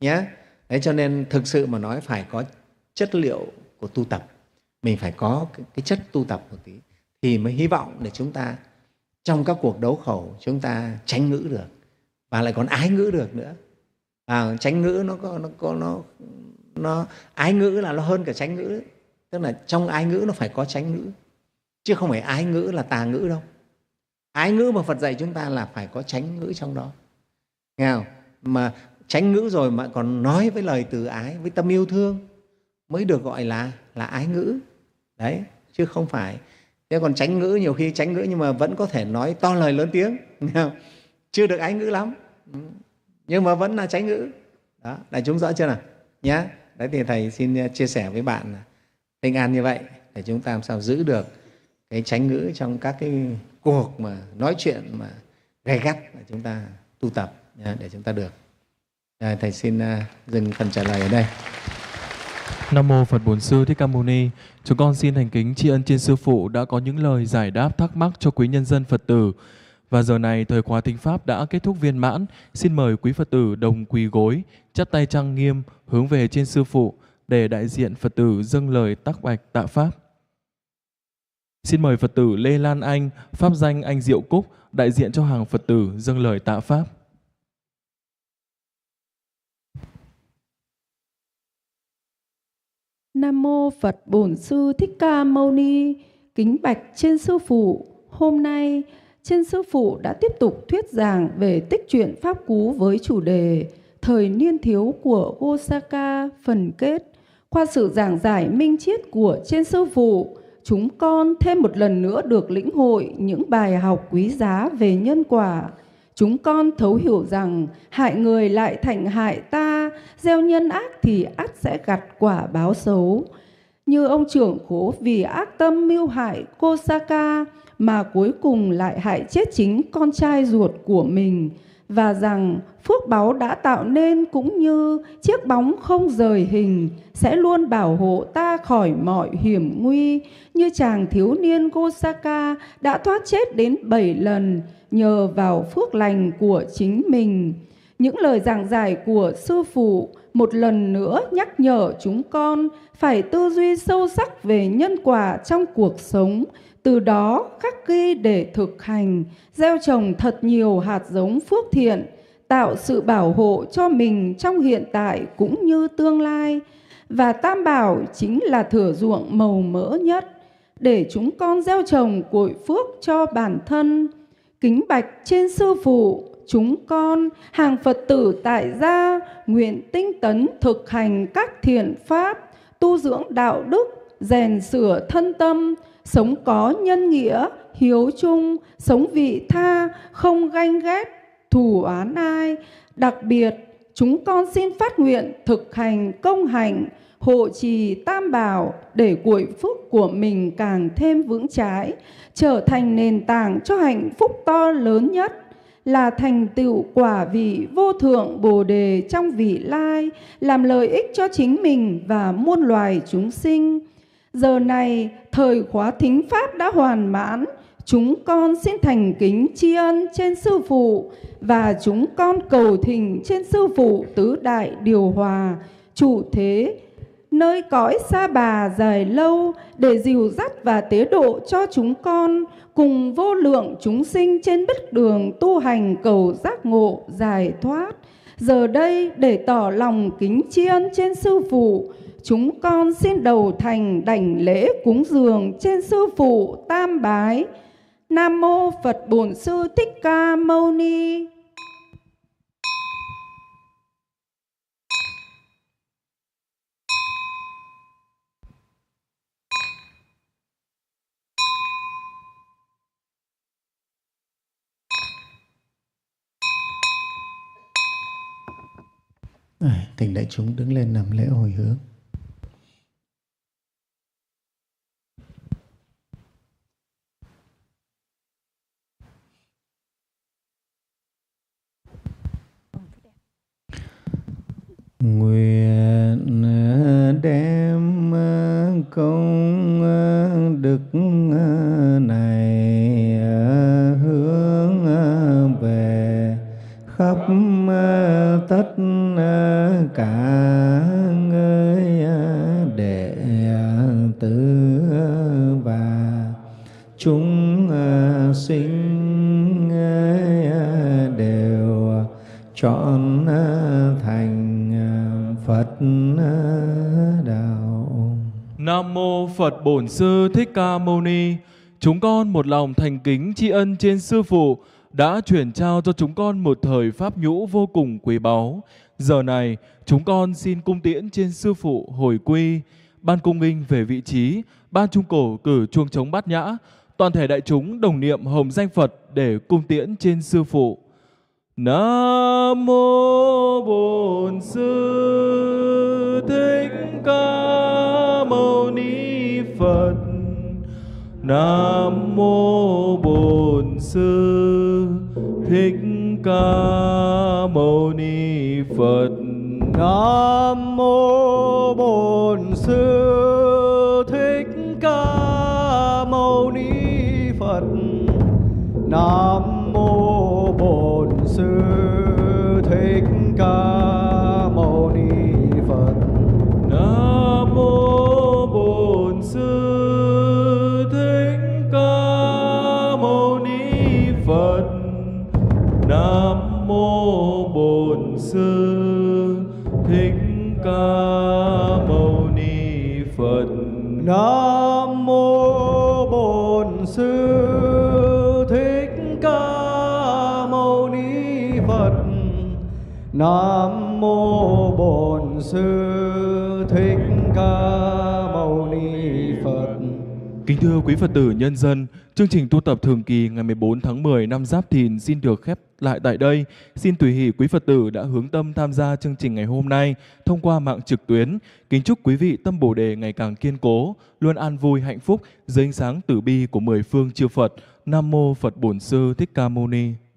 nhé. Đấy, cho nên thực sự mà nói phải có chất liệu của tu tập, mình phải có cái, cái chất tu tập một tí thì mới hy vọng để chúng ta trong các cuộc đấu khẩu chúng ta tránh ngữ được và lại còn ái ngữ được nữa. À, tránh ngữ nó có nó có nó nó ái ngữ là nó hơn cả tránh ngữ đấy. Tức là trong ái ngữ nó phải có tránh ngữ, chứ không phải ái ngữ là tà ngữ đâu. Ái ngữ mà Phật dạy chúng ta là phải có tránh ngữ trong đó, nghe không? Mà tránh ngữ rồi mà còn nói với lời từ ái, với tâm yêu thương mới được gọi là là ái ngữ đấy, chứ không phải. Thế còn tránh ngữ nhiều khi tránh ngữ nhưng mà vẫn có thể nói to lời lớn tiếng, nghe không? Chưa được ái ngữ lắm nhưng mà vẫn là tránh ngữ đó. Đại chúng rõ chưa nào nhá? Đấy thì thầy xin chia sẻ với bạn Tinh An như vậy để chúng ta làm sao giữ được cái tránh ngữ trong các cái cuộc mà nói chuyện mà gay gắt là chúng ta tu tập nhá, để chúng ta được. À, thầy xin uh, dừng phần trả lời ở đây. Nam mô Phật Bổn Sư Thích Ca Mâu Ni. Chúng con xin thành kính tri ân trên sư phụ đã có những lời giải đáp thắc mắc cho quý nhân dân Phật tử. Và giờ này thời khóa thính pháp đã kết thúc viên mãn. Xin mời quý Phật tử đồng quỳ gối, chắp tay trang nghiêm hướng về trên sư phụ để đại diện Phật tử dâng lời tác bạch tạ pháp. Xin mời Phật tử Lê Lan Anh, pháp danh Anh Diệu Cúc, đại diện cho hàng Phật tử dâng lời tạ pháp. Nam mô Phật Bổn Sư Thích Ca Mâu Ni. Kính bạch trên sư phụ, hôm nay trên sư phụ đã tiếp tục thuyết giảng về tích truyện pháp cú với chủ đề Thời niên thiếu của Osaka phần kết. Qua sự giảng giải minh triết của trên sư phụ, chúng con thêm một lần nữa được lĩnh hội những bài học quý giá về nhân quả. Chúng con thấu hiểu rằng hại người lại thành hại ta, gieo nhân ác thì ắt sẽ gặt quả báo xấu. Như ông trưởng khố vì ác tâm mưu hại Kosaka mà cuối cùng lại hại chết chính con trai ruột của mình, và rằng phước báu đã tạo nên cũng như chiếc bóng không rời hình sẽ luôn bảo hộ ta khỏi mọi hiểm nguy, như chàng thiếu niên Kosaka đã thoát chết đến bảy lần nhờ vào phước lành của chính mình. Những lời giảng giải của sư phụ một lần nữa nhắc nhở chúng con phải tư duy sâu sắc về nhân quả trong cuộc sống, từ đó khắc ghi để thực hành, gieo trồng thật nhiều hạt giống phước thiện, tạo sự bảo hộ cho mình trong hiện tại cũng như tương lai. Và Tam Bảo chính là thửa ruộng màu mỡ nhất để chúng con gieo trồng cội phước cho bản thân. Kính bạch trên sư phụ, chúng con hàng Phật tử tại gia nguyện tinh tấn thực hành các thiện pháp, tu dưỡng đạo đức, rèn sửa thân tâm, sống có nhân nghĩa, hiếu chung, sống vị tha, không ganh ghét, thù oán ai. Đặc biệt, chúng con xin phát nguyện thực hành công hạnh, hộ trì Tam Bảo để cội phúc của mình càng thêm vững chãi, trở thành nền tảng cho hạnh phúc to lớn nhất, là thành tựu quả vị vô thượng Bồ Đề trong vị lai, làm lợi ích cho chính mình và muôn loài chúng sinh. Giờ này, thời khóa thính pháp đã hoàn mãn, chúng con xin thành kính tri ân trên sư phụ và chúng con cầu thỉnh trên sư phụ tứ đại điều hòa, trụ thế nơi cõi Sa Bà dài lâu để dìu dắt và tế độ cho chúng con cùng vô lượng chúng sinh trên bước đường tu hành cầu giác ngộ giải thoát. Giờ đây để tỏ lòng kính tri ân trên sư phụ, chúng con xin đầu thành đảnh lễ cúng dường trên sư phụ tam bái. Nam mô Phật Bổn Sư Thích Ca Mâu Ni. Thỉnh đại chúng đứng lên làm lễ hồi hướng. Nguyện đem công đức này hướng về khắp tất cả trọn thành Phật đạo. Nam mô Phật Bổn Sư Thích Ca Mâu Ni. Chúng con một lòng thành kính tri ân trên Sư Phụ đã chuyển trao cho chúng con một thời pháp nhũ vô cùng quý báu. Giờ này, chúng con xin cung tiễn trên Sư Phụ hồi quy. Ban cung nghinh về vị trí, ban trung cổ cử chuông trống bát nhã. Toàn thể đại chúng đồng niệm hồng danh Phật để cung tiễn trên Sư Phụ. Nam mô Bổn Sư Thích Ca Mâu Ni Phật. Nam mô Bổn Sư Thích Ca Mâu Ni Phật. Nam mô Bổn Sư Thích Ca Mâu Ni Phật. Nam mô Bổn Sư Thích Ca Mâu Ni Phật. Nam mô Bổn Sư Thích Ca Mâu Ni Phật. Nam mô Bổn Sư Thích Ca Mâu Ni Phật. Nam mô Bổn Sư Thích Ca Mâu Ni Phật. Nam mô Bổn Sư Thích Ca Mâu Ni Phật. Kính thưa quý Phật tử nhân dân, chương trình tu tập thường kỳ ngày mười bốn tháng mười năm Giáp Thìn xin được khép lại tại đây. Xin tùy hỷ quý Phật tử đã hướng tâm tham gia chương trình ngày hôm nay thông qua mạng trực tuyến. Kính chúc quý vị tâm Bồ đề ngày càng kiên cố, luôn an vui hạnh phúc dưới ánh sáng từ bi của mười phương chư Phật. Nam mô Phật Bổn Sư Thích Ca Mâu Ni.